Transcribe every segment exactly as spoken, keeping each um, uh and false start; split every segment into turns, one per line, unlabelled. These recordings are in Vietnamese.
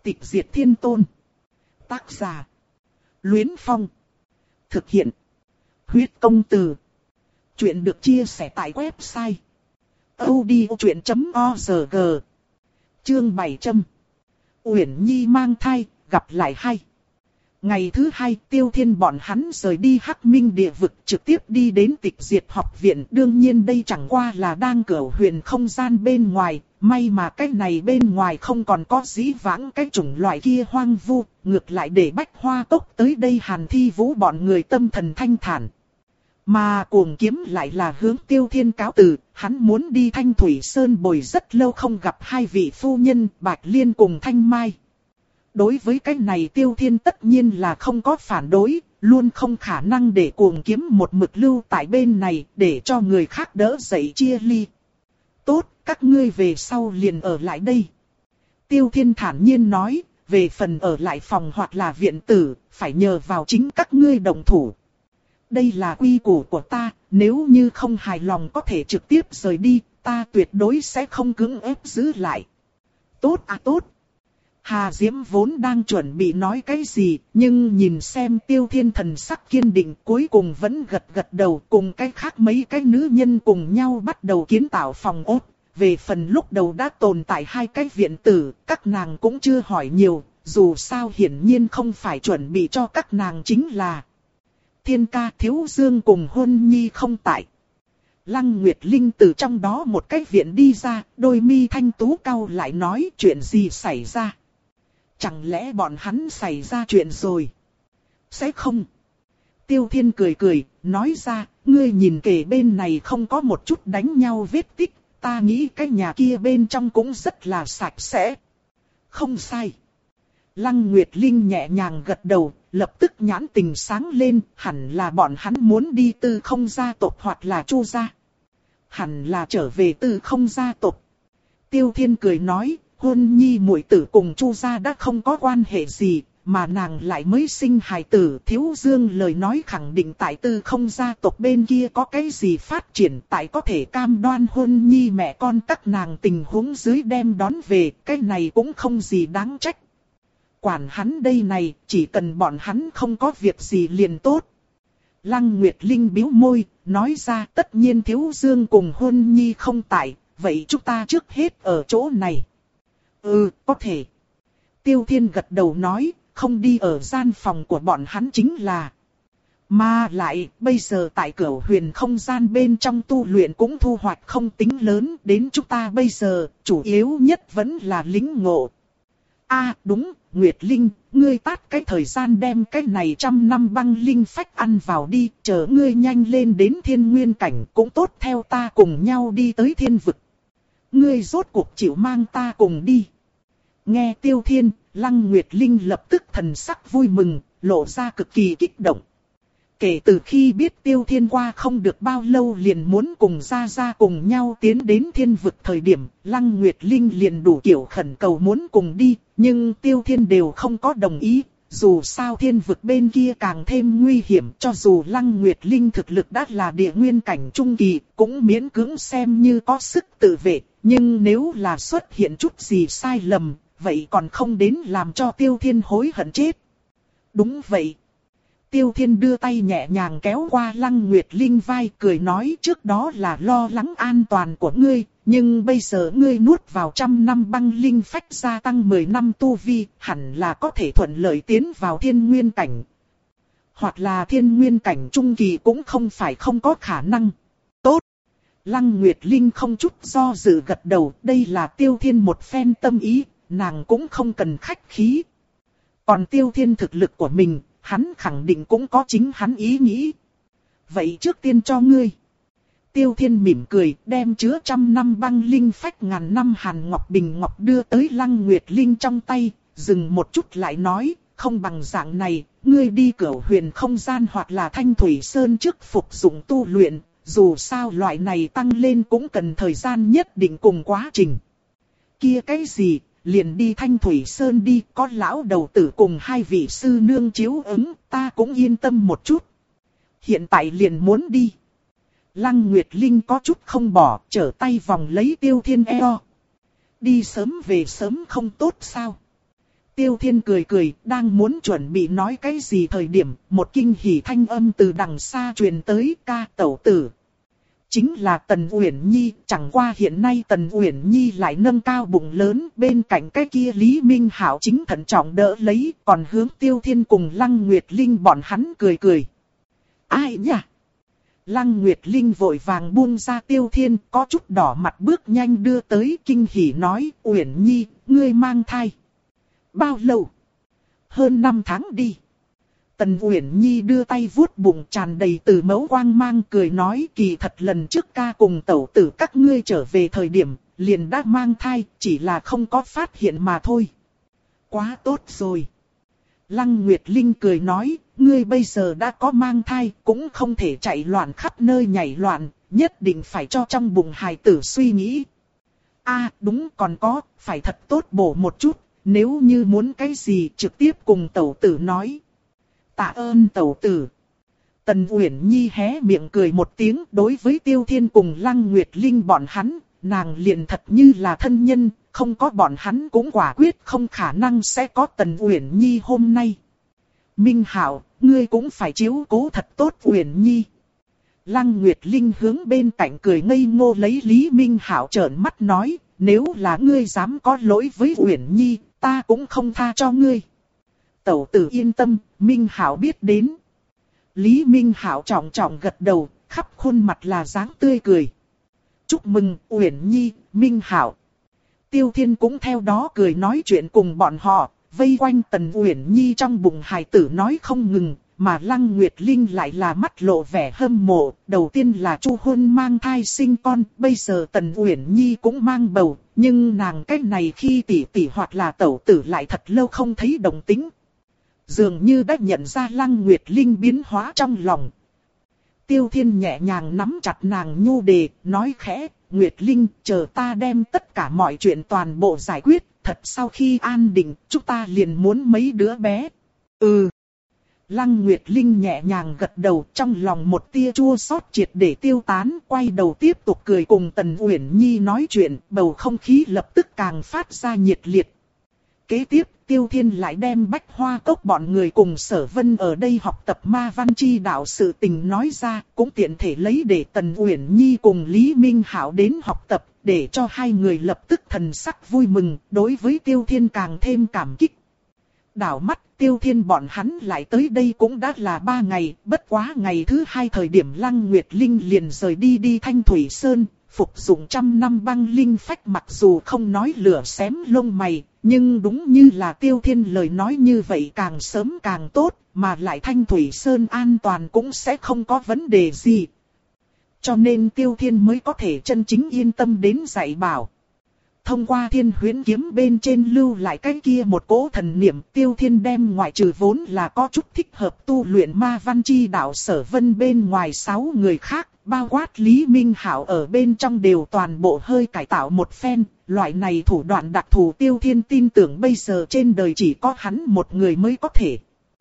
Tịch diệt thiên tôn. Tác giả. Luyến Phong. Thực hiện. Huyết công từ. Chuyện được chia sẻ tại website audiochuyện chấm org. Chương bảy trăm. Uyển Nhi mang thai, gặp lại hay. Ngày thứ hai, Tiêu Thiên bọn hắn rời đi Hắc Minh địa vực, trực tiếp đi đến Tịch Diệt học viện. Đương nhiên đây chẳng qua là đang cửu huyền không gian bên ngoài. May mà cái này bên ngoài không còn có dĩ vãng cái chủng loại kia hoang vu, ngược lại để Bách Hoa Cốc tới đây Hàn Thi Vũ bọn người tâm thần thanh thản. Mà Cuồng Kiếm lại là hướng Tiêu Thiên cáo từ, hắn muốn đi Thanh Thủy Sơn bồi rất lâu không gặp hai vị phu nhân Bạch Liên cùng Thanh Mai. Đối với cái này Tiêu Thiên tất nhiên là không có phản đối, luôn không khả năng để Cuồng Kiếm một mực lưu tại bên này để cho người khác đỡ dậy chia ly. Tốt, các ngươi về sau liền ở lại đây. Tiêu Thiên thản nhiên nói, về phần ở lại phòng hoặc là viện tử, phải nhờ vào chính các ngươi động thủ. Đây là quy củ của ta, nếu như không hài lòng có thể trực tiếp rời đi, ta tuyệt đối sẽ không cưỡng ép giữ lại. Tốt à tốt. Hà Diễm vốn đang chuẩn bị nói cái gì, nhưng nhìn xem Tiêu Thiên thần sắc kiên định, cuối cùng vẫn gật gật đầu, cùng cái khác mấy cái nữ nhân cùng nhau bắt đầu kiến tạo phòng ốt. Về phần lúc đầu đã tồn tại hai cái viện tử, các nàng cũng chưa hỏi nhiều, dù sao hiển nhiên không phải chuẩn bị cho các nàng chính là Thiên Ca Thiếu Dương cùng Huân Nhi không tại. Lăng Nguyệt Linh từ trong đó một cái viện đi ra, đôi mi thanh tú cau lại nói chuyện gì xảy ra. Chẳng lẽ bọn hắn xảy ra chuyện rồi? Sẽ không. Tiêu Thiên cười cười, nói ra, ngươi nhìn kề bên này không có một chút đánh nhau vết tích, ta nghĩ cái nhà kia bên trong cũng rất là sạch sẽ. Không sai. Lăng Nguyệt Linh nhẹ nhàng gật đầu, lập tức nhãn tình sáng lên, hẳn là bọn hắn muốn đi Tư Không gia tộc hoặc là Chu gia. Hẳn là trở về Tư Không gia tộc. Tiêu Thiên cười nói, Huân Nhi muội tử cùng Chu gia đã không có quan hệ gì, mà nàng lại mới sinh hài tử. Thiếu Dương lời nói khẳng định tại Tư Không gia tộc bên kia có cái gì phát triển, tại có thể cam đoan Huân Nhi mẹ con các nàng tình huống dưới đem đón về, cái này cũng không gì đáng trách. Quản hắn đây này, chỉ cần bọn hắn không có việc gì liền tốt. Lăng Nguyệt Linh bĩu môi, nói ra tất nhiên Thiếu Dương cùng Huân Nhi không tại, vậy chúng ta trước hết ở chỗ này. Ừ, có thể. Tiêu Thiên gật đầu nói, không đi ở gian phòng của bọn hắn chính là. Mà lại, bây giờ tại cửu huyền không gian bên trong tu luyện cũng thu hoạch không tính lớn, đến chúng ta bây giờ, chủ yếu nhất vẫn là lĩnh ngộ. À, đúng, Nguyệt Linh, ngươi tát cái thời gian đem cái này trăm năm băng linh phách ăn vào đi, chờ ngươi nhanh lên đến thiên nguyên cảnh cũng tốt theo ta cùng nhau đi tới thiên vực. Ngươi rốt cuộc chịu mang ta cùng đi. Nghe Tiêu Thiên, Lăng Nguyệt Linh lập tức thần sắc vui mừng, lộ ra cực kỳ kích động. Kể từ khi biết Tiêu Thiên qua không được bao lâu liền muốn cùng Gia Gia cùng nhau tiến đến thiên vực thời điểm, Lăng Nguyệt Linh liền đủ kiểu khẩn cầu muốn cùng đi, nhưng Tiêu Thiên đều không có đồng ý. Dù sao thiên vực bên kia càng thêm nguy hiểm, cho dù Lăng Nguyệt Linh thực lực đã là địa nguyên cảnh trung kỳ, cũng miễn cưỡng xem như có sức tự vệ, nhưng nếu là xuất hiện chút gì sai lầm, vậy còn không đến làm cho Tiêu Thiên hối hận chết. Đúng vậy. Tiêu Thiên đưa tay nhẹ nhàng kéo qua Lăng Nguyệt Linh vai, cười nói trước đó là lo lắng an toàn của ngươi, nhưng bây giờ ngươi nuốt vào trăm năm băng linh phách gia tăng mười năm tu vi, hẳn là có thể thuận lợi tiến vào thiên nguyên cảnh. Hoặc là thiên nguyên cảnh trung kỳ cũng không phải không có khả năng. Tốt! Lăng Nguyệt Linh không chút do dự gật đầu, đây là Tiêu Thiên một phen tâm ý, nàng cũng không cần khách khí. Còn Tiêu Thiên thực lực của mình, hắn khẳng định cũng có chính hắn ý nghĩ. Vậy trước tiên cho ngươi. Tiêu Thiên mỉm cười, đem chứa trăm năm băng linh phách ngàn năm hàn ngọc bình ngọc đưa tới Lăng Nguyệt Linh trong tay, dừng một chút lại nói, không bằng dạng này, ngươi đi cửu huyền không gian hoặc là Thanh Thủy Sơn trước phục dụng tu luyện, dù sao loại này tăng lên cũng cần thời gian nhất định cùng quá trình. Kia cái gì? Liền đi Thanh Thủy Sơn đi, có lão đầu tử cùng hai vị sư nương chiếu ứng, ta cũng yên tâm một chút. Hiện tại liền muốn đi. Lăng Nguyệt Linh có chút không bỏ, trở tay vòng lấy Tiêu Thiên eo. Đi sớm về sớm không tốt sao? Tiêu Thiên cười cười, đang muốn chuẩn bị nói cái gì thời điểm, một kinh hỉ thanh âm từ đằng xa truyền tới, ca tẩu tử. Chính là Tần Uyển Nhi, chẳng qua hiện nay Tần Uyển Nhi lại nâng cao bụng lớn, bên cạnh cái kia Lý Minh Hạo chính thận trọng đỡ lấy, còn hướng Tiêu Thiên cùng Lăng Nguyệt Linh bọn hắn cười cười. Ai nhỉ? Lăng Nguyệt Linh vội vàng buông ra Tiêu Thiên, có chút đỏ mặt bước nhanh đưa tới, kinh hỉ nói, Uyển Nhi, ngươi mang thai. Bao lâu? Hơn năm tháng đi. Tần Uyển Nhi đưa tay vuốt bụng tràn đầy từ mẫu quang mang cười nói, kỳ thật lần trước ca cùng tẩu tử các ngươi trở về thời điểm, liền đã mang thai, chỉ là không có phát hiện mà thôi. Quá tốt rồi. Lăng Nguyệt Linh cười nói, ngươi bây giờ đã có mang thai, cũng không thể chạy loạn khắp nơi nhảy loạn, nhất định phải cho trong bụng hài tử suy nghĩ. A, đúng, còn có, phải thật tốt bổ một chút, nếu như muốn cái gì trực tiếp cùng tẩu tử nói. Tạ ơn tẩu tử. Tần Uyển Nhi hé miệng cười một tiếng, đối với Tiêu Thiên cùng Lăng Nguyệt Linh bọn hắn, nàng liền thật như là thân nhân, không có bọn hắn cũng quả quyết không khả năng sẽ có Tần Uyển Nhi hôm nay. Minh Hạo, ngươi cũng phải chiếu cố thật tốt Uyển Nhi. Lăng Nguyệt Linh hướng bên cạnh cười ngây ngô lấy Lý Minh Hạo trợn mắt nói, nếu là ngươi dám có lỗi với Uyển Nhi, ta cũng không tha cho ngươi. Tẩu tử yên tâm, Minh Hạo biết đến. Lý Minh Hạo trọng trọng gật đầu, khắp khuôn mặt là dáng tươi cười. Chúc mừng Uyển Nhi, Minh Hạo. Tiêu Thiên cũng theo đó cười nói chuyện cùng bọn họ, vây quanh Tần Uyển Nhi trong bụng hài tử nói không ngừng, mà Lăng Nguyệt Linh lại là mắt lộ vẻ hâm mộ. Đầu tiên là Chu Huân mang thai sinh con, bây giờ Tần Uyển Nhi cũng mang bầu, nhưng nàng cách này khi tỷ tỷ hoặc là tẩu tử lại thật lâu không thấy động tĩnh. Dường như đã nhận ra Lăng Nguyệt Linh biến hóa trong lòng. Tiêu Thiên nhẹ nhàng nắm chặt nàng nhu đề, nói khẽ, Nguyệt Linh, chờ ta đem tất cả mọi chuyện toàn bộ giải quyết, thật sau khi an định, chúng ta liền muốn mấy đứa bé. Ừ. Lăng Nguyệt Linh nhẹ nhàng gật đầu, trong lòng một tia chua xót triệt để tiêu tán, quay đầu tiếp tục cười cùng Tần Uyển Nhi nói chuyện, bầu không khí lập tức càng phát ra nhiệt liệt. Kế tiếp, Tiêu Thiên lại đem Bách Hoa Cốc bọn người cùng Sở Vân ở đây học tập ma văn chi đạo sự tình nói ra, cũng tiện thể lấy để Tần Uyển Nhi cùng Lý Minh Hạo đến học tập, để cho hai người lập tức thần sắc vui mừng, đối với Tiêu Thiên càng thêm cảm kích. Đảo mắt, Tiêu Thiên bọn hắn lại tới đây cũng đã là ba ngày, bất quá ngày thứ hai thời điểm Lăng Nguyệt Linh liền rời đi đi Thanh Thủy Sơn, phục dụng trăm năm băng linh phách, mặc dù không nói lửa xém lông mày, nhưng đúng như là Tiêu Thiên lời nói như vậy, càng sớm càng tốt, mà lại Thanh Thủy Sơn an toàn cũng sẽ không có vấn đề gì. Cho nên Tiêu Thiên mới có thể chân chính yên tâm đến dạy bảo. Thông qua Thiên Huyễn kiếm bên trên lưu lại cái kia một cỗ thần niệm, Tiêu Thiên đem ngoại trừ vốn là có chút thích hợp tu luyện ma văn chi đạo Sở Vân bên ngoài sáu người khác, bao quát Lý Minh Hạo ở bên trong đều toàn bộ hơi cải tạo một phen. Loại này thủ đoạn đặc thù Tiêu Thiên tin tưởng bây giờ trên đời chỉ có hắn một người mới có thể.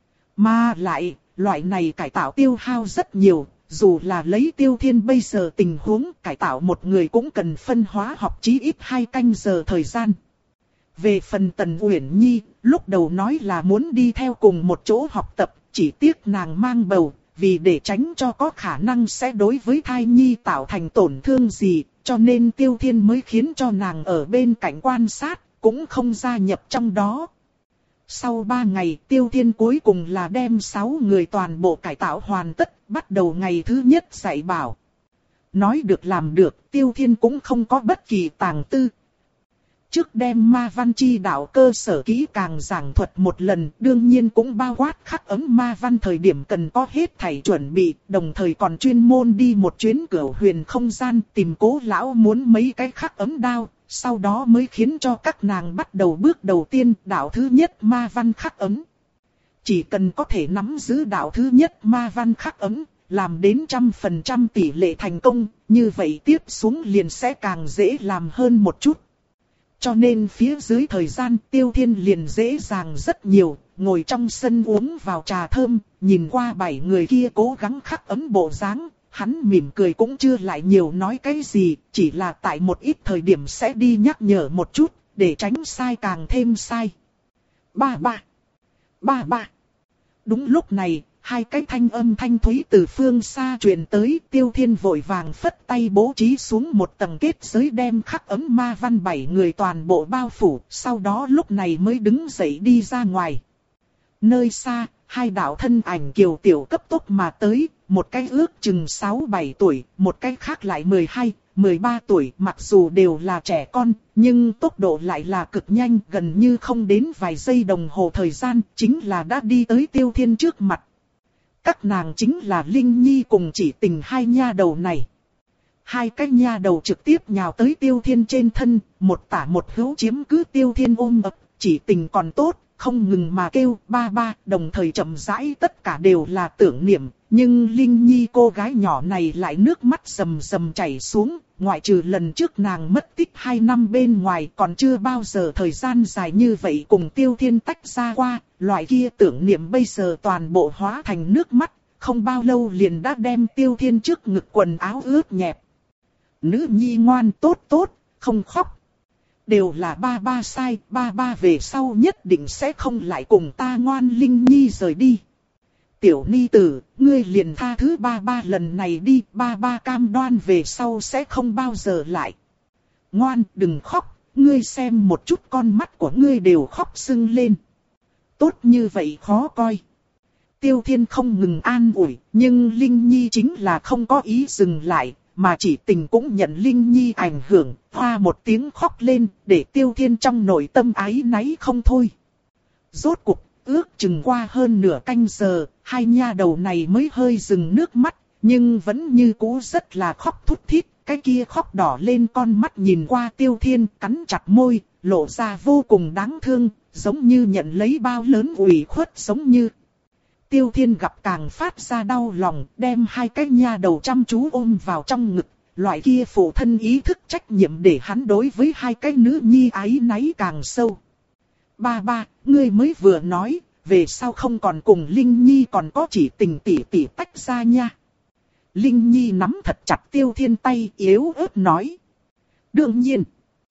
Mà lại, loại này cải tạo tiêu hao rất nhiều. Dù là lấy Tiêu Thiên bây giờ tình huống, cải tạo một người cũng cần phân hóa học chí ít hai canh giờ thời gian. Về phần Tần Uyển Nhi, lúc đầu nói là muốn đi theo cùng một chỗ học tập, chỉ tiếc nàng mang bầu, vì để tránh cho có khả năng sẽ đối với thai nhi tạo thành tổn thương gì, cho nên Tiêu Thiên mới khiến cho nàng ở bên cạnh quan sát, cũng không gia nhập trong đó. Sau ba ngày, Tiêu Thiên cuối cùng là đem sáu người toàn bộ cải tạo hoàn tất, bắt đầu ngày thứ nhất dạy bảo. Nói được làm được, Tiêu Thiên cũng không có bất kỳ tàng tư. Trước đem ma văn chi đạo cơ sở kỹ càng giảng thuật một lần, đương nhiên cũng bao quát khắc ấm ma văn thời điểm cần có hết thảy chuẩn bị, đồng thời còn chuyên môn đi một chuyến Cửu Huyền không gian tìm Cố lão muốn mấy cái khắc ấm đao, sau đó mới khiến cho các nàng bắt đầu bước đầu tiên, đạo thứ nhất ma văn khắc ấm. Chỉ cần có thể nắm giữ đạo thứ nhất ma văn khắc ấm, làm đến trăm phần trăm tỷ lệ thành công, như vậy tiếp xuống liền sẽ càng dễ làm hơn một chút. Cho nên phía dưới thời gian Tiêu Thiên liền dễ dàng rất nhiều, ngồi trong sân uống vào trà thơm, nhìn qua bảy người kia cố gắng khắc ấm bộ dáng, hắn mỉm cười cũng chưa lại nhiều nói cái gì, chỉ là tại một ít thời điểm sẽ đi nhắc nhở một chút, để tránh sai càng thêm sai. Ba ba. Ba ba. Đúng lúc này, hai cái thanh âm thanh thúy từ phương xa truyền tới. Tiêu Thiên vội vàng phất tay bố trí xuống một tầng kết giới đem khắc ấm ma văn bảy người toàn bộ bao phủ. Sau đó lúc này mới đứng dậy đi ra ngoài. Nơi xa, hai đạo thân ảnh kiều tiểu cấp tốc mà tới. Một cái ước chừng sáu bảy tuổi, một cái khác lại mười hai, mười ba tuổi. Mặc dù đều là trẻ con, nhưng tốc độ lại là cực nhanh. Gần như không đến vài giây đồng hồ thời gian, chính là đã đi tới Tiêu Thiên trước mặt. Các nàng chính là Linh Nhi cùng Chỉ Tình hai nha đầu này. Hai cái nha đầu trực tiếp nhào tới Tiêu Thiên trên thân, một tả một hữu chiếm cứ Tiêu Thiên ôm ấp. Chỉ Tình còn tốt, không ngừng mà kêu ba ba, đồng thời chậm rãi tất cả đều là tưởng niệm. Nhưng Linh Nhi cô gái nhỏ này lại nước mắt rầm rầm chảy xuống, ngoại trừ lần trước nàng mất tích hai năm bên ngoài còn chưa bao giờ thời gian dài như vậy cùng Tiêu Thiên tách ra qua, loại kia tưởng niệm bây giờ toàn bộ hóa thành nước mắt, không bao lâu liền đã đem Tiêu Thiên trước ngực quần áo ướt nhẹp. Nữ nhi ngoan tốt tốt, không khóc. Đều là ba ba sai, ba ba về sau nhất định sẽ không lại cùng ta ngoan. Linh Nhi rời đi. Tiểu ni tử, ngươi liền tha thứ ba ba lần này đi, ba ba cam đoan về sau sẽ không bao giờ lại. Ngoan, đừng khóc, ngươi xem một chút con mắt của ngươi đều khóc sưng lên. Tốt như vậy khó coi. Tiêu Thiên không ngừng an ủi, nhưng Linh Nhi chính là không có ý dừng lại, mà Chỉ Tình cũng nhận Linh Nhi ảnh hưởng, hoa một tiếng khóc lên, để Tiêu Thiên trong nội tâm áy náy không thôi. Rốt cuộc, ước chừng qua hơn nửa canh giờ, hai nha đầu này mới hơi dừng nước mắt, nhưng vẫn như cũ rất là khóc thút thít. Cái kia khóc đỏ lên con mắt nhìn qua Tiêu Thiên, cắn chặt môi, lộ ra vô cùng đáng thương, giống như nhận lấy bao lớn ủy khuất giống như. Tiêu Thiên gặp càng phát ra đau lòng, đem hai cái nha đầu chăm chú ôm vào trong ngực. Loại kia phụ thân ý thức trách nhiệm để hắn đối với hai cái nữ nhi áy náy càng sâu. Ba ba, ngươi mới vừa nói, về sau không còn cùng Linh Nhi còn có Chỉ Tình tỉ tỉ tách ra nha. Linh Nhi nắm thật chặt Tiêu Thiên tay, yếu ớt nói. Đương nhiên.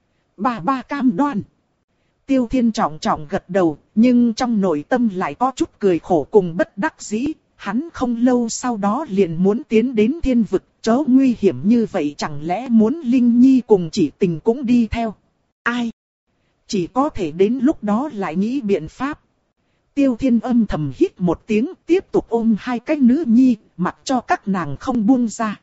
Ba ba cam đoan. Tiêu Thiên trọng trọng gật đầu, nhưng trong nội tâm lại có chút cười khổ cùng bất đắc dĩ. Hắn không lâu sau đó liền muốn tiến đến thiên vực, chỗ nguy hiểm như vậy chẳng lẽ muốn Linh Nhi cùng Chỉ Tình cũng đi theo. Ai? Chỉ có thể đến lúc đó lại nghĩ biện pháp. Tiêu Thiên âm thầm hít một tiếng, tiếp tục ôm hai cái nữ nhi, mặc cho các nàng không buông ra.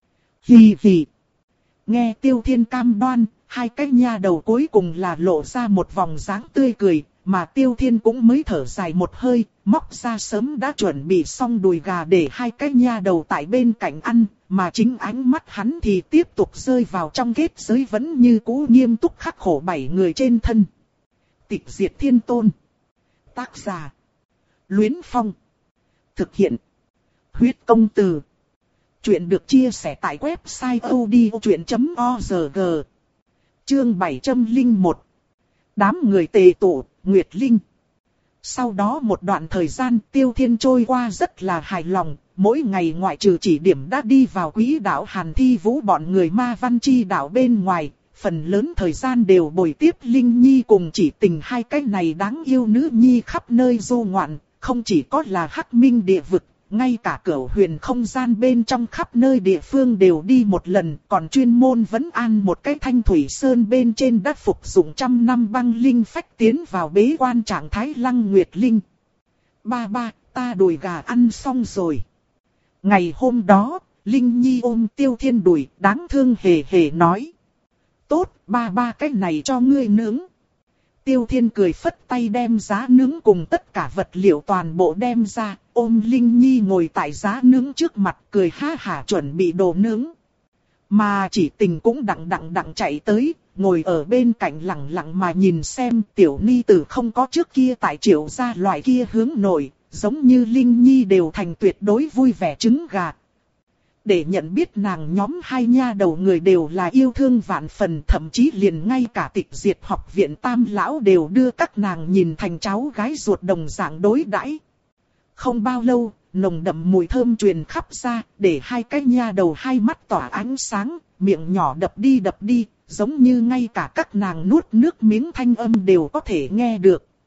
Hì hì. Nghe Tiêu Thiên cam đoan, hai cái nha đầu cuối cùng là lộ ra một vòng dáng tươi cười, mà Tiêu Thiên cũng mới thở dài một hơi, móc ra sớm đã chuẩn bị xong đùi gà để hai cái nha đầu tại bên cạnh ăn, mà chính ánh mắt hắn thì tiếp tục rơi vào trong kết giới vẫn như cũ nghiêm túc khắc khổ bảy người trên thân. Tịch Diệt Thiên Tôn. Tác giả: Luyến Phong. Thực hiện: Huyết Công Từ. Chuyện được chia sẻ tại website odchuyện chấm org. Chương bảy trăm lẻ một. Đám người tề tụ, Nguyệt Linh. Sau đó một đoạn thời gian Tiêu Thiên trôi qua rất là hài lòng, mỗi ngày ngoại trừ chỉ điểm đã đi vào quỹ đạo Hàn Thi Vũ bọn người ma văn chi đạo bên ngoài, phần lớn thời gian đều bồi tiếp Linh Nhi cùng Chỉ Tình hai cái này đáng yêu nữ nhi khắp nơi du ngoạn, không chỉ có là Hắc Minh địa vực, ngay cả Cửu Huyền không gian bên trong khắp nơi địa phương đều đi một lần, còn chuyên môn vẫn an một cái Thanh Thủy Sơn bên trên đã phục dụng trăm năm băng linh phách tiến vào bế quan trạng thái Lăng Nguyệt Linh. Ba ba, ta đùi gà ăn xong rồi. Ngày hôm đó, Linh Nhi ôm Tiêu Thiên đùi, đáng thương hề hề nói. Tốt, ba ba cái này cho ngươi nướng. Tiêu Thiên cười phất tay đem giá nướng cùng tất cả vật liệu toàn bộ đem ra, ôm Linh Nhi ngồi tại giá nướng trước mặt cười ha hả chuẩn bị đồ nướng. Mà Chỉ Tình cũng đặng đặng đặng chạy tới, ngồi ở bên cạnh lặng lặng mà nhìn xem tiểu ni tử không có trước kia tại Triệu gia loại kia hướng nội, giống như Linh Nhi đều thành tuyệt đối vui vẻ trứng gà. Để nhận biết nàng nhóm hai nha đầu người đều là yêu thương vạn phần, thậm chí liền ngay cả Tịch Diệt học viện Tam lão đều đưa các nàng nhìn thành cháu gái ruột đồng dạng đối đãi. Không bao lâu, nồng đậm mùi thơm truyền khắp ra, để hai cái nha đầu hai mắt tỏa ánh sáng, miệng nhỏ đập đi đập đi, giống như ngay cả các nàng nuốt nước miếng thanh âm đều có thể nghe được.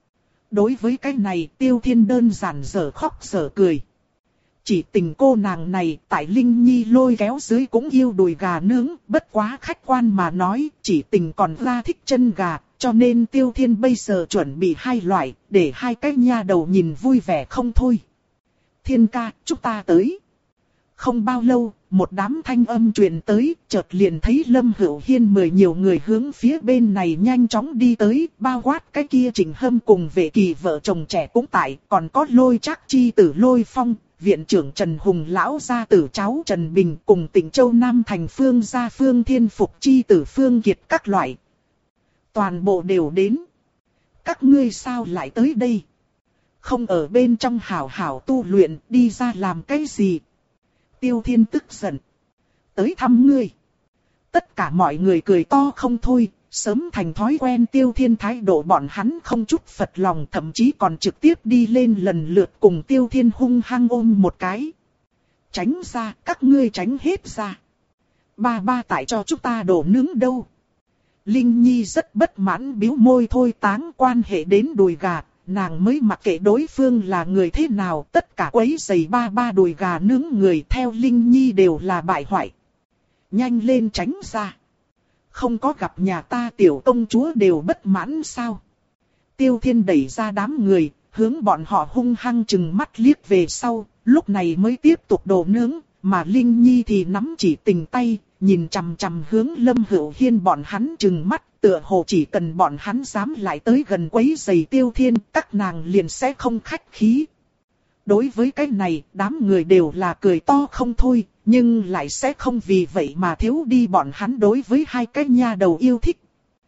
Đối với cái này Tiêu Thiên đơn giản dở khóc dở cười. Chỉ tình cô nàng này tại Linh Nhi lôi kéo dưới cũng yêu đùi gà nướng, bất quá khách quan mà nói, chỉ tình còn ra thích chân gà, cho nên Tiêu Thiên bây giờ chuẩn bị hai loại, để hai cái nha đầu nhìn vui vẻ không thôi. Thiên ca, chúng ta tới. Không bao lâu, một đám thanh âm truyền tới, chợt liền thấy Lâm Hữu Hiên mười nhiều người hướng phía bên này nhanh chóng đi tới, bao quát cái kia Trình Hâm cùng Vệ Kỳ vợ chồng trẻ cũng tại, còn có Lôi Trác chi tử Lôi Phong, viện trưởng Trần Hùng lão gia tử cháu Trần Bình cùng Tịnh Châu Nam thành Phương gia Phương Thiên Phục chi tử Phương Kiệt các loại. Toàn bộ đều đến. Các ngươi sao lại tới đây? Không ở bên trong hảo hảo tu luyện, đi ra làm cái gì? Tiêu Thiên tức giận. Tới thăm ngươi. Tất cả mọi người cười to không thôi, sớm thành thói quen Tiêu Thiên thái độ bọn hắn không chút phật lòng, thậm chí còn trực tiếp đi lên lần lượt cùng Tiêu Thiên hung hăng ôm một cái. Tránh ra, các ngươi tránh hết ra. Ba ba tại cho chúng ta đổ nướng đâu. Linh Nhi rất bất mãn bĩu môi thôi, táng quan hệ đến đùi gà. Nàng mới mặc kệ đối phương là người thế nào, tất cả quấy giày ba ba đùi gà nướng người theo Linh Nhi đều là bại hoại. Nhanh lên tránh ra. Không có gặp nhà ta tiểu công chúa đều bất mãn sao? Tiêu Thiên đẩy ra đám người, hướng bọn họ hung hăng chừng mắt liếc về sau, lúc này mới tiếp tục đổ nướng, mà Linh Nhi thì nắm chỉ tình tay, nhìn chằm chằm hướng Lâm Hữu Hiên bọn hắn chừng mắt. Tựa hồ chỉ cần bọn hắn dám lại tới gần quấy giày Tiêu Thiên, các nàng liền sẽ không khách khí. Đối với cái này, đám người đều là cười to không thôi, nhưng lại sẽ không vì vậy mà thiếu đi bọn hắn đối với hai cái nha đầu yêu thích.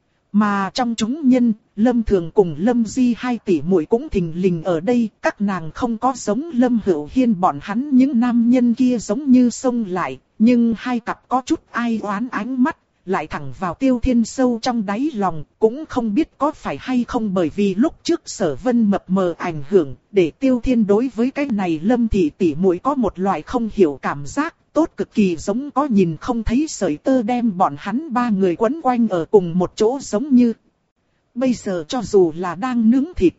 Mà trong chúng nhân, Lâm Thường cùng Lâm Di hai tỷ muội cũng thình lình ở đây, các nàng không có giống Lâm Hữu Hiên bọn hắn những nam nhân kia giống như xông lại, nhưng hai cặp có chút ai oán ánh mắt. Lại thẳng vào Tiêu Thiên sâu trong đáy lòng, cũng không biết có phải hay không bởi vì lúc trước Sở Vân mập mờ ảnh hưởng, để Tiêu Thiên đối với cái này Lâm thị tỷ muội có một loại không hiểu cảm giác, tốt cực kỳ giống có nhìn không thấy sợi tơ đem bọn hắn ba người quấn quanh ở cùng một chỗ giống như. Bây giờ cho dù là đang nướng thịt,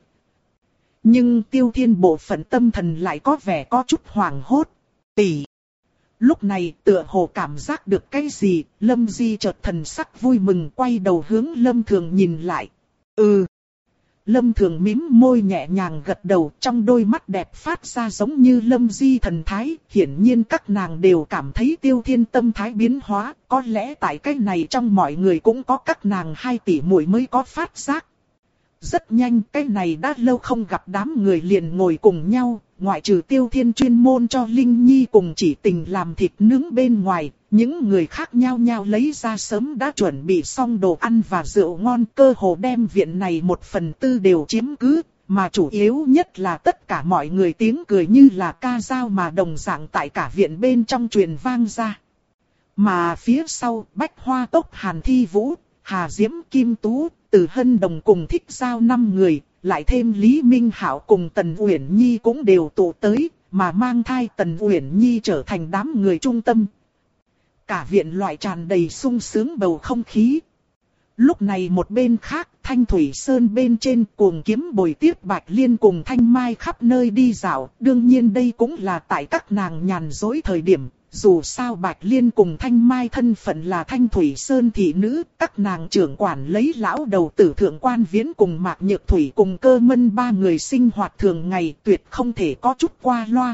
nhưng Tiêu Thiên bộ phận tâm thần lại có vẻ có chút hoảng hốt. Tỷ. Lúc này tựa hồ cảm giác được cái gì, Lâm Di chợt thần sắc vui mừng quay đầu hướng Lâm Thường nhìn lại. Ừ. Lâm Thường mím môi nhẹ nhàng gật đầu, trong đôi mắt đẹp phát ra giống như Lâm Di thần thái. Hiển nhiên các nàng đều cảm thấy Tiêu Thiên tâm thái biến hóa, có lẽ tại cái này trong mọi người cũng có các nàng hai tỷ muội mới có phát giác. Rất nhanh cái này đã lâu không gặp đám người liền ngồi cùng nhau, ngoại trừ Tiêu Thiên chuyên môn cho Linh Nhi cùng chỉ tình làm thịt nướng bên ngoài, những người khác nhau nhau lấy ra sớm đã chuẩn bị xong đồ ăn và rượu ngon, cơ hồ đem viện này một phần tư đều chiếm cứ, mà chủ yếu nhất là tất cả mọi người tiếng cười như là ca dao mà đồng dạng tại cả viện bên trong truyền vang ra. Mà phía sau, Bách Hoa Tốc Hàn Thi Vũ, Hà Diễm Kim Tú, Từ Hân Đồng cùng Thích Giao năm người, lại thêm Lý Minh Hạo cùng Tần Uyển Nhi cũng đều tụ tới, mà mang thai Tần Uyển Nhi trở thành đám người trung tâm. Cả viện loại tràn đầy sung sướng bầu không khí. Lúc này một bên khác, Thanh Thủy Sơn bên trên cuồng kiếm bồi tiếp Bạch Liên cùng Thanh Mai khắp nơi đi dạo, đương nhiên đây cũng là tại các nàng nhàn rỗi thời điểm. Dù sao Bạch Liên cùng Thanh Mai thân phận là Thanh Thủy Sơn thị nữ, các nàng trưởng quản lấy lão đầu tử Thượng Quan Viễn cùng Mạc Nhược Thủy cùng Cơ Mân ba người sinh hoạt thường ngày, tuyệt không thể có chút qua loa.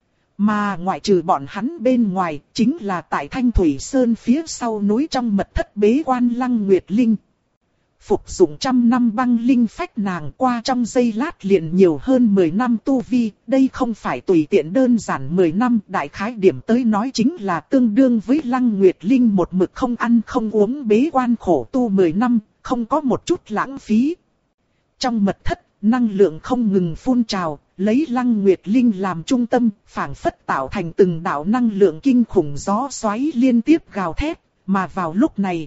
Mà ngoại trừ bọn hắn bên ngoài, chính là tại Thanh Thủy Sơn phía sau núi trong mật thất bế quan Lăng Nguyệt Linh. Phục dụng trăm năm băng linh phách nàng qua trong giây lát liền nhiều hơn mười năm tu vi, đây không phải tùy tiện đơn giản mười năm, đại khái điểm tới nói chính là tương đương với Lăng Nguyệt Linh một mực không ăn không uống bế quan khổ tu mười năm, không có một chút lãng phí. Trong mật thất, năng lượng không ngừng phun trào, lấy Lăng Nguyệt Linh làm trung tâm, phảng phất tạo thành từng đạo năng lượng kinh khủng gió xoáy liên tiếp gào thét, mà vào lúc này,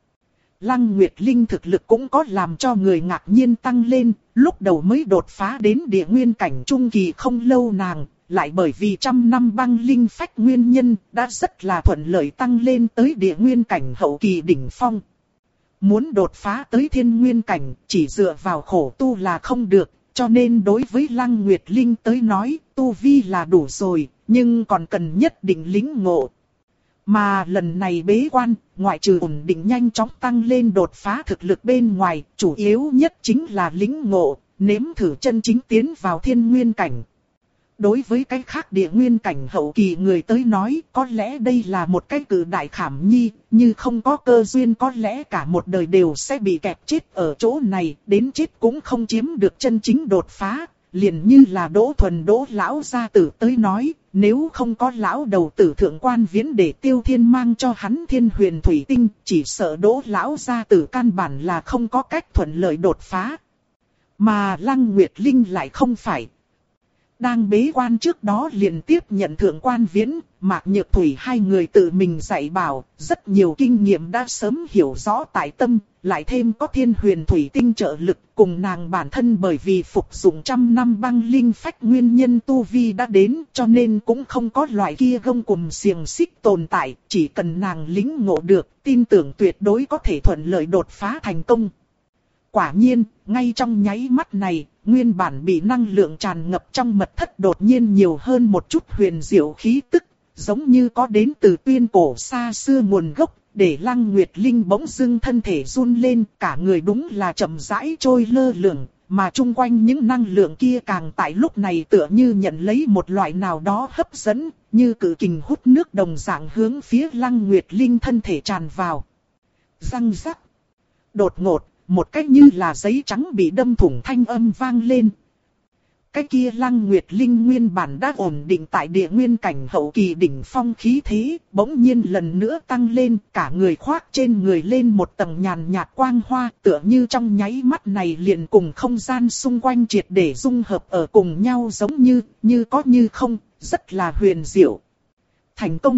Lăng Nguyệt Linh thực lực cũng có làm cho người ngạc nhiên tăng lên, lúc đầu mới đột phá đến địa nguyên cảnh trung kỳ không lâu nàng, lại bởi vì trăm năm băng linh phách nguyên nhân, đã rất là thuận lợi tăng lên tới địa nguyên cảnh hậu kỳ đỉnh phong. Muốn đột phá tới thiên nguyên cảnh, chỉ dựa vào khổ tu là không được, cho nên đối với Lăng Nguyệt Linh tới nói, tu vi là đủ rồi, nhưng còn cần nhất định lĩnh ngộ. Mà lần này bế quan, ngoại trừ ổn định nhanh chóng tăng lên đột phá thực lực bên ngoài, chủ yếu nhất chính là lĩnh ngộ, nếm thử chân chính tiến vào thiên nguyên cảnh. Đối với cái khác địa nguyên cảnh hậu kỳ người tới nói, có lẽ đây là một cái cử đại khảm nhi, như không có cơ duyên có lẽ cả một đời đều sẽ bị kẹp chết ở chỗ này, đến chết cũng không chiếm được chân chính đột phá. Liền như là Đỗ Thuần Đỗ lão gia tử tới nói, nếu không có lão đầu tử Thượng Quan Viễn để Tiêu Thiên mang cho hắn Thiên Huyền Thủy Tinh, chỉ sợ Đỗ lão gia tử căn bản là không có cách thuận lợi đột phá. Mà Lăng Nguyệt Linh lại không phải. Đang bế quan trước đó liền tiếp nhận Thượng Quan Viễn, Mạc Nhược Thủy hai người tự mình dạy bảo, rất nhiều kinh nghiệm đã sớm hiểu rõ tại tâm, lại thêm có Thiên Huyền Thủy Tinh trợ lực, cùng nàng bản thân bởi vì phục dụng trăm năm băng linh phách nguyên nhân tu vi đã đến, cho nên cũng không có loại kia gông cùm xiềng xích tồn tại, chỉ cần nàng lĩnh ngộ được, tin tưởng tuyệt đối có thể thuận lợi đột phá thành công. Quả nhiên, ngay trong nháy mắt này, nguyên bản bị năng lượng tràn ngập trong mật thất đột nhiên nhiều hơn một chút huyền diệu khí tức, giống như có đến từ tuyên cổ xa xưa nguồn gốc, để Lăng Nguyệt Linh bỗng dưng thân thể run lên, cả người đúng là chậm rãi trôi lơ lửng, mà chung quanh những năng lượng kia càng tại lúc này tựa như nhận lấy một loại nào đó hấp dẫn, như cự kình hút nước đồng dạng hướng phía Lăng Nguyệt Linh thân thể tràn vào. Răng rắc. Đột ngột. Một cách như là giấy trắng bị đâm thủng thanh âm vang lên. Cái kia Lăng Nguyệt Linh nguyên bản đã ổn định tại địa nguyên cảnh hậu kỳ đỉnh phong khí thế, bỗng nhiên lần nữa tăng lên, cả người khoác trên người lên một tầng nhàn nhạt quang hoa, tựa như trong nháy mắt này liền cùng không gian xung quanh triệt để dung hợp ở cùng nhau giống như, như có như không, rất là huyền diệu. Thành công!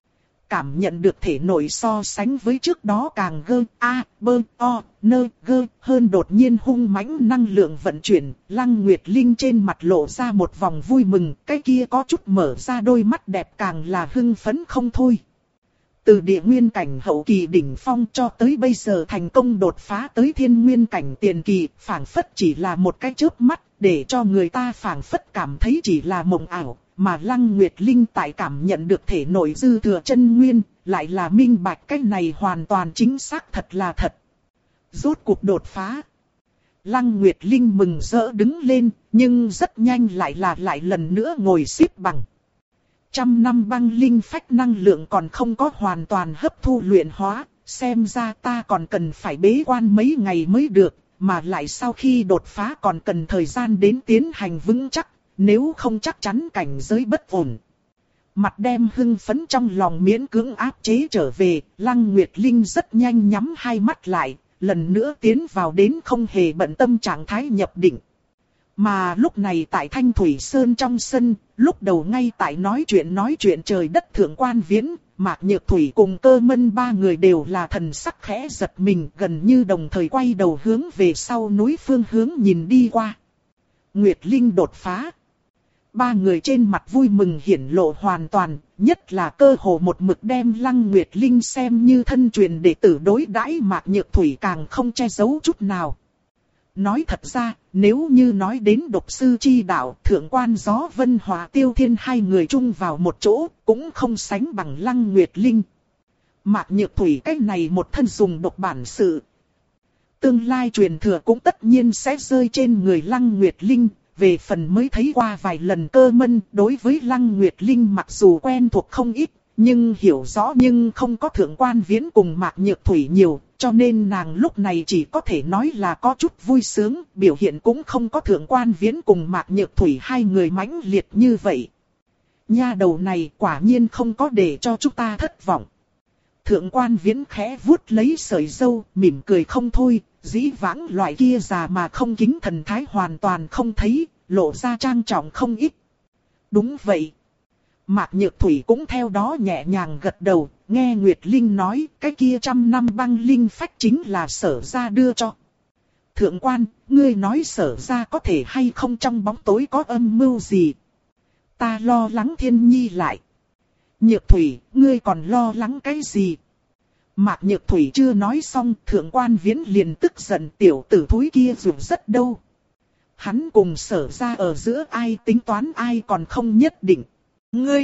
Cảm nhận được thể nội so sánh với trước đó càng gơ, a, bơ, o, nơ, gơ, hơn đột nhiên hung mãnh năng lượng vận chuyển, Lăng Nguyệt Linh trên mặt lộ ra một vòng vui mừng, cái kia có chút mở ra đôi mắt đẹp càng là hưng phấn không thôi. Từ địa nguyên cảnh hậu kỳ đỉnh phong cho tới bây giờ thành công đột phá tới thiên nguyên cảnh tiền kỳ, phảng phất chỉ là một cái chớp mắt, để cho người ta phảng phất cảm thấy chỉ là mộng ảo. Mà Lăng Nguyệt Linh tại cảm nhận được thể nội dư thừa chân nguyên, lại là minh bạch cái này hoàn toàn chính xác thật là thật. Rốt cuộc đột phá. Lăng Nguyệt Linh mừng rỡ đứng lên, nhưng rất nhanh lại là lại lần nữa ngồi xếp bằng. Trăm năm băng linh phách năng lượng còn không có hoàn toàn hấp thu luyện hóa, xem ra ta còn cần phải bế quan mấy ngày mới được, mà lại sau khi đột phá còn cần thời gian đến tiến hành vững chắc. Nếu không chắc chắn cảnh giới bất ổn. Mặt đem hưng phấn trong lòng miễn cưỡng áp chế trở về, Lăng Nguyệt Linh rất nhanh nhắm hai mắt lại, lần nữa tiến vào đến không hề bận tâm trạng thái nhập định. Mà lúc này tại Thanh Thủy Sơn trong sân, lúc đầu ngay tại nói chuyện nói chuyện trời đất Thượng Quan Viễn, Mạc Nhược Thủy cùng Cơ Mân ba người đều là thần sắc khẽ giật mình, gần như đồng thời quay đầu hướng về sau núi phương hướng nhìn đi qua. Nguyệt Linh đột phá. Ba người trên mặt vui mừng hiển lộ hoàn toàn, nhất là Cơ Hồ một mực đem Lăng Nguyệt Linh xem như thân truyền đệ tử đối đãi, Mạc Nhược Thủy càng không che giấu chút nào. Nói thật ra, nếu như nói đến độc sư chi đạo, Thượng Quan Gió Vân Hòa Tiêu Thiên hai người chung vào một chỗ, cũng không sánh bằng Lăng Nguyệt Linh. Mạc Nhược Thủy cái này một thân dùng độc bản sự. Tương lai truyền thừa cũng tất nhiên sẽ rơi trên người Lăng Nguyệt Linh. Về phần mới thấy qua vài lần Cơ Mân, đối với Lăng Nguyệt Linh mặc dù quen thuộc không ít, nhưng hiểu rõ nhưng không có Thượng Quan Viễn cùng Mạc Nhược Thủy nhiều, cho nên nàng lúc này chỉ có thể nói là có chút vui sướng, biểu hiện cũng không có Thượng Quan Viễn cùng Mạc Nhược Thủy hai người mãnh liệt như vậy. Nha đầu này quả nhiên không có để cho chúng ta thất vọng. Thượng Quan Viễn khẽ vuốt lấy sợi râu, mỉm cười không thôi, dĩ vãng loại kia già mà không kính thần thái hoàn toàn không thấy, lộ ra trang trọng không ít. Đúng vậy. Mạc Nhược Thủy cũng theo đó nhẹ nhàng gật đầu, nghe Nguyệt Linh nói, cái kia trăm năm băng linh phách chính là Sở gia đưa cho. Thượng Quan, ngươi nói Sở gia có thể hay không trong bóng tối có âm mưu gì? Ta lo lắng Thiên Nhi lại. Nhược Thủy, ngươi còn lo lắng cái gì? Mạc Nhược Thủy chưa nói xong, Thượng Quan Viễn liền tức giận, tiểu tử thúi kia dù rất đâu. hắn cùng Sở ra ở giữa ai tính toán ai còn không nhất định. Ngươi!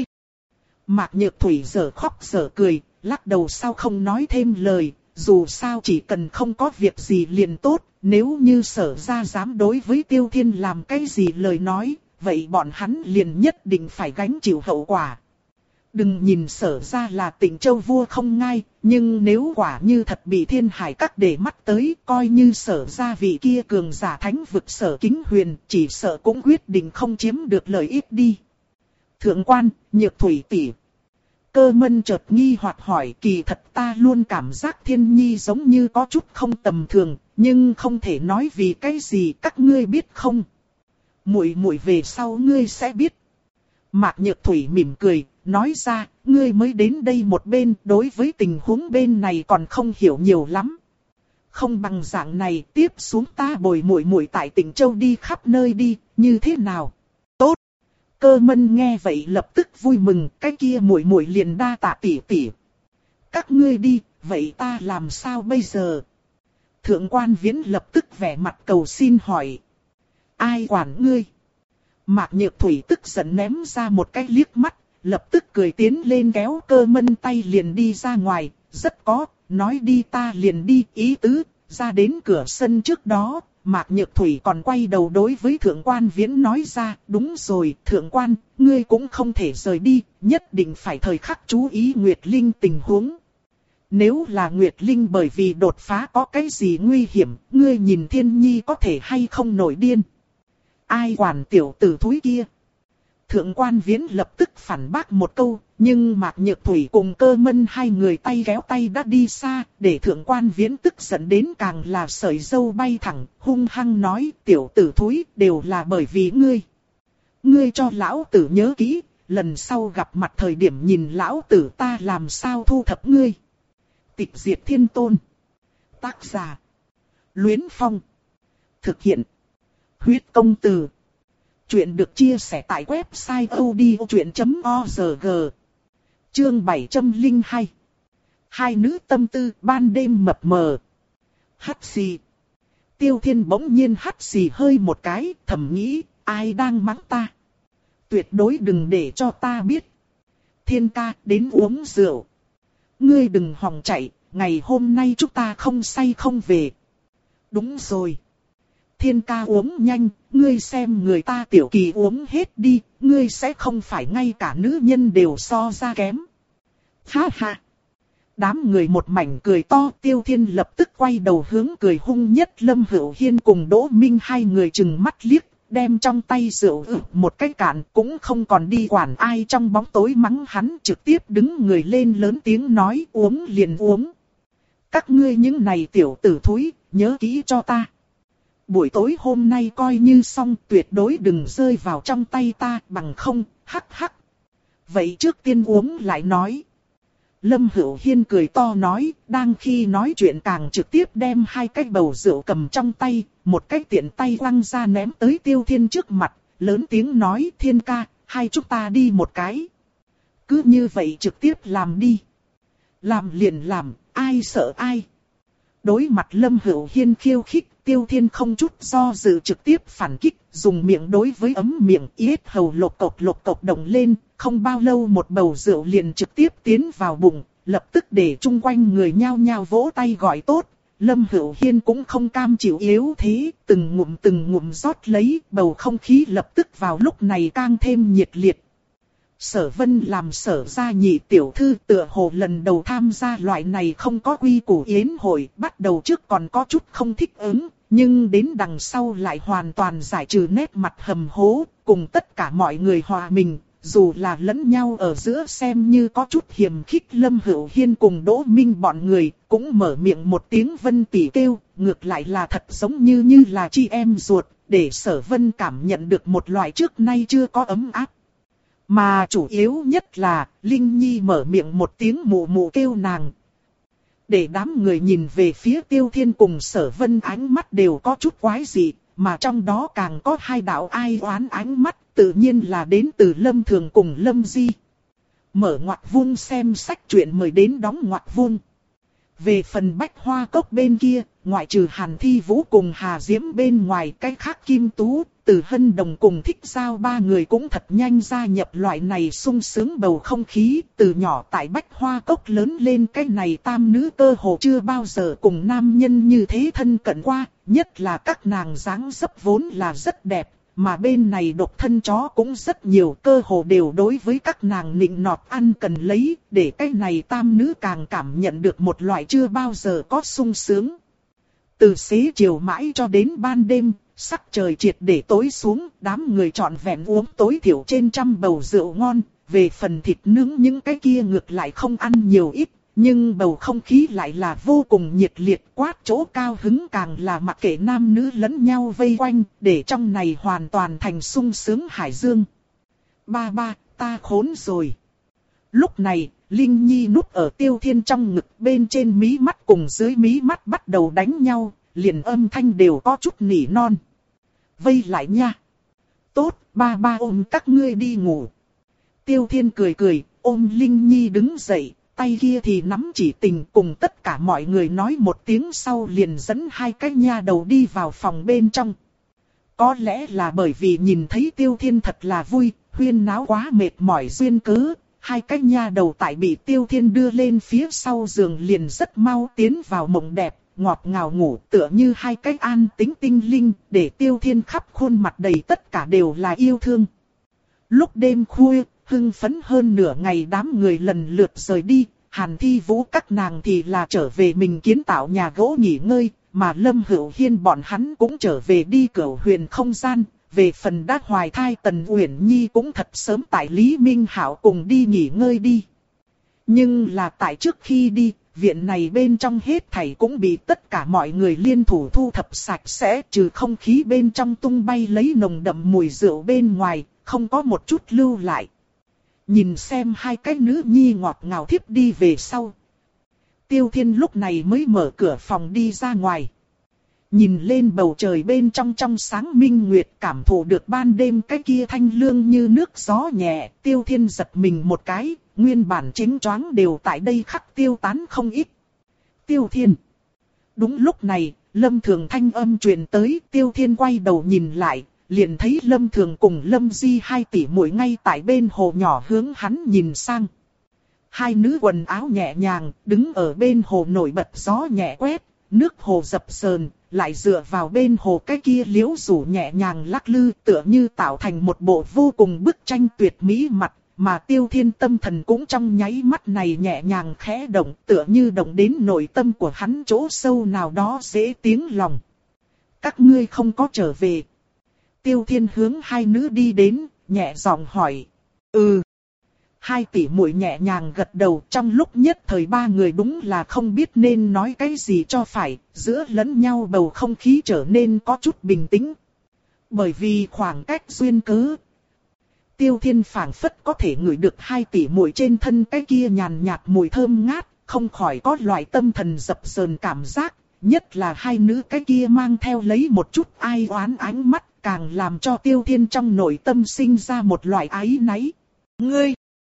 Mạc Nhược Thủy giờ khóc giờ cười, lắc đầu sao không nói thêm lời, dù sao chỉ cần không có việc gì liền tốt, nếu như Sở ra dám đối với Tiêu Thiên làm cái gì lời nói, vậy bọn hắn liền nhất định phải gánh chịu hậu quả. Đừng nhìn Sở ra là Tịnh Châu vua không ngai, nhưng nếu quả như thật bị Thiên Hải Các để mắt tới, coi như Sở ra vị kia cường giả thánh vực Sở Kính Huyền, chỉ sợ cũng quyết định không chiếm được lợi ích đi. Thượng quan, Nhược Thủy tỷ. Cơ Mân chợt nghi hoặc hỏi, kỳ thật ta luôn cảm giác Thiên Nhi giống như có chút không tầm thường, nhưng không thể nói vì cái gì, các ngươi biết không? Muội muội về sau ngươi sẽ biết. Mạc Nhược Thủy mỉm cười, nói ra, ngươi mới đến đây một bên, đối với tình huống bên này còn không hiểu nhiều lắm. Không bằng dạng này, tiếp xuống ta bồi muội muội tại Tịnh Châu đi khắp nơi đi, như thế nào? Tốt. Cơ Mân nghe vậy lập tức vui mừng, cái kia muội muội liền đa tạ tỷ tỷ. Các ngươi đi, vậy ta làm sao bây giờ? Thượng quan Viễn lập tức vẻ mặt cầu xin hỏi. Ai quản ngươi? Mạc Nhược Thủy tức giận ném ra một cái liếc mắt, lập tức cười tiến lên kéo Cơ Mân tay liền đi ra ngoài, rất có, nói đi ta liền đi, ý tứ, ra đến cửa sân trước đó, Mạc Nhược Thủy còn quay đầu đối với Thượng quan Viễn nói ra, đúng rồi, Thượng quan, ngươi cũng không thể rời đi, nhất định phải thời khắc chú ý Nguyệt Linh tình huống. Nếu là Nguyệt Linh bởi vì đột phá có cái gì nguy hiểm, ngươi nhìn Thiên Nhi có thể hay không nổi điên. Ai quản tiểu tử thúi kia? Thượng quan Viễn lập tức phản bác một câu, nhưng Mạc Nhược Thủy cùng Cơ Mân hai người tay kéo tay đã đi xa, để Thượng quan Viễn tức giận đến càng là sợi dâu bay thẳng, hung hăng nói, tiểu tử thúi, đều là bởi vì ngươi. Ngươi cho lão tử nhớ kỹ, lần sau gặp mặt thời điểm nhìn lão tử ta làm sao thu thập ngươi. Tịch Diệt Thiên Tôn. Tác giả. Luyến Phong. Thực hiện. Huyết Công Từ. Chuyện được chia sẻ tại website odchuyện chấm org. Chương bảy trăm lẻ hai. Hai nữ tâm tư ban đêm mập mờ. Hắt xì. Tiêu Thiên bỗng nhiên hắt xì hơi một cái, thầm nghĩ, ai đang mắng ta? Tuyệt đối đừng để cho ta biết. Thiên ca, đến uống rượu. Ngươi đừng hòng chạy, ngày hôm nay chúng ta không say không về. Đúng rồi. Thiên ca uống nhanh, ngươi xem người ta tiểu kỳ uống hết đi, ngươi sẽ không phải ngay cả nữ nhân đều so ra kém. Ha ha. Đám người một mảnh cười to, Tiêu Thiên lập tức quay đầu hướng cười hung nhất Lâm Hữu Hiên cùng Đỗ Minh hai người chừng mắt liếc, đem trong tay rượu ực một cái cạn, cũng không còn đi quản ai trong bóng tối mắng hắn, trực tiếp đứng người lên lớn tiếng nói uống liền uống. Các ngươi những này tiểu tử thúi, nhớ kỹ cho ta. Buổi tối hôm nay coi như xong, tuyệt đối đừng rơi vào trong tay ta, bằng không, hắc hắc. Vậy trước tiên uống lại nói. Lâm Hữu Hiên cười to nói, đang khi nói chuyện càng trực tiếp đem hai cái bầu rượu cầm trong tay, một cái tiện tay quăng ra ném tới Tiêu Thiên trước mặt, lớn tiếng nói, Thiên ca, hai chúng ta đi một cái. Cứ như vậy trực tiếp làm đi. Làm liền làm, ai sợ ai. Đối mặt Lâm Hữu Hiên khiêu khích, Tiêu Thiên không chút do dự trực tiếp phản kích, dùng miệng đối với ấm miệng, yết hầu lột cộc lột cộc động lên, không bao lâu một bầu rượu liền trực tiếp tiến vào bụng, lập tức để chung quanh người nhao nhao vỗ tay gọi tốt. Lâm Hữu Hiên cũng không cam chịu yếu thế, từng ngụm từng ngụm rót lấy, bầu không khí lập tức vào lúc này càng thêm nhiệt liệt. Sở Vân làm Sở gia nhị tiểu thư tựa hồ lần đầu tham gia loại này không có quy củ yến hội, bắt đầu trước còn có chút không thích ứng, nhưng đến đằng sau lại hoàn toàn giải trừ nét mặt hầm hố, cùng tất cả mọi người hòa mình, dù là lẫn nhau ở giữa xem như có chút hiềm khích. Lâm Hữu Hiên cùng Đỗ Minh bọn người cũng mở miệng một tiếng Vân tỷ kêu, ngược lại là thật giống như như là chị em ruột, để Sở Vân cảm nhận được một loại trước nay chưa có ấm áp. Mà chủ yếu nhất là, Linh Nhi mở miệng một tiếng mụ mụ kêu nàng. Để đám người nhìn về phía Tiêu Thiên cùng Sở Vân ánh mắt đều có chút quái dị, mà trong đó càng có hai đạo ai oán ánh mắt, tự nhiên là đến từ Lâm Thường cùng Lâm Di. Mở ngoặc vuông xem sách truyện mời đến đóng ngoặc vuông. Về phần Bách Hoa Cốc bên kia, ngoại trừ Hàn Thi Vũ cùng Hà Diễm bên ngoài, cái khác Kim Tú, Từ Hân Đồng cùng Thích Giao ba người cũng thật nhanh gia nhập loại này sung sướng bầu không khí. Từ nhỏ tại Bách Hoa Cốc lớn lên, cái này tam nữ cơ hồ chưa bao giờ cùng nam nhân như thế thân cận qua, nhất là các nàng dáng dấp vốn là rất đẹp. Mà bên này độc thân chó cũng rất nhiều, cơ hồ đều đối với các nàng nịnh nọt ăn cần lấy, để cái này tam nữ càng cảm nhận được một loại chưa bao giờ có sung sướng. Từ xế chiều mãi cho đến ban đêm, sắc trời triệt để tối xuống, đám người trọn vẹn uống tối thiểu trên trăm bầu rượu ngon, về phần thịt nướng những cái kia ngược lại không ăn nhiều ít. Nhưng bầu không khí lại là vô cùng nhiệt liệt, quát chỗ cao hứng càng là mặc kệ nam nữ lẫn nhau vây quanh, để trong này hoàn toàn thành sung sướng hải dương. Ba ba, ta khốn rồi. Lúc này, Linh Nhi núp ở Tiêu Thiên trong ngực, bên trên mí mắt cùng dưới mí mắt bắt đầu đánh nhau, liền âm thanh đều có chút nỉ non. Vây lại nha. Tốt, ba ba ôm các ngươi đi ngủ. Tiêu Thiên cười cười, ôm Linh Nhi đứng dậy. Tay kia thì nắm chỉ tình, cùng tất cả mọi người nói một tiếng sau liền dẫn hai cái nha đầu đi vào phòng bên trong. Có lẽ là bởi vì nhìn thấy Tiêu Thiên thật là vui, huyên náo quá mệt mỏi duyên cớ, hai cái nha đầu tại bị Tiêu Thiên đưa lên phía sau giường liền rất mau tiến vào mộng đẹp, ngọt ngào ngủ tựa như hai cái an tính tinh linh, để Tiêu Thiên khắp khuôn mặt đầy tất cả đều là yêu thương. Lúc đêm khuya, hưng phấn hơn nửa ngày đám người lần lượt rời đi, Hàn Thi Vũ các nàng thì là trở về mình kiến tạo nhà gỗ nghỉ ngơi, mà Lâm Hữu Hiên bọn hắn cũng trở về đi Cửu Huyền không gian. Về phần đã hoài thai Tần Uyển Nhi cũng thật sớm tại Lý Minh Hạo cùng đi nghỉ ngơi đi. Nhưng là tại trước khi đi, viện này bên trong hết thảy cũng bị tất cả mọi người liên thủ thu thập sạch sẽ, trừ không khí bên trong tung bay lấy nồng đậm mùi rượu bên ngoài, không có một chút lưu lại. Nhìn xem hai cái nữ nhi ngọt ngào thiếp đi về sau. Tiêu Thiên lúc này mới mở cửa phòng đi ra ngoài. Nhìn lên bầu trời bên trong trong sáng minh nguyệt, cảm thụ được ban đêm cái kia thanh lương như nước gió nhẹ. Tiêu Thiên giật mình một cái, nguyên bản chính choáng đều tại đây khắc tiêu tán không ít. Tiêu Thiên. Đúng lúc này, Lâm Thường thanh âm truyền tới, Tiêu Thiên quay đầu nhìn lại. Liền thấy Lâm Thường cùng Lâm Di hai tỷ muội ngay tại bên hồ nhỏ hướng hắn nhìn sang. Hai nữ quần áo nhẹ nhàng, đứng ở bên hồ nổi bật gió nhẹ quét, nước hồ dập sờn, lại dựa vào bên hồ cái kia liễu rủ nhẹ nhàng lắc lư, tựa như tạo thành một bộ vô cùng bức tranh tuyệt mỹ mặt, mà Tiêu Thiên tâm thần cũng trong nháy mắt này nhẹ nhàng khẽ động, tựa như động đến nội tâm của hắn chỗ sâu nào đó dễ tiếng lòng. Các ngươi không có trở về. Tiêu Thiên hướng hai nữ đi đến, nhẹ giọng hỏi. Ừ. Hai tỷ muội nhẹ nhàng gật đầu, trong lúc nhất thời ba người đúng là không biết nên nói cái gì cho phải, giữa lẫn nhau bầu không khí trở nên có chút bình tĩnh. Bởi vì khoảng cách duyên cớ. Tiêu Thiên phảng phất có thể ngửi được hai tỷ muội trên thân cái kia nhàn nhạt mùi thơm ngát, không khỏi có loại tâm thần dập dờn cảm giác, nhất là hai nữ cái kia mang theo lấy một chút ai oán ánh mắt. Càng làm cho Tiêu Thiên trong nội tâm sinh ra một loại áy náy. Ngươi!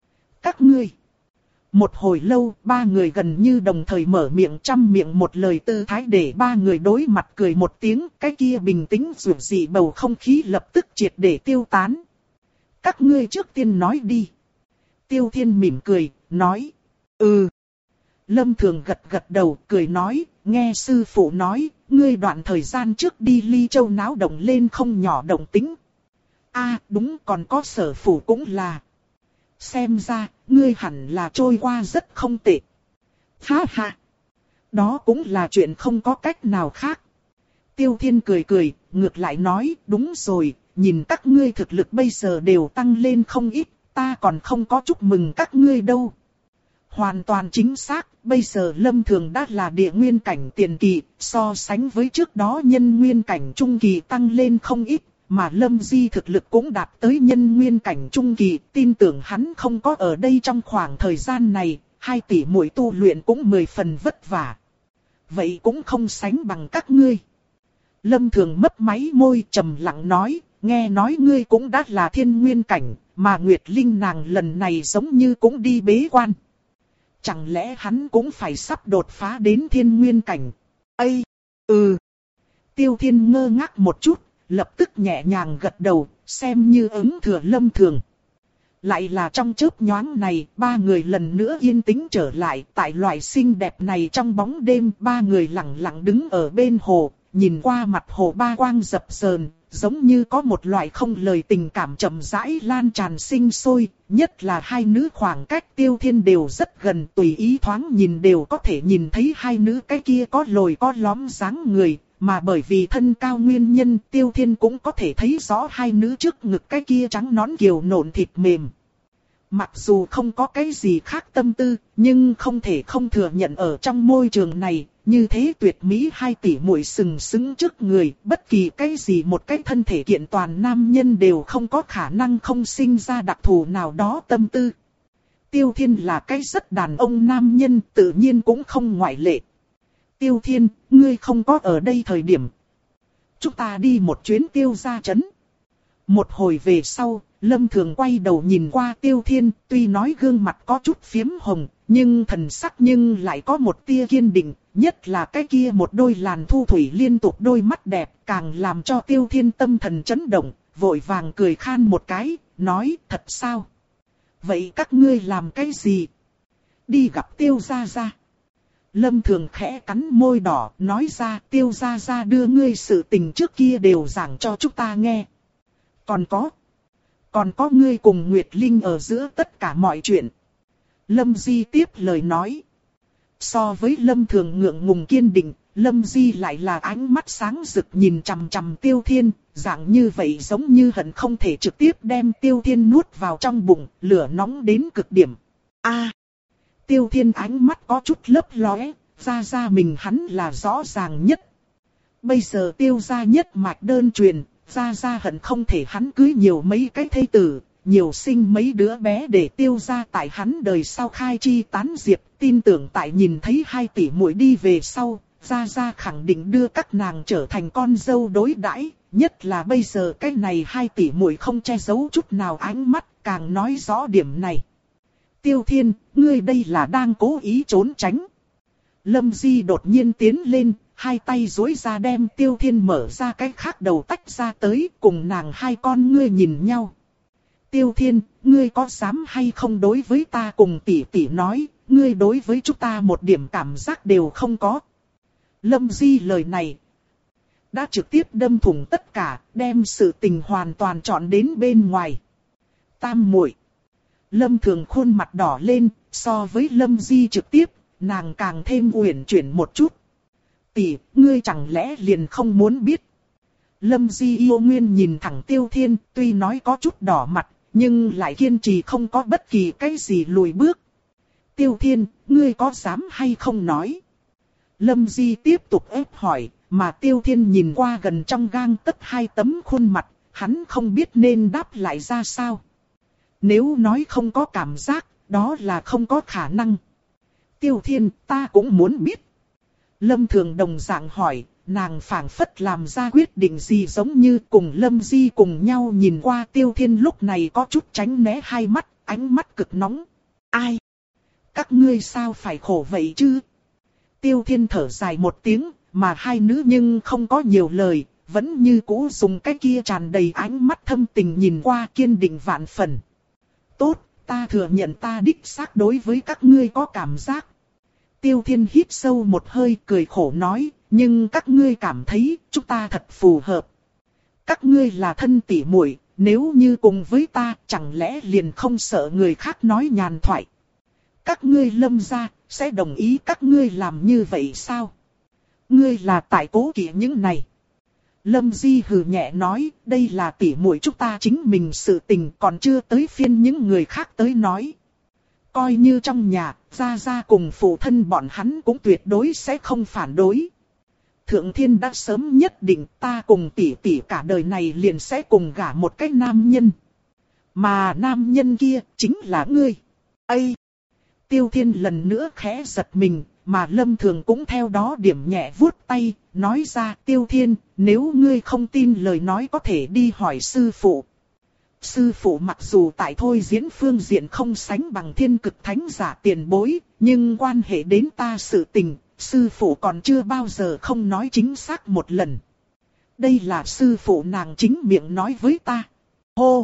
Các ngươi! Một hồi lâu, ba người gần như đồng thời mở miệng trăm miệng một lời tư thái để ba người đối mặt cười một tiếng. Cái kia bình tĩnh dù gì bầu không khí lập tức triệt để tiêu tán. Các ngươi trước tiên nói đi. Tiêu Thiên mỉm cười, nói. Ừ! Lâm Thường gật gật đầu, cười nói, nghe sư phụ nói. Ngươi đoạn thời gian trước đi Ly Châu náo động lên không nhỏ động tính. A à, đúng, còn có Sở phủ cũng là. Xem ra, ngươi hẳn là trôi qua rất không tệ. Ha ha. Đó cũng là chuyện không có cách nào khác. Tiêu Thiên cười cười, ngược lại nói, đúng rồi, nhìn các ngươi thực lực bây giờ đều tăng lên không ít, ta còn không có chúc mừng các ngươi đâu. Hoàn toàn chính xác, bây giờ Lâm Thường đã là địa nguyên cảnh tiền kỳ, so sánh với trước đó nhân nguyên cảnh trung kỳ tăng lên không ít, mà Lâm Di thực lực cũng đạt tới nhân nguyên cảnh trung kỳ, tin tưởng hắn không có ở đây trong khoảng thời gian này, hai tỷ muội tu luyện cũng mười phần vất vả. Vậy cũng không sánh bằng các ngươi. Lâm Thường mấp máy môi trầm lặng nói, nghe nói ngươi cũng đã là thiên nguyên cảnh, mà Nguyệt Linh nàng lần này giống như cũng đi bế quan. chẳng lẽ hắn cũng phải sắp đột phá đến thiên nguyên cảnh? Ây! Ừ! Tiêu Thiên ngơ ngác một chút, lập tức nhẹ nhàng gật đầu, xem như ứng thừa Lâm Thường. Lại là trong chớp nhoáng này, ba người lần nữa yên tĩnh trở lại, tại loại xinh đẹp này trong bóng đêm, ba người lặng lặng đứng ở bên hồ, nhìn qua mặt hồ ba quang dập dờn, giống như có một loại không lời tình cảm chậm rãi lan tràn sinh sôi, nhất là hai nữ khoảng cách Tiêu Thiên đều rất gần, tùy ý thoáng nhìn đều có thể nhìn thấy hai nữ cái kia có lồi có lõm dáng người. Mà bởi vì thân cao nguyên nhân, Tiêu Thiên cũng có thể thấy rõ hai nữ trước ngực cái kia trắng nõn kiều nộn thịt mềm. Mặc dù không có cái gì khác tâm tư, nhưng không thể không thừa nhận ở trong môi trường này, như thế tuyệt mỹ hai tỷ muội sừng sững trước người, bất kỳ cái gì một cái thân thể kiện toàn nam nhân đều không có khả năng không sinh ra đặc thù nào đó tâm tư. Tiêu Thiên là cái rất đàn ông nam nhân, tự nhiên cũng không ngoại lệ. Tiêu Thiên, ngươi không có ở đây thời điểm. Chúng ta đi một chuyến Tiêu gia trấn. Một hồi về sau, Lâm Thường quay đầu nhìn qua Tiêu Thiên, tuy nói gương mặt có chút phiếm hồng, nhưng thần sắc nhưng lại có một tia kiên định, nhất là cái kia một đôi làn thu thủy liên tục đôi mắt đẹp, càng làm cho Tiêu Thiên tâm thần chấn động, vội vàng cười khan một cái, nói thật sao? Vậy các ngươi làm cái gì? Đi gặp Tiêu gia gia. Lâm Thường khẽ cắn môi đỏ, nói ra Tiêu gia gia đưa ngươi sự tình trước kia đều giảng cho chúng ta nghe. Còn có, còn có ngươi cùng Nguyệt Linh ở giữa tất cả mọi chuyện. Lâm Di tiếp lời nói. So với Lâm Thường ngượng ngùng kiên định, Lâm Di lại là ánh mắt sáng rực nhìn chằm chằm Tiêu Thiên, dạng như vậy giống như hận không thể trực tiếp đem Tiêu Thiên nuốt vào trong bụng, lửa nóng đến cực điểm. A, Tiêu Thiên ánh mắt có chút lấp lóe, ra ra mình hắn là rõ ràng nhất. Bây giờ Tiêu gia nhất mạch đơn truyền, ra ra hận không thể hắn cưới nhiều mấy cái thê tử, nhiều sinh mấy đứa bé để Tiêu gia tại hắn đời sau khai chi tán diệp, tin tưởng tại nhìn thấy hai tỷ muội đi về sau, ra ra khẳng định đưa các nàng trở thành con dâu đối đãi, nhất là bây giờ cái này hai tỷ muội không che giấu chút nào ánh mắt, càng nói rõ điểm này. Tiêu Thiên, ngươi đây là đang cố ý trốn tránh. Lâm Di đột nhiên tiến lên, hai tay duỗi ra đem Tiêu Thiên mở ra cái khác đầu tách ra tới, cùng nàng hai con ngươi nhìn nhau. Tiêu Thiên, ngươi có dám hay không đối với ta cùng tỷ tỷ nói, ngươi đối với chúng ta một điểm cảm giác đều không có. Lâm Di lời này đã trực tiếp đâm thủng tất cả, đem sự tình hoàn toàn chọn đến bên ngoài. Tam muội. Lâm Thường khuôn mặt đỏ lên, so với Lâm Di trực tiếp, nàng càng thêm uyển chuyển một chút. Tỷ, ngươi chẳng lẽ liền không muốn biết? Lâm Di yêu nguyên nhìn thẳng Tiêu Thiên, tuy nói có chút đỏ mặt, nhưng lại kiên trì không có bất kỳ cái gì lùi bước. Tiêu Thiên, ngươi có dám hay không nói? Lâm Di tiếp tục ép hỏi, mà Tiêu Thiên nhìn qua gần trong gang tấc hai tấm khuôn mặt, hắn không biết nên đáp lại ra sao. Nếu nói không có cảm giác, đó là không có khả năng. Tiêu Thiên, ta cũng muốn biết. Lâm Thường đồng dạng hỏi, nàng phảng phất làm ra quyết định gì giống như cùng Lâm Di cùng nhau nhìn qua Tiêu Thiên lúc này có chút tránh né hai mắt, ánh mắt cực nóng. Ai? Các ngươi sao phải khổ vậy chứ? Tiêu Thiên thở dài một tiếng, mà hai nữ nhưng không có nhiều lời, vẫn như cũ dùng cái kia tràn đầy ánh mắt thâm tình nhìn qua kiên định vạn phần. Tốt, ta thừa nhận ta đích xác đối với các ngươi có cảm giác. Tiêu Thiên hít sâu một hơi cười khổ nói, nhưng các ngươi cảm thấy chúng ta thật phù hợp. Các ngươi là thân tỷ muội, nếu như cùng với ta chẳng lẽ liền không sợ người khác nói nhàn thoại. Các ngươi Lâm gia sẽ đồng ý các ngươi làm như vậy sao? Ngươi là tại cố kỵ những này. Lâm Di hừ nhẹ nói, đây là tỷ muội chúng ta chính mình sự tình còn chưa tới phiên những người khác tới nói. Coi như trong nhà, gia gia cùng phụ thân bọn hắn cũng tuyệt đối sẽ không phản đối. Thượng Thiên đã sớm nhất định ta cùng tỷ tỷ cả đời này liền sẽ cùng gả một cái nam nhân. Mà nam nhân kia chính là ngươi. Ây! Tiêu Thiên lần nữa khẽ giật mình, mà Lâm Thường cũng theo đó điểm nhẹ vuốt tay, nói ra Tiêu Thiên, nếu ngươi không tin lời nói có thể đi hỏi sư phụ. Sư phụ mặc dù tại thôi diễn phương diện không sánh bằng thiên cực thánh giả tiền bối, nhưng quan hệ đến ta sự tình, sư phụ còn chưa bao giờ không nói chính xác một lần. Đây là sư phụ nàng chính miệng nói với ta. Hô!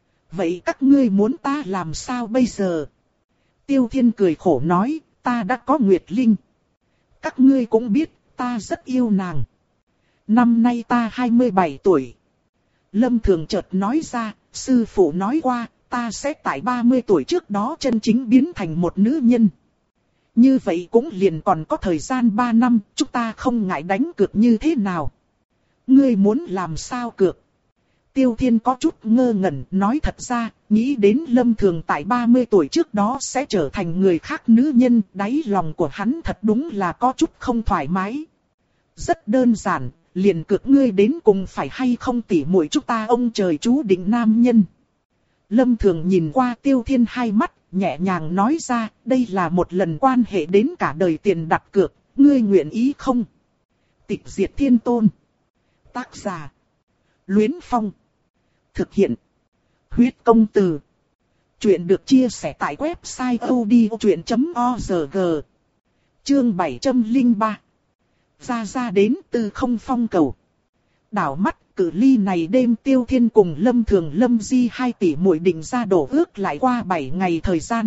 Vậy các ngươi muốn ta làm sao bây giờ? Tiêu Thiên cười khổ nói, ta đã có Nguyệt Linh. Các ngươi cũng biết, ta rất yêu nàng. Năm nay ta hai mươi bảy tuổi. Lâm Thường chợt nói ra, sư phụ nói qua, ta sẽ tại ba mươi tuổi trước đó chân chính biến thành một nữ nhân. Như vậy cũng liền còn có thời gian ba năm, chúng ta không ngại đánh cược như thế nào. Ngươi muốn làm sao cược? Tiêu Thiên có chút ngơ ngẩn, nói thật ra, nghĩ đến Lâm Thường tại ba mươi tuổi trước đó sẽ trở thành người khác nữ nhân, đáy lòng của hắn thật đúng là có chút không thoải mái. Rất đơn giản, liền cược ngươi đến cùng phải hay không tỉ muội chúng ta ông trời chú định nam nhân. Lâm Thường nhìn qua Tiêu Thiên hai mắt, nhẹ nhàng nói ra, đây là một lần quan hệ đến cả đời tiền đặt cược, ngươi nguyện ý không? Tịch Diệt Thiên Tôn. Tác giả: Luyến Phong. Thực hiện: Huyết Công Từ. Chuyện được chia sẻ tại website odchuyện chấm org. Chương bảy trăm lẻ ba. Ra ra đến từ không phong cầu. Đảo mắt, cự ly này đêm Tiêu Thiên cùng Lâm Thường Lâm Di hai tỷ muội định ra đổ ước lại qua bảy ngày thời gian.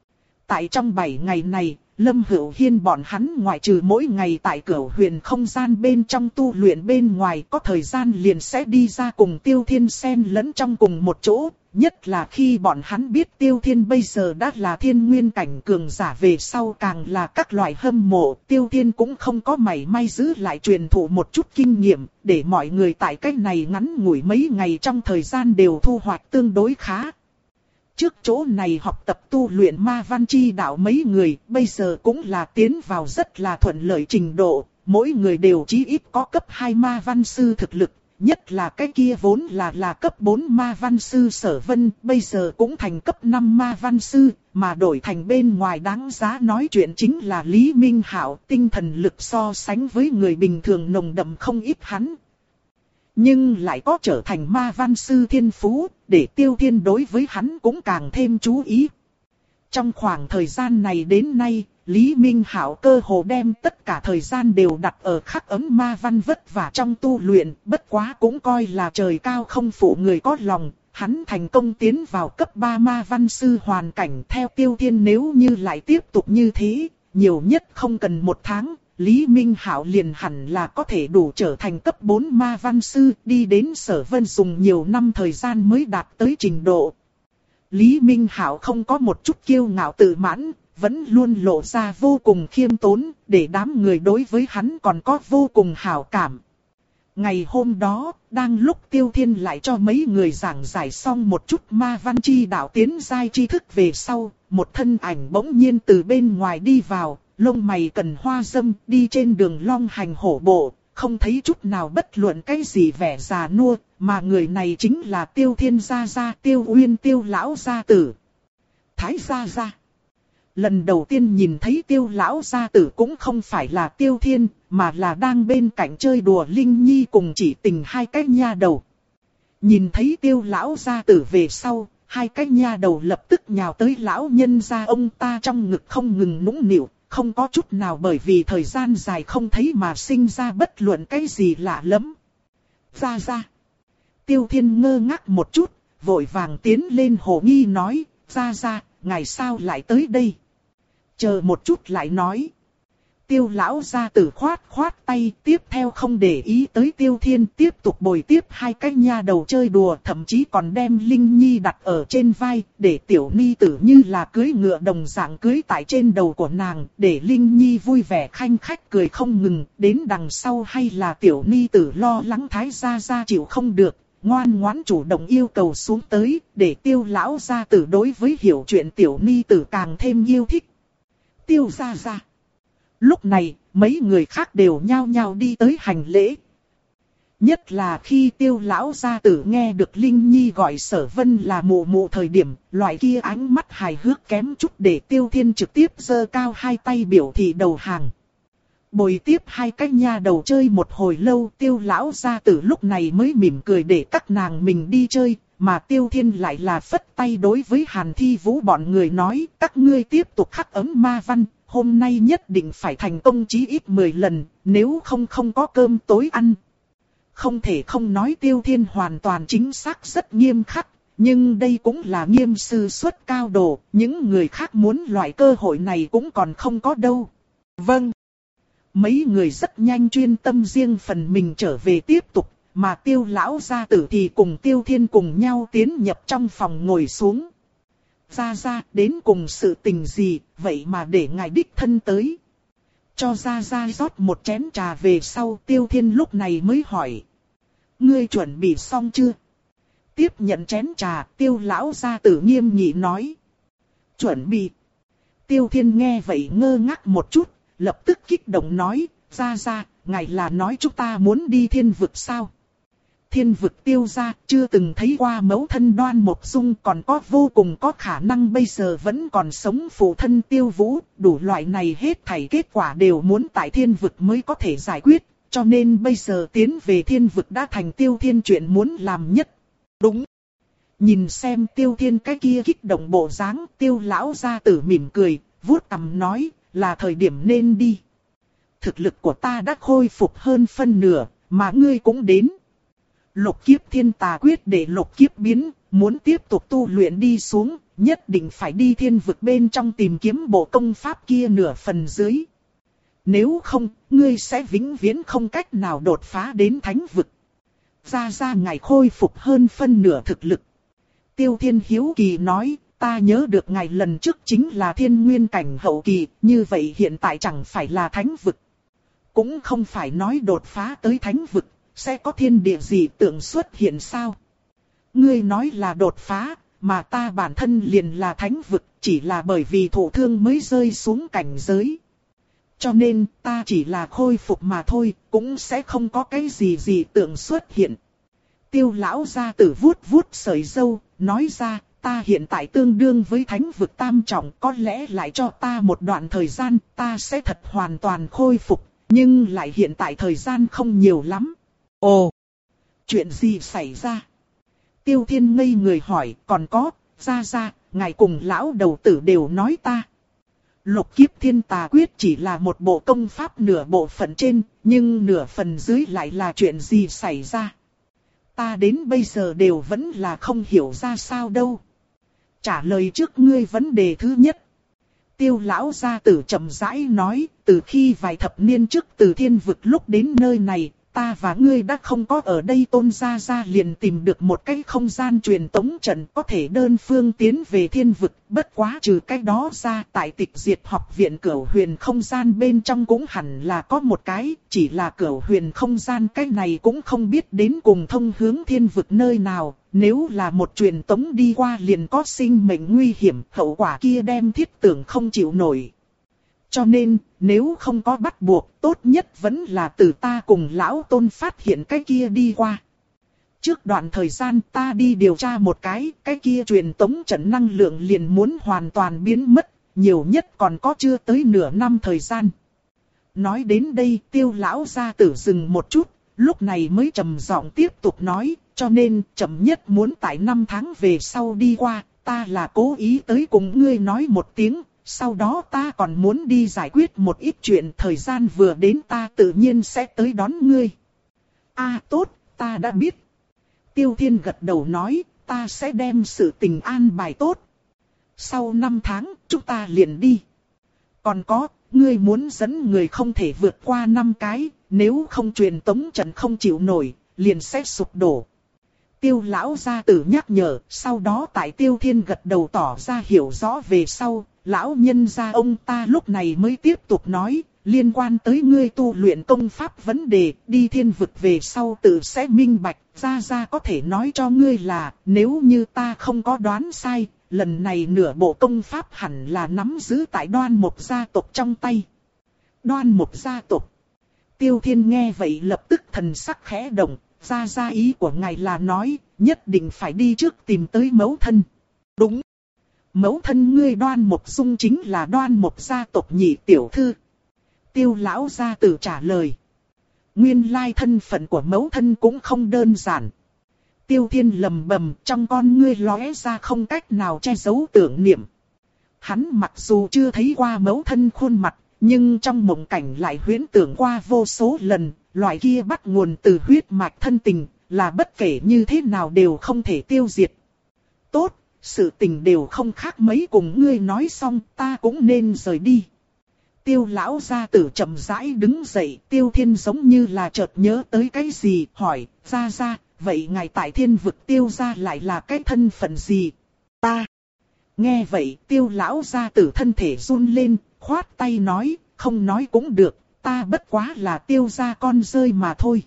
Tại trong bảy ngày này, Lâm Hữu Hiên bọn hắn ngoại trừ mỗi ngày tại Cửu Huyền không gian bên trong tu luyện bên ngoài có thời gian liền sẽ đi ra cùng Tiêu Thiên xen lẫn trong cùng một chỗ. Nhất là khi bọn hắn biết Tiêu Thiên bây giờ đã là thiên nguyên cảnh cường giả về sau càng là các loại hâm mộ. Tiêu Thiên cũng không có mảy may giữ lại truyền thụ một chút kinh nghiệm để mọi người tại cách này ngắn ngủi mấy ngày trong thời gian đều thu hoạch tương đối khá. Trước chỗ này học tập tu luyện ma văn chi đạo mấy người bây giờ cũng là tiến vào rất là thuận lợi trình độ. Mỗi người đều chí ít có cấp hai ma văn sư thực lực. Nhất là cái kia vốn là là cấp bốn ma văn sư Sở Vân, bây giờ cũng thành cấp năm ma văn sư, mà đổi thành bên ngoài đáng giá nói chuyện chính là Lý Minh Hạo, tinh thần lực so sánh với người bình thường nồng đậm không ít hắn. Nhưng lại có trở thành ma văn sư thiên phú, để Tiêu Thiên đối với hắn cũng càng thêm chú ý. Trong khoảng thời gian này đến nay, Lý Minh Hạo cơ hồ đem tất cả thời gian đều đặt ở khắc ấm ma văn vất vả trong tu luyện, bất quá cũng coi là trời cao không phụ người có lòng, hắn thành công tiến vào cấp ba ma văn sư hoàn cảnh. Theo Tiêu Thiên nếu như lại tiếp tục như thế, nhiều nhất không cần một tháng, Lý Minh Hạo liền hẳn là có thể đủ trở thành cấp bốn ma văn sư, đi đến Sở Vân dùng nhiều năm thời gian mới đạt tới trình độ. Lý Minh Hạo không có một chút kiêu ngạo tự mãn, vẫn luôn lộ ra vô cùng khiêm tốn, để đám người đối với hắn còn có vô cùng hảo cảm. Ngày hôm đó, đang lúc Tiêu Thiên lại cho mấy người giảng giải xong một chút ma văn chi đạo tiến giai tri thức về sau, một thân ảnh bỗng nhiên từ bên ngoài đi vào, lông mày cần hoa dâm, đi trên đường long hành hổ bộ, không thấy chút nào bất luận cái gì vẻ già nua, mà người này chính là Tiêu Thiên gia gia Tiêu Uyên Tiêu lão gia tử. Thái gia gia. Lần đầu tiên nhìn thấy Tiêu lão gia tử cũng không phải là Tiêu Thiên, mà là đang bên cạnh chơi đùa Linh Nhi cùng Chỉ Tình hai cái nha đầu. Nhìn thấy Tiêu lão gia tử về sau, hai cái nha đầu lập tức nhào tới lão nhân gia ông ta trong ngực không ngừng nũng nịu, không có chút nào bởi vì thời gian dài không thấy mà sinh ra bất luận cái gì lạ lắm. Gia gia. Tiêu Thiên ngơ ngác một chút, vội vàng tiến lên hồ nghi nói, gia gia, ngài sao lại tới đây? Chờ một chút lại nói. Tiêu lão gia tử khoát khoát tay, tiếp theo không để ý tới Tiêu Thiên, tiếp tục bồi tiếp hai cái nha đầu chơi đùa, thậm chí còn đem Linh Nhi đặt ở trên vai, để tiểu ni tử như là cưới ngựa đồng dạng cưới tại trên đầu của nàng, để Linh Nhi vui vẻ khanh khách cười không ngừng, đến đằng sau hay là tiểu ni tử lo lắng thái gia gia chịu không được, ngoan ngoãn chủ động yêu cầu xuống tới, để Tiêu lão gia tử đối với hiểu chuyện tiểu ni tử càng thêm yêu thích. Tiêu gia gia. Lúc này, mấy người khác đều nhao nhao đi tới hành lễ. Nhất là khi Tiêu lão gia tử nghe được Linh Nhi gọi Sở Vân là mụ mụ thời điểm, loại kia ánh mắt hài hước kém chút để Tiêu Thiên trực tiếp giơ cao hai tay biểu thị đầu hàng. Bồi tiếp hai cái nha đầu chơi một hồi lâu, Tiêu lão gia tử lúc này mới mỉm cười để các nàng mình đi chơi, mà Tiêu Thiên lại là phất tay đối với Hàn Thi Vũ bọn người nói, các ngươi tiếp tục khắc ấm ma văn, hôm nay nhất định phải thành công chí ít mười lần, nếu không không có cơm tối ăn. Không thể không nói Tiêu Thiên hoàn toàn chính xác rất nghiêm khắc, nhưng đây cũng là nghiêm sư xuất cao đồ, những người khác muốn loại cơ hội này cũng còn không có đâu. Vâng. Mấy người rất nhanh chuyên tâm riêng phần mình trở về tiếp tục, mà Tiêu lão gia tử thì cùng Tiêu Thiên cùng nhau tiến nhập trong phòng ngồi xuống. Gia Gia, đến cùng sự tình gì, vậy mà để ngài đích thân tới. Cho Gia Gia rót một chén trà về sau, Tiêu Thiên lúc này mới hỏi. Ngươi chuẩn bị xong chưa? Tiếp nhận chén trà, Tiêu lão gia tử nghiêm nghị nói. Chuẩn bị. Tiêu Thiên nghe vậy ngơ ngác một chút, lập tức kích động nói, Gia Gia, ngài là nói chúng ta muốn đi thiên vực sao? Thiên vực Tiêu gia chưa từng thấy qua mẫu thân Đoan Mộc Dung, còn có vô cùng có khả năng bây giờ vẫn còn sống phụ thân Tiêu Vũ, đủ loại này hết thảy kết quả đều muốn tại thiên vực mới có thể giải quyết, cho nên bây giờ tiến về thiên vực đã thành Tiêu Thiên chuyện muốn làm nhất. Đúng. Nhìn xem Tiêu Thiên cái kia kích động bộ dáng, Tiêu lão gia tử mỉm cười, vuốt cằm nói, là thời điểm nên đi. Thực lực của ta đã khôi phục hơn phân nửa, mà ngươi cũng đến. Lục kiếp thiên tà quyết để lục kiếp biến, muốn tiếp tục tu luyện đi xuống, nhất định phải đi thiên vực bên trong tìm kiếm bộ công pháp kia nửa phần dưới. Nếu không, ngươi sẽ vĩnh viễn không cách nào đột phá đến thánh vực. Gia Gia ngài khôi phục hơn phân nửa thực lực. Tiêu Thiên hiếu kỳ nói, ta nhớ được ngài lần trước chính là thiên nguyên cảnh hậu kỳ, như vậy hiện tại chẳng phải là thánh vực. Cũng không phải nói đột phá tới thánh vực, sẽ có thiên địa gì tượng xuất hiện sao? Ngươi nói là đột phá, mà ta bản thân liền là thánh vực, chỉ là bởi vì thổ thương mới rơi xuống cảnh giới. Cho nên ta chỉ là khôi phục mà thôi, cũng sẽ không có cái gì gì tượng xuất hiện. Tiêu lão gia tử vuốt vuốt sợi râu, nói ra, ta hiện tại tương đương với thánh vực tam trọng, có lẽ lại cho ta một đoạn thời gian, ta sẽ thật hoàn toàn khôi phục, nhưng lại hiện tại thời gian không nhiều lắm. Ồ, chuyện gì xảy ra? Tiêu Thiên ngây người hỏi, còn có, Gia Gia, ngài cùng lão đầu tử đều nói ta. Lục kiếp thiên tà quyết chỉ là một bộ công pháp nửa bộ phận trên, nhưng nửa phần dưới lại là chuyện gì xảy ra? Ta đến bây giờ đều vẫn là không hiểu ra sao đâu. Trả lời trước ngươi vấn đề thứ nhất. Tiêu lão gia tử chậm rãi nói, từ khi vài thập niên trước từ thiên vực lúc đến nơi này, ta và ngươi đã không có ở đây. Tôn Gia Gia liền tìm được một cái không gian truyền tống trận có thể đơn phương tiến về thiên vực. Bất quá trừ cái đó ra, tại Tịch Diệt học viện Cửu Huyền không gian bên trong cũng hẳn là có một cái, chỉ là Cửu Huyền không gian cái này cũng không biết đến cùng thông hướng thiên vực nơi nào. Nếu là một truyền tống đi qua liền có sinh mệnh nguy hiểm, hậu quả kia đem thiết tưởng không chịu nổi. Cho nên, nếu không có bắt buộc, tốt nhất vẫn là từ ta cùng lão Tôn phát hiện cái kia đi qua. Trước đoạn thời gian ta đi điều tra một cái, cái kia truyền tống trận năng lượng liền muốn hoàn toàn biến mất, nhiều nhất còn có chưa tới nửa năm thời gian. Nói đến đây, Tiêu lão gia tử dừng một chút, lúc này mới trầm giọng tiếp tục nói, cho nên chậm nhất muốn tại năm tháng về sau đi qua, ta là cố ý tới cùng ngươi nói một tiếng. Sau đó ta còn muốn đi giải quyết một ít chuyện, thời gian vừa đến ta tự nhiên sẽ tới đón ngươi. À tốt, ta đã biết. Tiêu Thiên gật đầu nói, ta sẽ đem sự tình an bài tốt. Sau năm tháng, chúng ta liền đi. Còn có, ngươi muốn dẫn người không thể vượt qua năm cái, nếu không truyền tống trận không chịu nổi, liền sẽ sụp đổ. Tiêu lão gia tử nhắc nhở, sau đó tại Tiêu Thiên gật đầu tỏ ra hiểu rõ về sau. Lão nhân gia ông ta lúc này mới tiếp tục nói, liên quan tới ngươi tu luyện công pháp vấn đề, đi thiên vực về sau tự sẽ minh bạch. Gia Gia có thể nói cho ngươi là, nếu như ta không có đoán sai, lần này nửa bộ công pháp hẳn là nắm giữ tại Đoan Mộc gia tộc trong tay. Đoan Mộc gia tộc. Tiêu Thiên nghe vậy lập tức thần sắc khẽ động, Gia Gia ý của ngài là nói, nhất định phải đi trước tìm tới mẫu thân. Đúng. Mẫu thân ngươi Đoan Mộc Dung chính là Đoan Mộc gia tộc nhị tiểu thư. Tiêu lão gia tử trả lời. Nguyên lai thân phận của mẫu thân cũng không đơn giản. Tiêu Thiên lầm bầm, trong con ngươi lóe ra không cách nào che giấu tưởng niệm. Hắn mặc dù chưa thấy qua mẫu thân khuôn mặt, nhưng trong mộng cảnh lại huyễn tưởng qua vô số lần, loại kia bắt nguồn từ huyết mạch thân tình, là bất kể như thế nào đều không thể tiêu diệt. Tốt, sự tình đều không khác mấy cùng ngươi nói xong, ta cũng nên rời đi. Tiêu lão gia tử chậm rãi đứng dậy, Tiêu Thiên giống như là chợt nhớ tới cái gì, hỏi, gia gia, vậy ngài tại thiên vực Tiêu gia lại là cái thân phận gì? Ta. Nghe vậy, Tiêu lão gia tử thân thể run lên, khoát tay nói, không nói cũng được, ta bất quá là Tiêu gia con rơi mà thôi.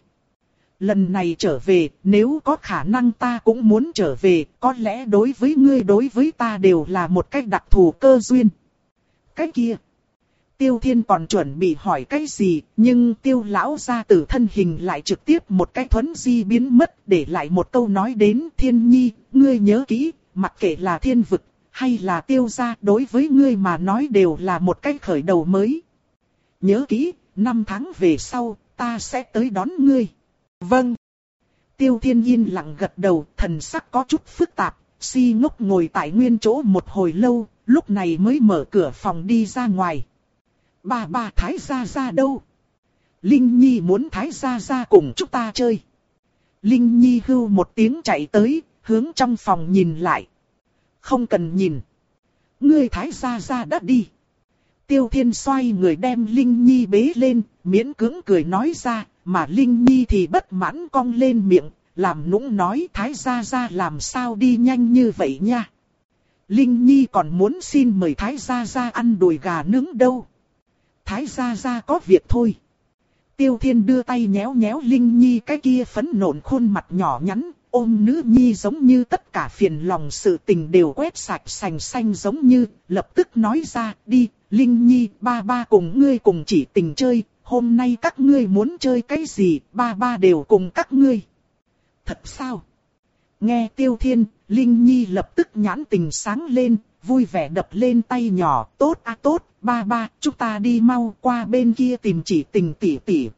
Lần này trở về, nếu có khả năng ta cũng muốn trở về, có lẽ đối với ngươi đối với ta đều là một cách đặc thù cơ duyên. Cái kia. Tiêu Thiên còn chuẩn bị hỏi cái gì, nhưng Tiêu lão gia tử thân hình lại trực tiếp một cái thuấn di biến mất, để lại một câu nói đến Thiên Nhi, ngươi nhớ kỹ, mặc kệ là thiên vực, hay là Tiêu gia, đối với ngươi mà nói đều là một cái khởi đầu mới. Nhớ kỹ, năm tháng về sau, ta sẽ tới đón ngươi. Vâng. Tiêu Thiên yên lặng gật đầu, thần sắc có chút phức tạp, si ngốc ngồi tại nguyên chỗ một hồi lâu, lúc này mới mở cửa phòng đi ra ngoài. Bà bà Thái gia gia đâu? Linh Nhi muốn Thái gia gia cùng chúng ta chơi. Linh Nhi hưu một tiếng chạy tới, hướng trong phòng nhìn lại. Không cần nhìn. Ngươi Thái gia gia đã đi. Tiêu Thiên xoay người đem Linh Nhi bế lên, miễn cưỡng cười nói ra, mà Linh Nhi thì bất mãn cong lên miệng, làm nũng nói Thái gia gia làm sao đi nhanh như vậy nha. Linh Nhi còn muốn xin mời Thái gia gia ăn đùi gà nướng đâu. Thái gia gia có việc thôi. Tiêu Thiên đưa tay nhéo nhéo Linh Nhi cái kia phấn nộn khuôn mặt nhỏ nhắn, ôm nữ nhi giống như tất cả phiền lòng sự tình đều quét sạch sành xanh giống như, lập tức nói ra, đi, Linh Nhi, ba ba cùng ngươi cùng chỉ tình chơi, hôm nay các ngươi muốn chơi cái gì, ba ba đều cùng các ngươi. Thật sao? Nghe Tiêu Thiên, Linh Nhi lập tức nhãn tình sáng lên, vui vẻ đập lên tay nhỏ, tốt à tốt, ba ba, chúng ta đi mau qua bên kia tìm chỉ tình tỷ tỷ.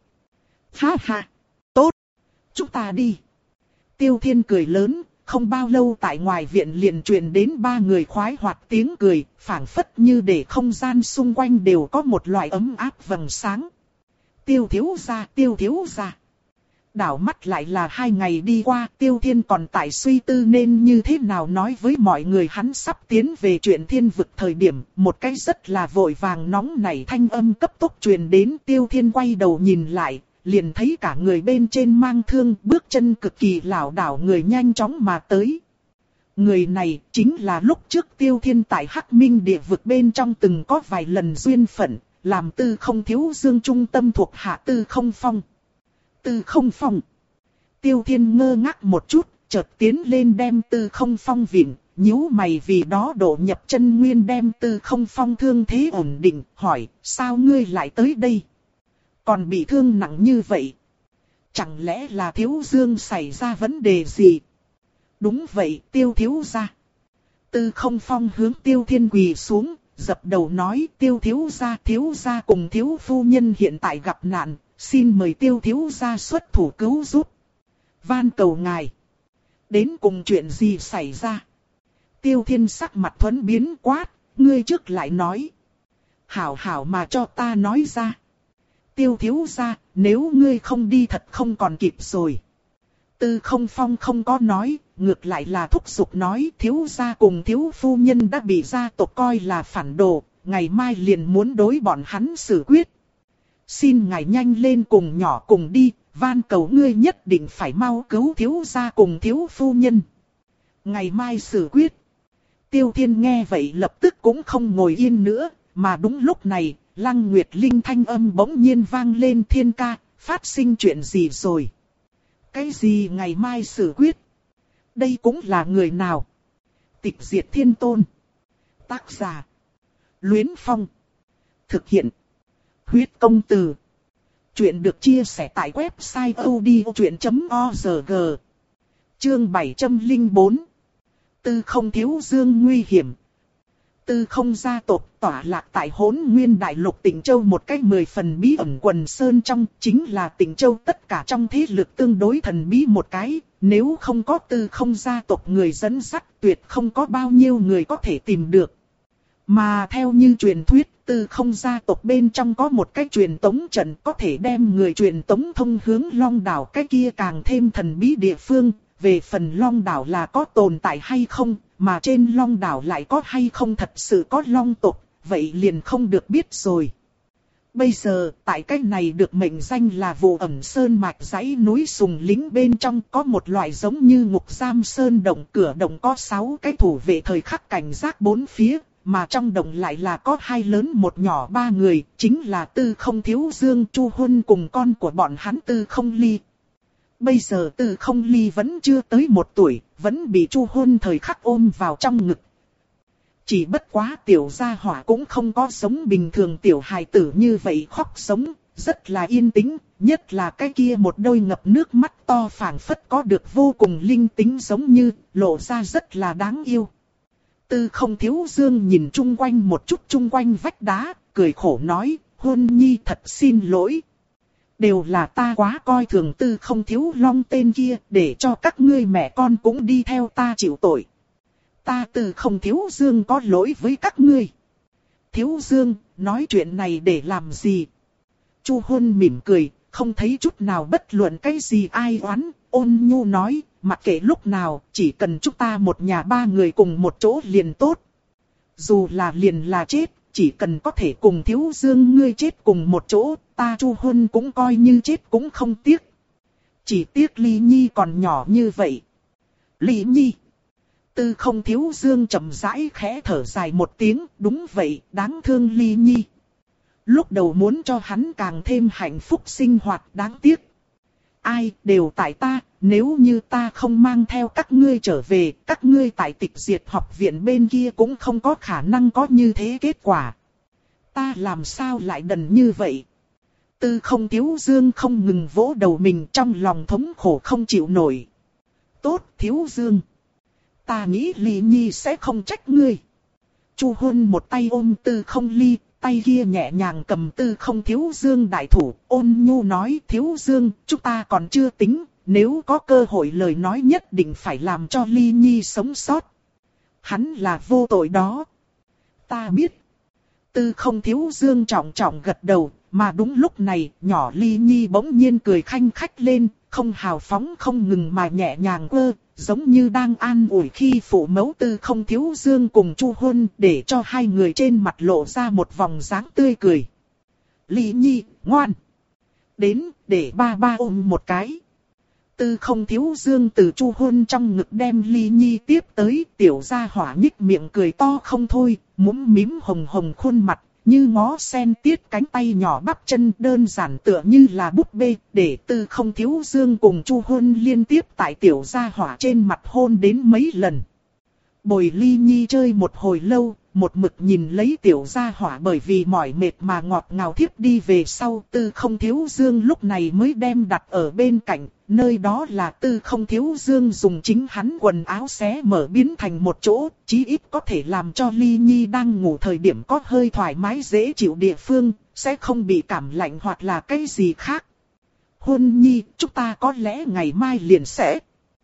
Ha ha, tốt, chúng ta đi. Tiêu Thiên cười lớn, không bao lâu tại ngoài viện liền truyền đến ba người khoái hoạt tiếng cười, phảng phất như để không gian xung quanh đều có một loại ấm áp vầng sáng. Tiêu thiếu gia, tiêu thiếu gia. Đảo mắt lại là hai ngày đi qua, Tiêu Thiên còn tại suy tư nên như thế nào nói với mọi người hắn sắp tiến về chuyện thiên vực thời điểm, một cái rất là vội vàng nóng nảy thanh âm cấp tốc truyền đến. Tiêu Thiên quay đầu nhìn lại, liền thấy cả người bên trên mang thương, bước chân cực kỳ lảo đảo người nhanh chóng mà tới. Người này chính là lúc trước Tiêu Thiên tại Hắc Minh địa vực bên trong từng có vài lần duyên phận, làm Tư Không Thiếu Dương trung tâm thuộc hạ Tư Không Phong. Tư Không Phong. Tiêu Thiên ngơ ngác một chút, chợt tiến lên đem Tư Không Phong vịn, nhíu mày vì đó đổ nhập chân nguyên đem Tư Không Phong thương thế ổn định, hỏi, sao ngươi lại tới đây? Còn bị thương nặng như vậy? Chẳng lẽ là Thiếu Dương xảy ra vấn đề gì? Đúng vậy, Tiêu thiếu gia. Tư Không Phong hướng Tiêu Thiên quỳ xuống, dập đầu nói, Tiêu thiếu gia, thiếu gia cùng thiếu phu nhân hiện tại gặp nạn, xin mời Tiêu thiếu gia xuất thủ cứu giúp. Van cầu ngài. Đến cùng chuyện gì xảy ra? Tiêu Thiên sắc mặt thuẫn biến quát, ngươi trước lại nói. Hảo hảo mà cho ta nói ra. Tiêu thiếu gia, nếu ngươi không đi thật không còn kịp rồi. Tư Không Phong không có nói, ngược lại là thúc giục nói thiếu gia cùng thiếu phu nhân đã bị gia tộc coi là phản đồ, ngày mai liền muốn đối bọn hắn xử quyết. Xin ngài nhanh lên cùng nhỏ cùng đi, van cầu ngươi nhất định phải mau cứu thiếu gia cùng thiếu phu nhân. Ngày mai xử quyết. Tiêu Thiên nghe vậy lập tức cũng không ngồi yên nữa, mà đúng lúc này, Lăng Nguyệt Linh thanh âm bỗng nhiên vang lên, Thiên ca, phát sinh chuyện gì rồi? Cái gì ngày mai xử quyết? Đây cũng là người nào? Tịch Diệt Thiên Tôn. Tác giả. Luyến Phong. Thực hiện. Huyết Công Từ. Chuyện được chia sẻ tại website odchuyện chấm org. Chương bảy trăm lẻ bốn. Tư Không Thiếu Dương nguy hiểm. Tư Không gia tộc tỏa lạc tại Hỗn Nguyên Đại Lục Tịnh Châu một cách mười phần bí ẩn quần sơn trong, chính là Tịnh Châu tất cả trong thế lực tương đối thần bí một cái, nếu không có Tư Không gia tộc người dẫn dắt tuyệt không có bao nhiêu người có thể tìm được. Mà theo như truyền thuyết, Tư Không gia tộc bên trong có một cái truyền tống trận có thể đem người truyền tống thông hướng Long đảo, cái kia càng thêm thần bí địa phương. Về phần Long đảo là có tồn tại hay không, mà trên Long đảo lại có hay không thật sự có Long tộc, vậy liền không được biết rồi. Bây giờ, tại cái này được mệnh danh là Vụ Ẩn Sơn mạch dãy núi Sùng Lĩnh bên trong có một loại giống như ngục giam sơn động, cửa động có sáu cái thủ vệ thời khắc cảnh giác bốn phía, mà trong động lại là có hai lớn một nhỏ ba người, chính là Tư Không Thiếu Dương, Chu Huân cùng con của bọn hắn Tư Không Ly. Bây giờ Tư Không Ly vẫn chưa tới một tuổi, vẫn bị Chu Huân thời khắc ôm vào trong ngực. Chỉ bất quá tiểu gia hỏa cũng không có giống bình thường tiểu hài tử như vậy khóc sống, rất là yên tĩnh, nhất là cái kia một đôi ngập nước mắt to phảng phất có được vô cùng linh tính giống như, lộ ra rất là đáng yêu. Tư Không Thiếu Dương nhìn chung quanh một chút chung quanh vách đá, cười khổ nói, Huân Nhi thật xin lỗi. Đều là ta quá coi thường Tư Không Thiếu Long tên kia, để cho các ngươi mẹ con cũng đi theo ta chịu tội. Ta Tư Không Thiếu Dương có lỗi với các ngươi. Thiếu Dương, nói chuyện này để làm gì? Chu Huân mỉm cười, không thấy chút nào bất luận cái gì ai oán, ôn nhu nói, mặc kệ lúc nào, chỉ cần chúng ta một nhà ba người cùng một chỗ liền tốt. Dù là liền là chết, chỉ cần có thể cùng Thiếu Dương ngươi chết cùng một chỗ, ta Chu Huân cũng coi như chết cũng không tiếc. Chỉ tiếc Ly Nhi còn nhỏ như vậy. Ly Nhi. Tư Không Thiếu Dương chậm rãi khẽ thở dài một tiếng, đúng vậy, đáng thương Ly Nhi. Lúc đầu muốn cho hắn càng thêm hạnh phúc sinh hoạt, đáng tiếc. Ai đều tại ta, nếu như ta không mang theo các ngươi trở về, các ngươi tại Tịch Diệt học viện bên kia cũng không có khả năng có như thế kết quả. Ta làm sao lại đần như vậy? Tư Không Thiếu Dương không ngừng vỗ đầu mình, trong lòng thống khổ không chịu nổi. Tốt Thiếu Dương. Ta nghĩ Ly Nhi sẽ không trách ngươi. Chu Huân một tay ôm Tư Không Ly, tay kia nhẹ nhàng cầm Tư Không Thiếu Dương đại thủ, ôn nhu nói, Thiếu Dương, chúng ta còn chưa tính, nếu có cơ hội lời nói nhất định phải làm cho Ly Nhi sống sót. Hắn là vô tội đó. Ta biết. Tư Không Thiếu Dương trọng trọng gật đầu, mà đúng lúc này, nhỏ Ly Nhi bỗng nhiên cười khanh khách lên, không hào phóng không ngừng mà nhẹ nhàng ơ, giống như đang an ủi khi phụ mẫu Tư Không Thiếu Dương cùng Chu Huân, để cho hai người trên mặt lộ ra một vòng dáng tươi cười. Ly Nhi, ngoan. Đến, để ba ba ôm một cái. Tư Không Thiếu Dương từ Chu Huân trong ngực đem Ly Nhi tiếp tới, tiểu gia hỏa nhích miệng cười to không thôi, mũm mím hồng hồng khuôn mặt, như ngó sen tiết cánh tay nhỏ bắp chân, đơn giản tựa như là búp bê, để Tư Không Thiếu Dương cùng Chu Huân liên tiếp tại tiểu gia hỏa trên mặt hôn đến mấy lần. Bồi Ly Nhi chơi một hồi lâu, một mực nhìn lấy tiểu gia hỏa bởi vì mỏi mệt mà ngọt ngào thiếp đi về sau, Tư Không Thiếu Dương lúc này mới đem đặt ở bên cạnh, nơi đó là Tư Không Thiếu Dương dùng chính hắn quần áo xé mở biến thành một chỗ, chí ít có thể làm cho Ly Nhi đang ngủ thời điểm có hơi thoải mái dễ chịu địa phương, sẽ không bị cảm lạnh hoặc là cái gì khác. Huân Nhi, chúng ta có lẽ ngày mai liền sẽ...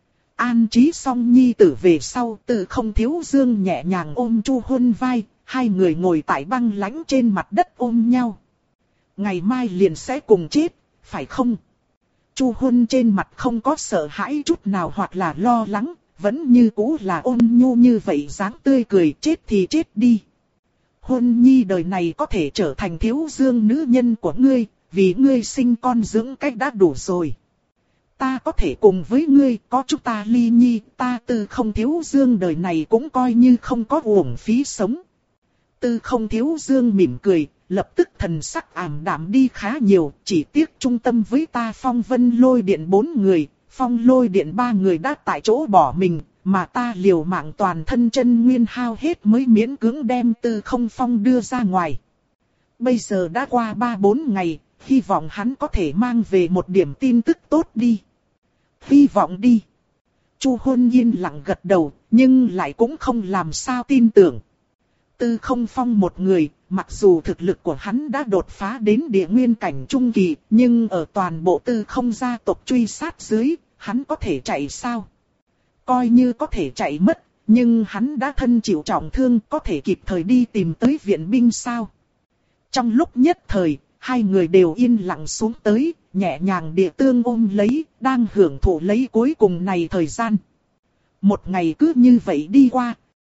An trí xong Nhi tử về sau, Tư Không Thiếu Dương nhẹ nhàng ôm Chu Huân vai, hai người ngồi tại băng lãnh trên mặt đất ôm nhau. Ngày mai liền sẽ cùng chết, phải không? Chu Huân trên mặt không có sợ hãi chút nào hoặc là lo lắng, vẫn như cũ là ôn nhu như vậy dáng tươi cười, chết thì chết đi. Huân Nhi đời này có thể trở thành Thiếu Dương nữ nhân của ngươi, vì ngươi sinh con dưỡng cách đã đủ rồi. Ta có thể cùng với ngươi, có chúng ta Ly Nhi, ta Tư Không Thiếu Dương đời này cũng coi như không có uổng phí sống. Tư Không Thiếu Dương mỉm cười, lập tức thần sắc ảm đạm đi khá nhiều, chỉ tiếc trung tâm với ta Phong Vân Lôi Điện bốn người, Phong Lôi Điện ba người đã tại chỗ bỏ mình, mà ta liều mạng toàn thân chân nguyên hao hết mới miễn cưỡng đem Tư Không Phong đưa ra ngoài. Bây giờ đã qua ba bốn ngày, hy vọng hắn có thể mang về một điểm tin tức tốt đi. Hy vọng đi. Chu Huân yên lặng gật đầu, nhưng lại cũng không làm sao tin tưởng. Tư Không Phong một người, mặc dù thực lực của hắn đã đột phá đến địa nguyên cảnh trung kỳ, nhưng ở toàn bộ Tư Không gia tộc truy sát dưới, hắn có thể chạy sao? Coi như có thể chạy mất, nhưng hắn đã thân chịu trọng thương, có thể kịp thời đi tìm tới viện binh sao? Trong lúc nhất thời, hai người đều yên lặng xuống tới, nhẹ nhàng địa tương ôm lấy, đang hưởng thụ lấy cuối cùng này thời gian. Một ngày cứ như vậy đi qua.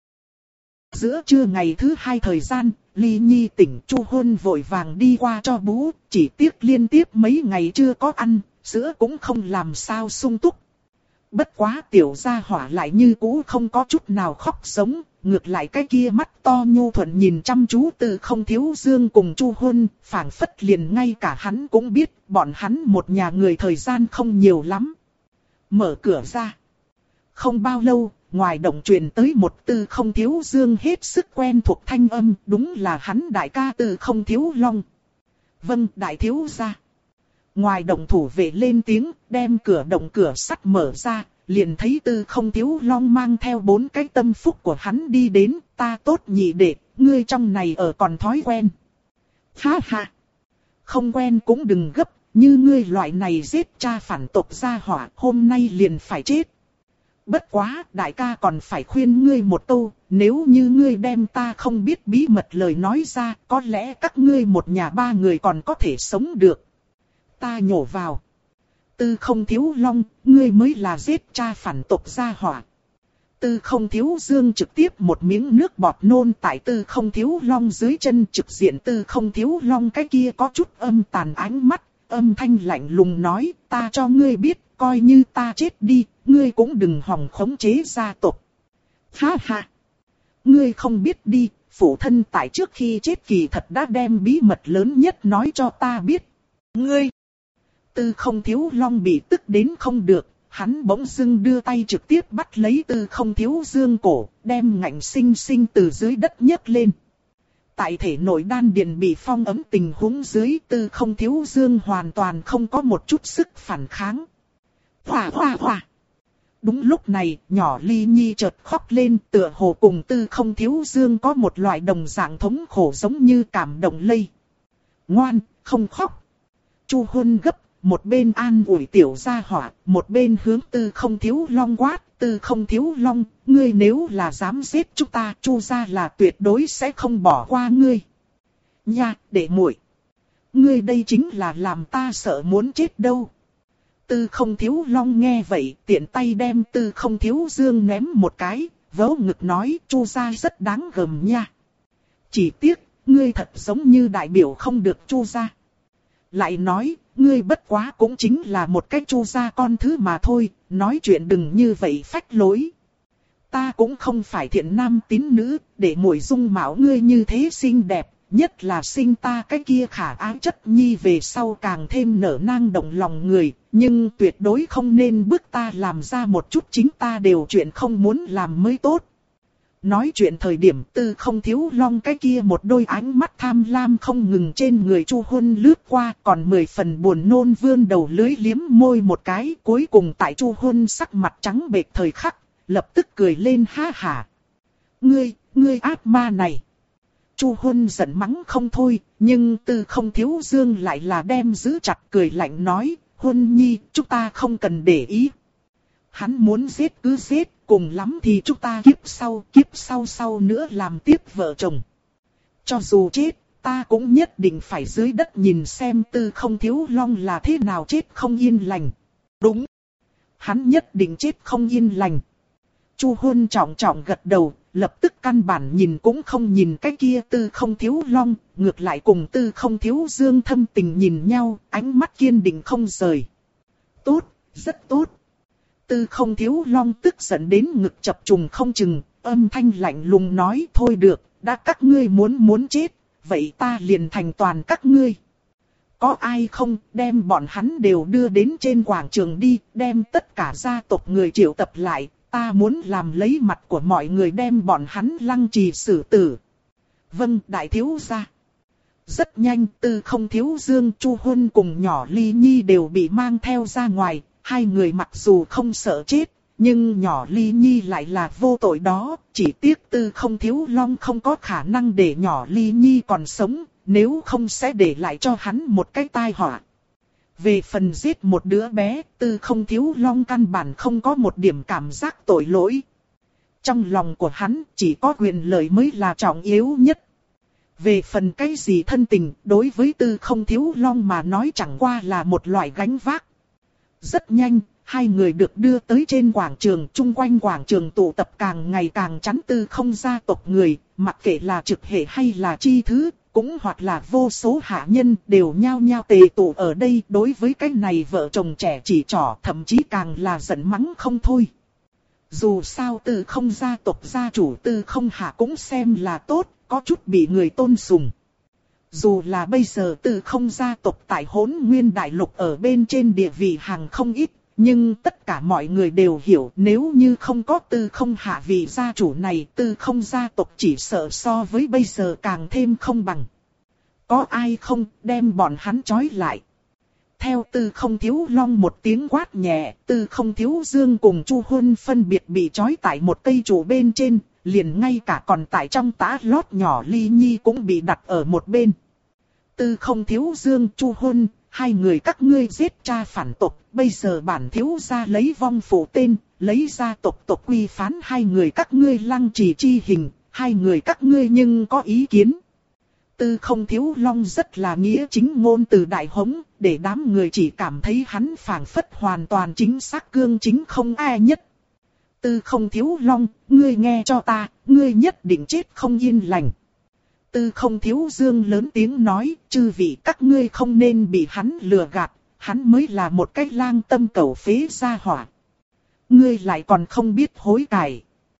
Giữa trưa ngày thứ hai thời gian, Ly Nhi tỉnh, Chu Hôn vội vàng đi qua cho bú, chỉ tiếc liên tiếp mấy ngày chưa có ăn, sữa cũng không làm sao sung túc. Bất quá tiểu gia hỏa lại như cũ không có chút nào khóc sống, ngược lại cái kia mắt to nhu thuận nhìn chăm chú Tư Không Thiếu Dương cùng Chu Hôn, phảng phất liền ngay cả hắn cũng biết, bọn hắn một nhà người thời gian không nhiều lắm. Mở cửa ra. Không bao lâu, ngoài động truyền tới một Tư Không Thiếu Dương hết sức quen thuộc thanh âm, đúng là hắn đại ca Tư Không Thiếu Long. Vâng, đại thiếu gia. Ngoài động thủ vệ lên tiếng, đem cửa động cửa sắt mở ra, liền thấy Tư Không Thiếu Long mang theo bốn cái tâm phúc của hắn đi đến, ta tốt nhị đệ, ngươi trong này ở còn thói quen. Ha ha, không quen cũng đừng gấp, như ngươi loại này giết cha phản tộc gia hỏa, hôm nay liền phải chết. Bất quá, đại ca còn phải khuyên ngươi một câu, nếu như ngươi đem ta không biết bí mật lời nói ra, có lẽ các ngươi một nhà ba người còn có thể sống được. Ta nhổ vào. Tư Không Thiếu Long, ngươi mới là giết cha phản tộc gia hỏa. Tư Không Thiếu Dương trực tiếp một miếng nước bọt nôn tại Tư Không Thiếu Long dưới chân, trực diện Tư Không Thiếu Long cái kia có chút âm tàn ánh mắt, âm thanh lạnh lùng nói, ta cho ngươi biết, coi như ta chết đi, ngươi cũng đừng hòng khống chế gia tộc. Ha ha! Ngươi không biết đi, phụ thân tại trước khi chết kỳ thật đã đem bí mật lớn nhất nói cho ta biết. Ngươi! Tư Không Thiếu Long bị tức đến không được, hắn bỗng dưng đưa tay trực tiếp bắt lấy Tư Không Thiếu Dương cổ, đem ngạnh sinh sinh từ dưới đất nhấc lên. Tại thể nội đan điền bị phong ấm tình huống dưới, Tư Không Thiếu Dương hoàn toàn không có một chút sức phản kháng. Hỏa hỏa hỏa! Đúng lúc này, nhỏ Ly Nhi chợt khóc lên, tựa hồ cùng Tư Không Thiếu Dương có một loại đồng dạng thống khổ giống như cảm động lây. Ngoan, không khóc. Chu Hôn gấp, một bên an ủi tiểu gia hỏa, một bên hướng Tư Không Thiếu Long quát, Tư Không Thiếu Long, ngươi nếu là dám giết chúng ta, Chu gia là tuyệt đối sẽ không bỏ qua ngươi. Nha, đệ muội, ngươi đây chính là làm ta sợ muốn chết đâu. Tư Không Thiếu Long nghe vậy, tiện tay đem Tư Không Thiếu Dương ném một cái, vớ ngực nói, Chu gia rất đáng gờm nha. Chỉ tiếc, ngươi thật giống như đại biểu không được Chu gia. Lại nói, ngươi bất quá cũng chính là một cái Chu gia con thứ mà thôi, nói chuyện đừng như vậy phách lối. Ta cũng không phải thiện nam tín nữ, để muội dung mạo ngươi như thế xinh đẹp, nhất là sinh ta cái kia khả ái chất nhi về sau càng thêm nở nang động lòng người, nhưng tuyệt đối không nên bức ta làm ra một chút chính ta đều chuyện không muốn làm mới tốt. Nói chuyện thời điểm Tư Không Thiếu Long cái kia một đôi ánh mắt tham lam không ngừng trên người Chu Hôn lướt qua, còn mười phần buồn nôn vươn đầu lưỡi liếm môi một cái, cuối cùng tại Chu Hôn sắc mặt trắng bệch thời khắc, lập tức cười lên ha hả. Ngươi, ngươi ác ma này. Chu Hôn giận mắng không thôi, nhưng Tư Không Thiếu Dương lại là đem giữ chặt cười lạnh nói, Hôn nhi, chúng ta không cần để ý. Hắn muốn giết cứ giết, cùng lắm thì chúng ta kiếp sau, kiếp sau sau nữa làm tiếp vợ chồng. Cho dù chết, ta cũng nhất định phải dưới đất nhìn xem Tư Không Thiếu Long là thế nào chết không yên lành. Đúng, hắn nhất định chết không yên lành. Chu Hôn trọng trọng gật đầu, lập tức căn bản nhìn cũng không nhìn cái kia Tư Không Thiếu Long, ngược lại cùng Tư Không Thiếu Dương thâm tình nhìn nhau, ánh mắt kiên định không rời. Tốt, rất tốt. Tư Không Thiếu Long tức giận đến ngực chập trùng không chừng, âm thanh lạnh lùng nói thôi được, đã các ngươi muốn muốn chết, vậy ta liền thành toàn các ngươi. Có ai không, đem bọn hắn đều đưa đến trên quảng trường đi, đem tất cả gia tộc người triệu tập lại, ta muốn làm lấy mặt của mọi người đem bọn hắn lăng trì xử tử. Vâng, đại thiếu gia. Rất nhanh, Tư Không Thiếu Dương, Chu Hôn cùng nhỏ Ly Nhi đều bị mang theo ra ngoài. Hai người mặc dù không sợ chết, nhưng nhỏ Ly Nhi lại là vô tội đó, chỉ tiếc Tư Không Thiếu Long không có khả năng để nhỏ Ly Nhi còn sống, nếu không sẽ để lại cho hắn một cái tai họa. Về phần giết một đứa bé, Tư Không Thiếu Long căn bản không có một điểm cảm giác tội lỗi. Trong lòng của hắn chỉ có quyền lợi mới là trọng yếu nhất. Về phần cái gì thân tình, đối với Tư Không Thiếu Long mà nói chẳng qua là một loại gánh vác. Rất nhanh, hai người được đưa tới trên quảng trường, chung quanh quảng trường tụ tập càng ngày càng chắn Tư Không gia tộc người, mặc kệ là trực hệ hay là chi thứ, cũng hoặc là vô số hạ nhân đều nhao nhao tề tụ ở đây. Đối với cái này vợ chồng trẻ chỉ trỏ, thậm chí càng là giận mắng không thôi. Dù sao Tư Không gia tộc gia chủ Tư Không Hạ cũng xem là tốt, có chút bị người tôn sùng. Dù là bây giờ Tư Không gia tộc tại Hỗn Nguyên Đại Lục ở bên trên địa vị hàng không ít, nhưng tất cả mọi người đều hiểu nếu như không có Tư Không Hạ vị gia chủ này, Tư Không gia tộc chỉ sợ so với bây giờ càng thêm không bằng. Có ai không đem bọn hắn trói lại? Theo Tư Không Thiếu Long một tiếng quát nhẹ, Tư Không Thiếu Dương cùng Chu Huân phân biệt bị trói tại một cây trụ bên trên, liền ngay cả còn tại trong tã lót nhỏ Ly Nhi cũng bị đặt ở một bên. Tư Không Thiếu Dương, Chu Huân, hai người các ngươi giết cha phản tộc, bây giờ bản thiếu gia lấy vong phụ tên, lấy gia tộc tộc quy phán hai người các ngươi lăng trì chi hình, hai người các ngươi nhưng có ý kiến. Tư Không Thiếu Long rất là nghĩa chính ngôn từ đại hống, để đám người chỉ cảm thấy hắn phảng phất hoàn toàn chính xác cương chính không ai nhất. Tư Không Thiếu Long, ngươi nghe cho ta, ngươi nhất định chết không yên lành. Tư Không Thiếu Dương lớn tiếng nói, chư vị các ngươi không nên bị hắn lừa gạt, hắn mới là một cái lang tâm cẩu phế gia hỏa. Ngươi lại còn không biết hối cải.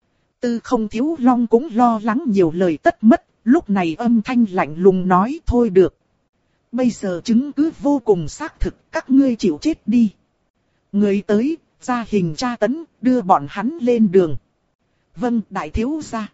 Tư Không Thiếu Long cũng lo lắng nhiều lời tất mất, lúc này âm thanh lạnh lùng nói thôi được. Bây giờ chứng cứ vô cùng xác thực, các ngươi chịu chết đi. Người tới, ra hình tra tấn, đưa bọn hắn lên đường. Vâng, đại thiếu gia.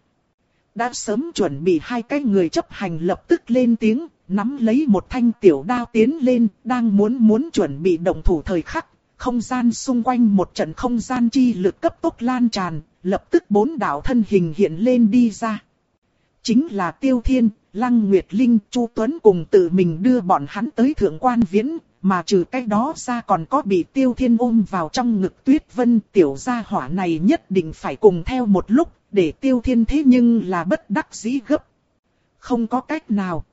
Đã sớm chuẩn bị hai cái người chấp hành lập tức lên tiếng, nắm lấy một thanh tiểu đao tiến lên, đang muốn muốn chuẩn bị động thủ thời khắc, không gian xung quanh một trận không gian chi lực cấp tốc lan tràn, lập tức bốn đạo thân hình hiện lên đi ra. Chính là Tiêu Thiên, Lăng Nguyệt Linh, Chu Tuấn cùng tự mình đưa bọn hắn tới Thượng Quan Viễn, mà trừ cái đó ra còn có bị Tiêu Thiên ôm vào trong ngực Tuyết Vân. Tiểu gia hỏa này nhất định phải cùng theo một lúc, để Tiêu Thiên thế nhưng là bất đắc dĩ gấp. Không có cách nào.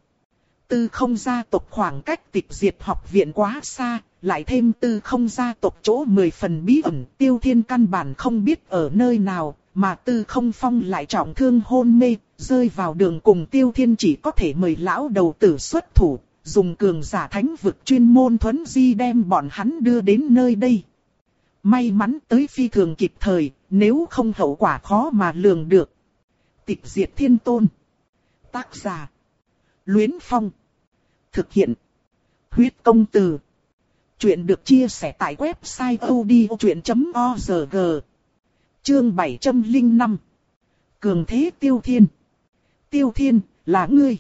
Tư Không gia tộc khoảng cách tịch diệt học viện quá xa, lại thêm Tư Không gia tộc chỗ mười phần bí ẩn, Tiêu Thiên căn bản không biết ở nơi nào, mà Tư Không Phong lại trọng thương hôn mê, rơi vào đường cùng. Tiêu Thiên chỉ có thể mời lão đầu tử xuất thủ, dùng cường giả thánh vực chuyên môn thuấn di đem bọn hắn đưa đến nơi đây. May mắn tới phi thường kịp thời, nếu không hậu quả khó mà lường được. Tịch diệt thiên tôn. Tác giả: Luyến Phong. Thực hiện: Huyết Công Từ. Chuyện được chia sẻ tại website odchuyện chấm org. Chương bảy trăm lẻ năm. Cường thế Tiêu Thiên. Tiêu Thiên, là ngươi.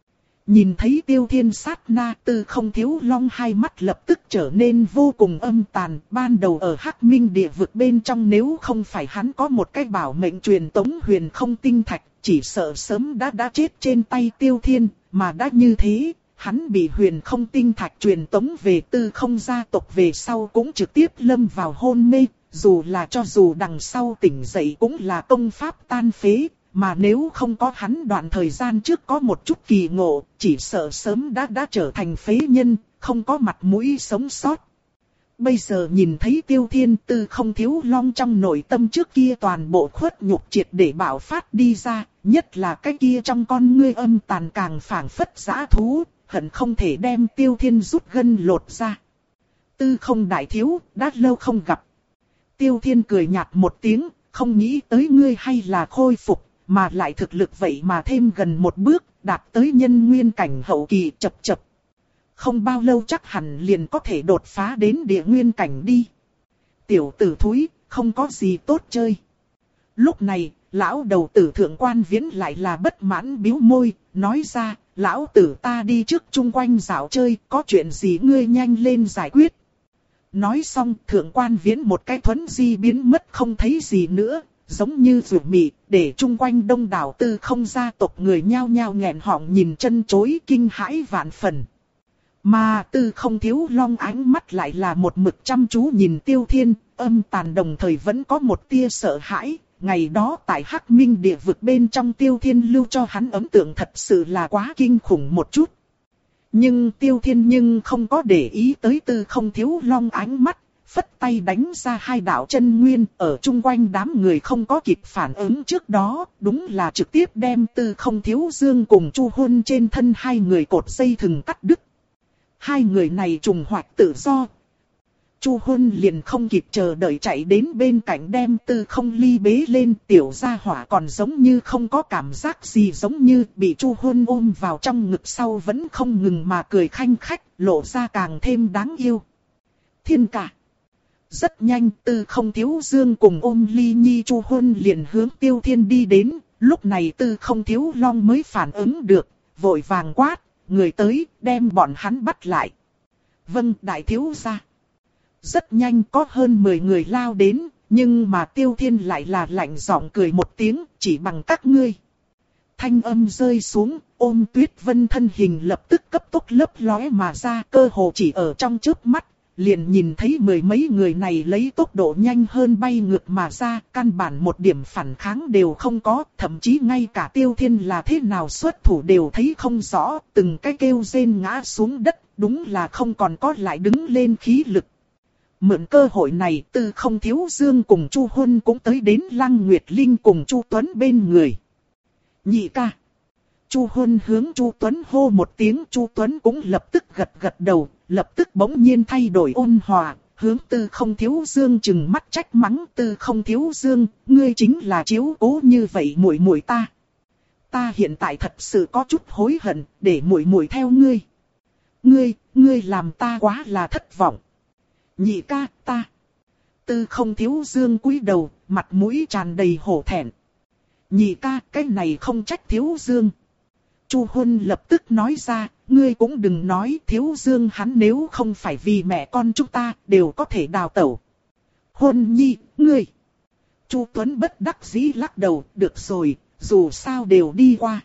Nhìn thấy Tiêu Thiên sát na, Tư Không Thiếu Long hai mắt lập tức trở nên vô cùng âm tàn. Ban đầu ở Hắc Minh địa vực bên trong, nếu không phải hắn có một cái bảo mệnh truyền tống huyền không tinh thạch, chỉ sợ sớm đã đã chết trên tay Tiêu Thiên. Mà đã như thế, hắn bị huyền không tinh thạch truyền tống về Tư Không gia tộc về sau cũng trực tiếp lâm vào hôn mê. Dù là cho dù đằng sau tỉnh dậy cũng là công pháp tan phế. Mà nếu không có hắn đoạn thời gian trước có một chút kỳ ngộ, chỉ sợ sớm đã đã trở thành phế nhân, không có mặt mũi sống sót. Bây giờ nhìn thấy Tiêu Thiên, Tư Không Thiếu Long trong nội tâm trước kia toàn bộ khuất nhục triệt để bạo phát đi ra, nhất là cái kia trong con ngươi âm tàn càng phảng phất dã thú, hận không thể đem Tiêu Thiên rút gân lột ra. Tư Không đại thiếu, đã lâu không gặp. Tiêu Thiên cười nhạt một tiếng, không nghĩ tới ngươi hay là khôi phục. Mà lại thực lực vậy mà thêm gần một bước, đạt tới nhân nguyên cảnh hậu kỳ. Chập chập. Không bao lâu chắc hẳn liền có thể đột phá đến địa nguyên cảnh đi. Tiểu tử thúi, không có gì tốt chơi. Lúc này, lão đầu tử Thượng Quan Viễn lại là bất mãn bĩu môi, nói ra, lão tử ta đi trước chung quanh dạo chơi, có chuyện gì ngươi nhanh lên giải quyết. Nói xong thượng quan viễn một cái thuấn di biến mất không thấy gì nữa, giống như rủi mị, để chung quanh đông đảo Tư Không gia tộc người nhao nhao nghẹn họng nhìn chân chối kinh hãi vạn phần. Mà Tư Không Thiếu Long ánh mắt lại là một mực chăm chú nhìn Tiêu Thiên, âm tàn đồng thời vẫn có một tia sợ hãi. Ngày đó tại Hắc Minh địa vực bên trong Tiêu Thiên lưu cho hắn ấn tượng thật sự là quá kinh khủng một chút. Nhưng Tiêu Thiên nhưng không có để ý tới Tư Không Thiếu Long ánh mắt, phất tay đánh ra hai đạo chân nguyên ở chung quanh đám người không có kịp phản ứng trước đó, đúng là trực tiếp đem Tư Không Thiếu Dương cùng Chu Huân trên thân hai người cột dây thừng cắt đứt. Hai người này trùng hoạch tự do. Chu Huân liền không kịp chờ đợi chạy đến bên cạnh đem Tư Không Ly bế lên, tiểu gia hỏa còn giống như không có cảm giác gì, giống như bị Chu Huân ôm vào trong ngực sau vẫn không ngừng mà cười khanh khách, lộ ra càng thêm đáng yêu. Thiên ca. Rất nhanh Tư Không Thiếu Dương cùng ôm Ly Nhi Chu Huân liền hướng Tiêu Thiên đi đến, lúc này Tư Không Thiếu Long mới phản ứng được, vội vàng quát, người tới, đem bọn hắn bắt lại. Vâng, đại thiếu gia. Rất nhanh có hơn mười người lao đến, nhưng mà Tiêu Thiên lại là lạnh giọng cười một tiếng, chỉ bằng các ngươi. Thanh âm rơi xuống, ôm Tuyết Vân thân hình lập tức cấp tốc lấp lóe mà ra, cơ hồ chỉ ở trong chớp mắt, liền nhìn thấy mười mấy người này lấy tốc độ nhanh hơn bay ngược mà ra, căn bản một điểm phản kháng đều không có, thậm chí ngay cả Tiêu Thiên là thế nào xuất thủ đều thấy không rõ, từng cái kêu rên ngã xuống đất, đúng là không còn có lại đứng lên khí lực. Mượn cơ hội này, Tư Không Thiếu Dương cùng Chu Huân cũng tới đến Lăng Nguyệt Linh cùng Chu Tuấn bên người. Nhị ca. Chu Huân hướng Chu Tuấn hô một tiếng, Chu Tuấn cũng lập tức gật gật đầu, lập tức bỗng nhiên thay đổi ôn hòa, hướng Tư Không Thiếu Dương trừng mắt trách mắng, Tư Không Thiếu Dương, ngươi chính là chiếu cố như vậy muội muội ta. Ta hiện tại thật sự có chút hối hận, để muội muội theo ngươi. Ngươi, ngươi làm ta quá là thất vọng. Nhị ca, ta. Tư Không Thiếu Dương cúi đầu, mặt mũi tràn đầy hổ thẹn. Nhị ca, cái này không trách Thiếu Dương. Chu Huân lập tức nói ra, ngươi cũng đừng nói, Thiếu Dương hắn nếu không phải vì mẹ con chúng ta, đều có thể đào tẩu. Huân Nhi, ngươi. Chu Tuấn bất đắc dĩ lắc đầu, được rồi, dù sao đều đi qua.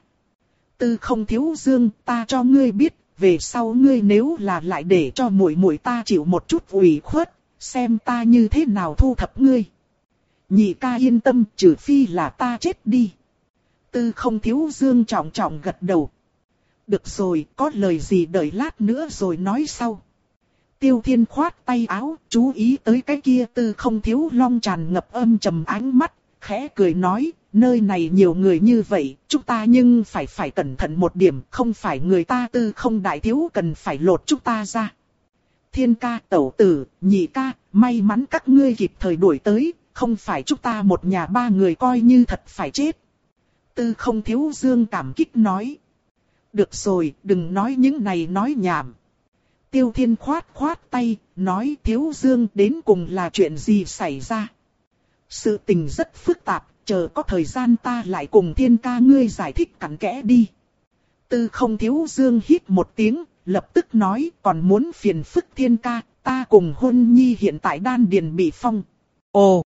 Tư Không Thiếu Dương, ta cho ngươi biết, về sau ngươi nếu là lại để cho muội muội ta chịu một chút ủy khuất, xem ta như thế nào thu thập ngươi. Nhị ca yên tâm, trừ phi là ta chết đi. Tư Không Thiếu Dương trọng trọng gật đầu. Được rồi, có lời gì đợi lát nữa rồi nói sau. Tiêu Thiên khoát tay áo, chú ý tới cái kia Tư Không Thiếu Long tràn ngập âm trầm ánh mắt, khẽ cười nói, nơi này nhiều người như vậy, chúng ta nhưng phải phải cẩn thận một điểm, không phải người ta Tư Không đại thiếu cần phải lột chúng ta ra. Thiên ca, tẩu tử, nhị ca, may mắn các ngươi kịp thời đuổi tới, không phải chúng ta một nhà ba người coi như thật phải chết. Tư Không Thiếu Dương cảm kích nói. Được rồi, đừng nói những này nói nhảm. Tiêu Thiên khoát khoát tay, nói Thiếu Dương đến cùng là chuyện gì xảy ra. Sự tình rất phức tạp, chờ có thời gian ta lại cùng Thiên ca ngươi giải thích cặn kẽ đi. Tư Không Thiếu Dương hít một tiếng, lập tức nói còn muốn phiền phức Thiên ca, ta cùng Huân Nhi hiện tại đan điền bị phong. Ồ!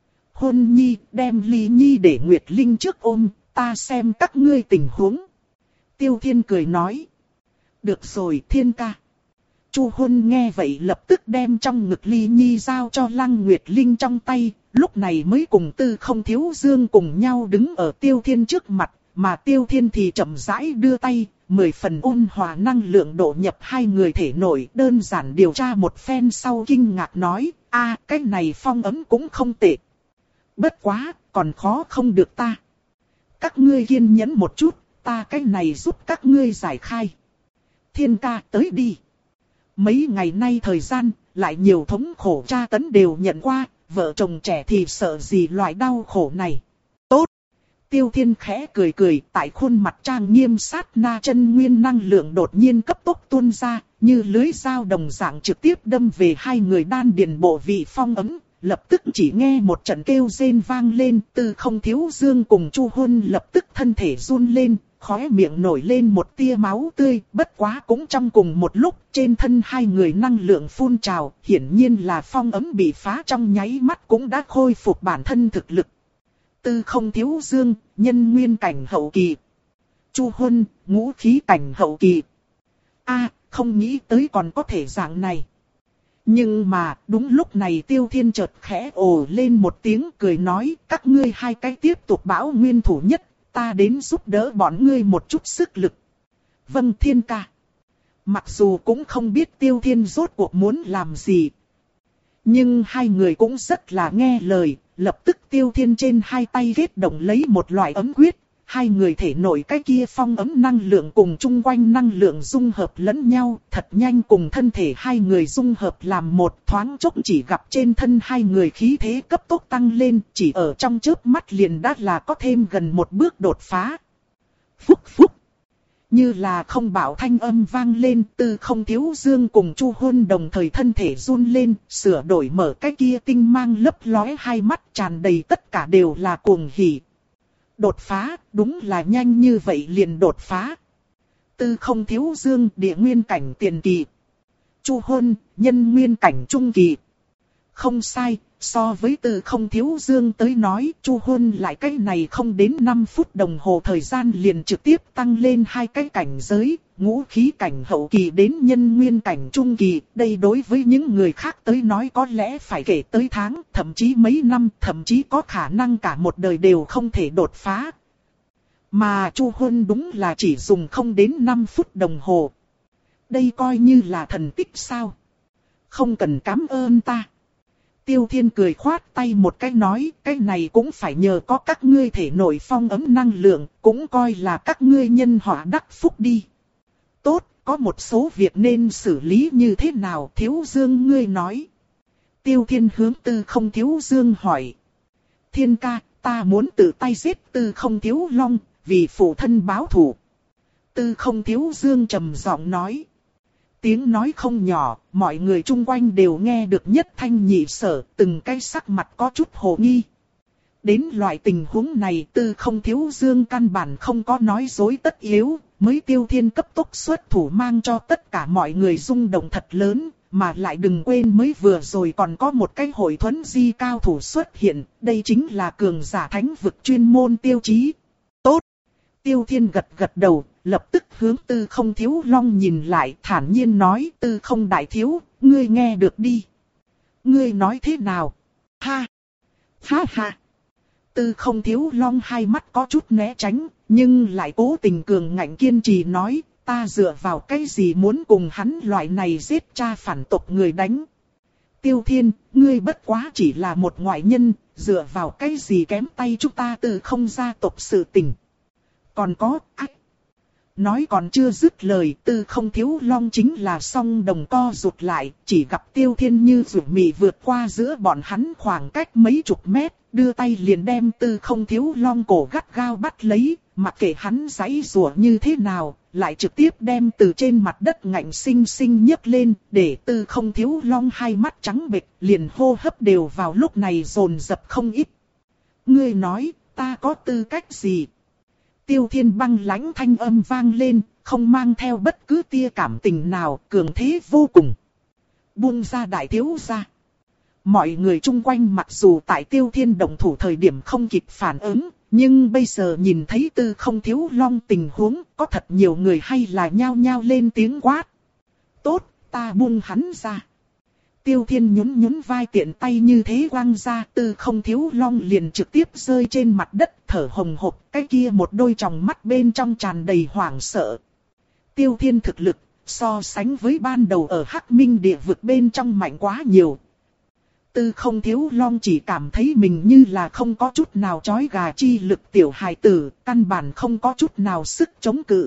Huân Nhi đem Ly Nhi để Nguyệt Linh trước ôm, ta xem các ngươi tình huống. Tiêu Thiên cười nói. Được rồi Thiên ca. Chu Huân nghe vậy lập tức đem trong ngực Ly Nhi giao cho Lăng Nguyệt Linh trong tay, lúc này mới cùng Tư Không Thiếu Dương cùng nhau đứng ở Tiêu Thiên trước mặt, mà Tiêu Thiên thì chậm rãi đưa tay, mười phần ôn hòa năng lượng độ nhập hai người thể nội, đơn giản điều tra một phen sau kinh ngạc nói, a cái này phong ấn cũng không tệ. Bất quá, còn khó không được ta. Các ngươi kiên nhẫn một chút, ta cái này giúp các ngươi giải khai. Thiên ca tới đi. Mấy ngày nay thời gian, lại nhiều thống khổ tra tấn đều nhận qua, vợ chồng trẻ thì sợ gì loại đau khổ này. Tốt. Tiêu Thiên khẽ cười cười, tại khuôn mặt trang nghiêm sát na chân nguyên năng lượng đột nhiên cấp tốc tuôn ra, như lưới dao đồng dạng trực tiếp đâm về hai người đan điền bộ vị phong ấn, lập tức chỉ nghe một trận kêu rên vang lên, Tư Không Thiếu Dương cùng Chu Huân lập tức thân thể run lên, khóe miệng nổi lên một tia máu tươi, bất quá cũng trong cùng một lúc, trên thân hai người năng lượng phun trào, hiển nhiên là phong ấm bị phá trong nháy mắt cũng đã khôi phục bản thân thực lực. Tư Không Thiếu Dương, nhân nguyên cảnh hậu kỳ. Chu Huân, ngũ khí cảnh hậu kỳ. A, không nghĩ tới còn có thể dạng này. Nhưng mà, đúng lúc này Tiêu Thiên chợt khẽ ồ lên một tiếng cười nói, các ngươi hai cái tiếp tục bảo nguyên thủ nhất, ta đến giúp đỡ bọn ngươi một chút sức lực. Vâng Thiên ca. Mặc dù cũng không biết Tiêu Thiên rốt cuộc muốn làm gì, nhưng hai người cũng rất là nghe lời, lập tức Tiêu Thiên trên hai tay kết động lấy một loại ấm quyết. Hai người thể nội cái kia phong ấm năng lượng cùng chung quanh năng lượng dung hợp lẫn nhau, thật nhanh cùng thân thể hai người dung hợp làm một, thoáng chốc chỉ gặp trên thân hai người khí thế cấp tốc tăng lên, chỉ ở trong chớp mắt liền đã là có thêm gần một bước đột phá. Phúc phúc! Như là không bảo thanh âm vang lên, Tư Không Thiếu Dương cùng Chu Huân đồng thời thân thể run lên, sửa đổi mở cái kia tinh mang lấp lóe hai mắt tràn đầy tất cả đều là cuồng hỉ. Đột phá, đúng là nhanh như vậy liền đột phá. Tư Không Thiếu Dương, địa nguyên cảnh tiền kỳ. Chu Huân, nhân nguyên cảnh trung kỳ. Không sai, so với Tư Không Thiếu Dương tới nói, Chu Huân lại cái này không đến năm phút đồng hồ thời gian liền trực tiếp tăng lên hai cái cảnh giới, ngũ khí cảnh hậu kỳ đến nhân nguyên cảnh trung kỳ. Đây đối với những người khác tới nói có lẽ phải kể tới tháng, thậm chí mấy năm, thậm chí có khả năng cả một đời đều không thể đột phá. Mà Chu Huân đúng là chỉ dùng không đến năm phút đồng hồ. Đây coi như là thần tích sao? Không cần cảm ơn ta. Tiêu Thiên cười khoát tay một cái nói, cái này cũng phải nhờ có các ngươi thể nội phong ấm năng lượng, cũng coi là các ngươi nhân họa đắc phúc đi. Tốt, có một số việc nên xử lý như thế nào, Thiếu Dương ngươi nói. Tiêu Thiên hướng Tư Không Thiếu Dương hỏi. Thiên ca, ta muốn tự tay giết Tư Không Thiếu Long, vì phụ thân báo thù. Tư Không Thiếu Dương trầm giọng nói. Tiếng nói không nhỏ, mọi người chung quanh đều nghe được nhất thanh nhị sở, từng cái sắc mặt có chút hồ nghi. Đến loại tình huống này Tư Không Thiếu Dương căn bản không có nói dối tất yếu, mới Tiêu Thiên cấp tốc xuất thủ mang cho tất cả mọi người rung động thật lớn, mà lại đừng quên mới vừa rồi còn có một cái hội thuẫn di cao thủ xuất hiện, đây chính là cường giả thánh vực chuyên môn tiêu chí. Tốt! Tiêu Thiên gật gật đầu, lập tức hướng Tư Không Thiếu Long nhìn lại thản nhiên nói, Tư Không đại thiếu, ngươi nghe được đi. Ngươi nói thế nào? Ha! Ha ha! Tư Không Thiếu Long hai mắt có chút né tránh, nhưng lại cố tình cường ngạnh kiên trì nói, ta dựa vào cái gì muốn cùng hắn loại này giết cha phản tộc người đánh. Tiêu Thiên, ngươi bất quá chỉ là một ngoại nhân, dựa vào cái gì kém tay chúng ta Tư Không gia tộc sự tình. Còn có, ách. Nói còn chưa dứt lời, Tư Không Thiếu Long chính là song đồng co rụt lại, chỉ gặp Tiêu Thiên như rủ mì vượt qua giữa bọn hắn khoảng cách mấy chục mét, đưa tay liền đem Tư Không Thiếu Long cổ gắt gao bắt lấy, mặc kệ hắn giãy giụa như thế nào, lại trực tiếp đem từ trên mặt đất ngạnh sinh sinh nhấc lên, để Tư Không Thiếu Long hai mắt trắng bệch, liền hô hấp đều vào lúc này dồn dập không ít. Ngươi nói, ta có tư cách gì? Tiêu Thiên băng lãnh thanh âm vang lên, không mang theo bất cứ tia cảm tình nào, cường thế vô cùng. Buông ra đại thiếu gia. Mọi người chung quanh mặc dù tại Tiêu Thiên động thủ thời điểm không kịp phản ứng, nhưng bây giờ nhìn thấy Tư Không Thiếu Long tình huống, có thật nhiều người hay là nhao nhao lên tiếng quát. Tốt, ta buông hắn ra. Tiêu Thiên nhún nhún vai tiện tay như thế quăng ra, Tư Không Thiếu Long liền trực tiếp rơi trên mặt đất thở hồng hộc, cái kia một đôi tròng mắt bên trong tràn đầy hoảng sợ. Tiêu Thiên thực lực, so sánh với ban đầu ở Hắc Minh địa vực bên trong mạnh quá nhiều. Tư Không Thiếu Long chỉ cảm thấy mình như là không có chút nào chói gà chi lực tiểu hài tử, căn bản không có chút nào sức chống cự.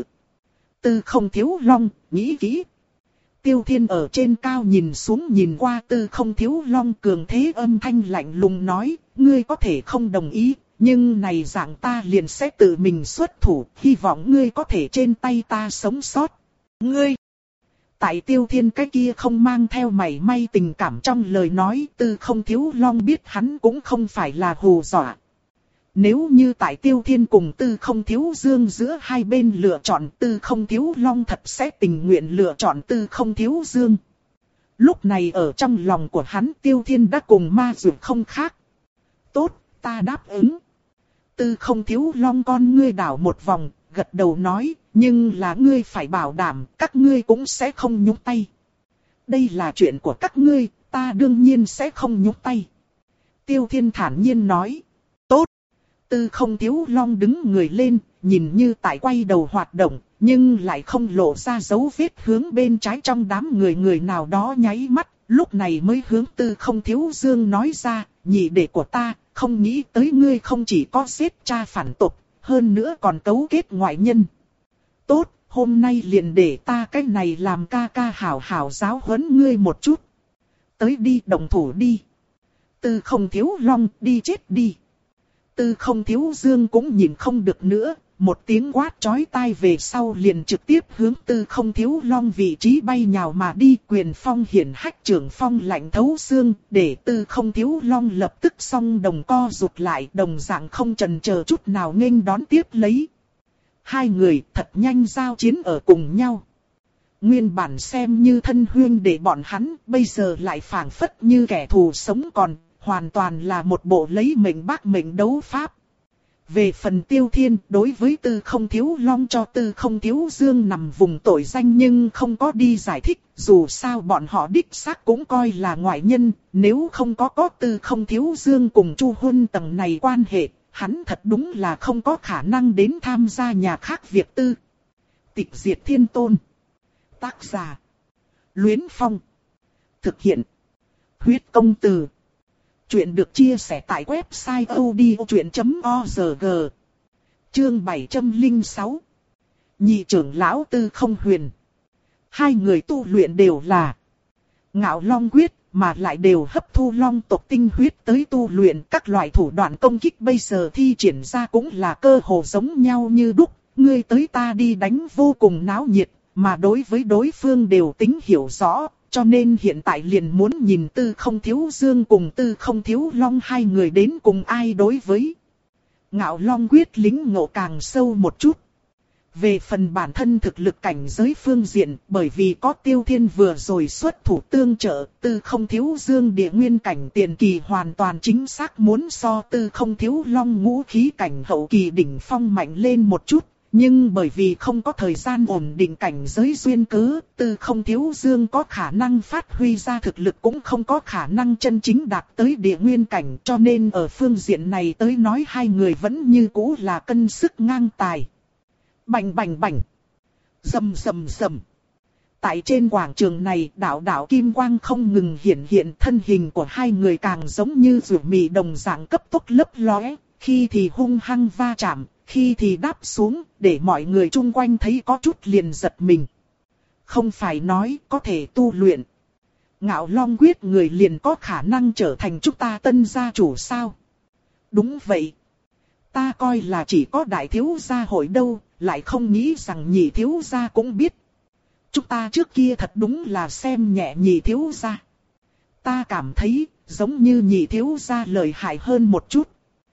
Tư Không Thiếu Long, nghĩ kỹ. Tiêu Thiên ở trên cao nhìn xuống nhìn qua Tư Không Thiếu Long cường thế âm thanh lạnh lùng nói, ngươi có thể không đồng ý, nhưng này dạng ta liền sẽ tự mình xuất thủ, hy vọng ngươi có thể trên tay ta sống sót. Ngươi! Tại Tiêu Thiên cái kia không mang theo mảy may tình cảm trong lời nói, Tư Không Thiếu Long biết hắn cũng không phải là hù dọa. Nếu như tại Tiêu Thiên cùng Tư Không Thiếu Dương giữa hai bên lựa chọn, Tư Không Thiếu Long thật sẽ tình nguyện lựa chọn Tư Không Thiếu Dương. Lúc này ở trong lòng của hắn, Tiêu Thiên đã cùng ma dược không khác. Tốt, ta đáp ứng. Tư Không Thiếu Long con ngươi đảo một vòng, gật đầu nói, nhưng là ngươi phải bảo đảm các ngươi cũng sẽ không nhúc tay. Đây là chuyện của các ngươi, ta đương nhiên sẽ không nhúc tay. Tiêu Thiên thản nhiên nói. Tốt. Tư Không Thiếu Long đứng người lên, nhìn như tại quay đầu hoạt động, nhưng lại không lộ ra dấu vết hướng bên trái trong đám người người nào đó nháy mắt, lúc này mới hướng Tư Không Thiếu Dương nói ra, nhị đệ của ta, không nghĩ tới ngươi không chỉ có giết cha phản tộc, hơn nữa còn cấu kết ngoại nhân. Tốt, hôm nay liền để ta cái này làm ca ca hảo hảo giáo huấn ngươi một chút. Tới đi, động thủ đi. Tư Không Thiếu Long, đi chết đi. Tư Không Thiếu Dương cũng nhìn không được nữa, một tiếng quát chói tai về sau liền trực tiếp hướng Tư Không Thiếu Long vị trí bay nhào mà đi, quyền phong hiển hách, trưởng phong lạnh thấu xương, để Tư Không Thiếu Long lập tức song đồng co rụt lại, đồng dạng không chần chờ chút nào nghênh đón tiếp lấy. Hai người thật nhanh giao chiến ở cùng nhau. Nguyên bản xem như thân huyên để bọn hắn, bây giờ lại phảng phất như kẻ thù sống còn, hoàn toàn là một bộ lấy mệnh bác mệnh đấu pháp. Về phần Tiêu Thiên, đối với Tư Không Thiếu Long cho Tư Không Thiếu Dương nằm vùng tội danh nhưng không có đi giải thích, dù sao bọn họ đích xác cũng coi là ngoại nhân, nếu không có có Tư Không Thiếu Dương cùng Chu Huân tầng này quan hệ, hắn thật đúng là không có khả năng đến tham gia nhà khác việc tư. Tịch diệt thiên tôn. Tác giả. Luyến Phong. Thực hiện. Huyết công từ. Chuyện được chia sẻ tại website odchuyện chấm org. Chương bảy trăm lẻ sáu. Nhị trưởng lão Tư Không Huyền. Hai người tu luyện đều là Ngạo Long Quyết, mà lại đều hấp thu long tộc tinh huyết tới tu luyện. Các loại thủ đoạn công kích bây giờ thi triển ra cũng là cơ hồ giống nhau như đúc. Ngươi tới ta đi đánh vô cùng náo nhiệt, mà đối với đối phương đều tính hiểu rõ. Cho nên hiện tại liền muốn nhìn Tư Không Thiếu Dương cùng Tư Không Thiếu Long hai người đến cùng ai đối với. Ngạo Long Quyết lĩnh ngộ càng sâu một chút. Về phần bản thân thực lực cảnh giới phương diện, bởi vì có Tiêu Thiên vừa rồi xuất thủ tương trợ, Tư Không Thiếu Dương địa nguyên cảnh tiền kỳ hoàn toàn chính xác muốn so Tư Không Thiếu Long ngũ khí cảnh hậu kỳ đỉnh phong mạnh lên một chút. Nhưng bởi vì không có thời gian ổn định cảnh giới duyên cớ, Tư Không Thiếu Dương có khả năng phát huy ra thực lực cũng không có khả năng chân chính đạt tới địa nguyên cảnh, cho nên ở phương diện này tới nói hai người vẫn như cũ là cân sức ngang tài. Bành bành bành. Rầm rầm rầm. Tại trên quảng trường này, đạo đạo kim quang không ngừng hiển hiện, thân hình của hai người càng giống như rượu mì đồng dạng cấp tốc lấp lóe, khi thì hung hăng va chạm, khi thì đáp xuống, để mọi người chung quanh thấy có chút liền giật mình. Không phải nói có thể tu luyện Ngạo Long Quyết người liền có khả năng trở thành chúng ta tân gia chủ sao? Đúng vậy. Ta coi là chỉ có đại thiếu gia hội đâu, lại không nghĩ rằng nhị thiếu gia cũng biết. Chúng ta trước kia thật đúng là xem nhẹ nhị thiếu gia. Ta cảm thấy giống như nhị thiếu gia lợi hại hơn một chút.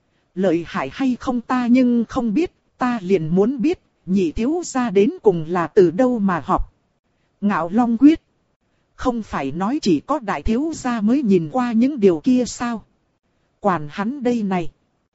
Lợi hại hay không ta nhưng không biết, ta liền muốn biết, nhị thiếu gia đến cùng là từ đâu mà học. Ngạo Long Quyết. Không phải nói chỉ có đại thiếu gia mới nhìn qua những điều kia sao? Quản hắn đây này.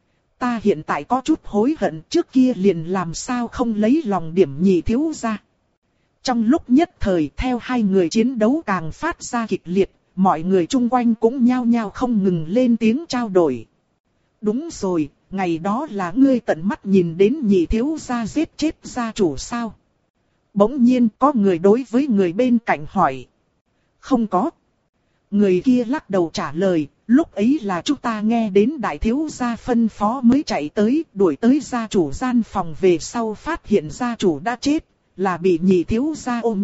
Ta hiện tại có chút hối hận, trước kia liền làm sao không lấy lòng điểm nhị thiếu gia. Trong lúc nhất thời theo hai người chiến đấu càng phát ra kịch liệt, mọi người chung quanh cũng nhao nhao không ngừng lên tiếng trao đổi. Đúng rồi, ngày đó là ngươi tận mắt nhìn đến nhị thiếu gia giết chết gia chủ sao? Bỗng nhiên có người đối với người bên cạnh hỏi. Không có. Người kia lắc đầu trả lời, lúc ấy là chúng ta nghe đến đại thiếu gia phân phó mới chạy tới, đuổi tới gia chủ gian phòng về sau phát hiện gia chủ đã chết, là bị nhị thiếu gia ôm.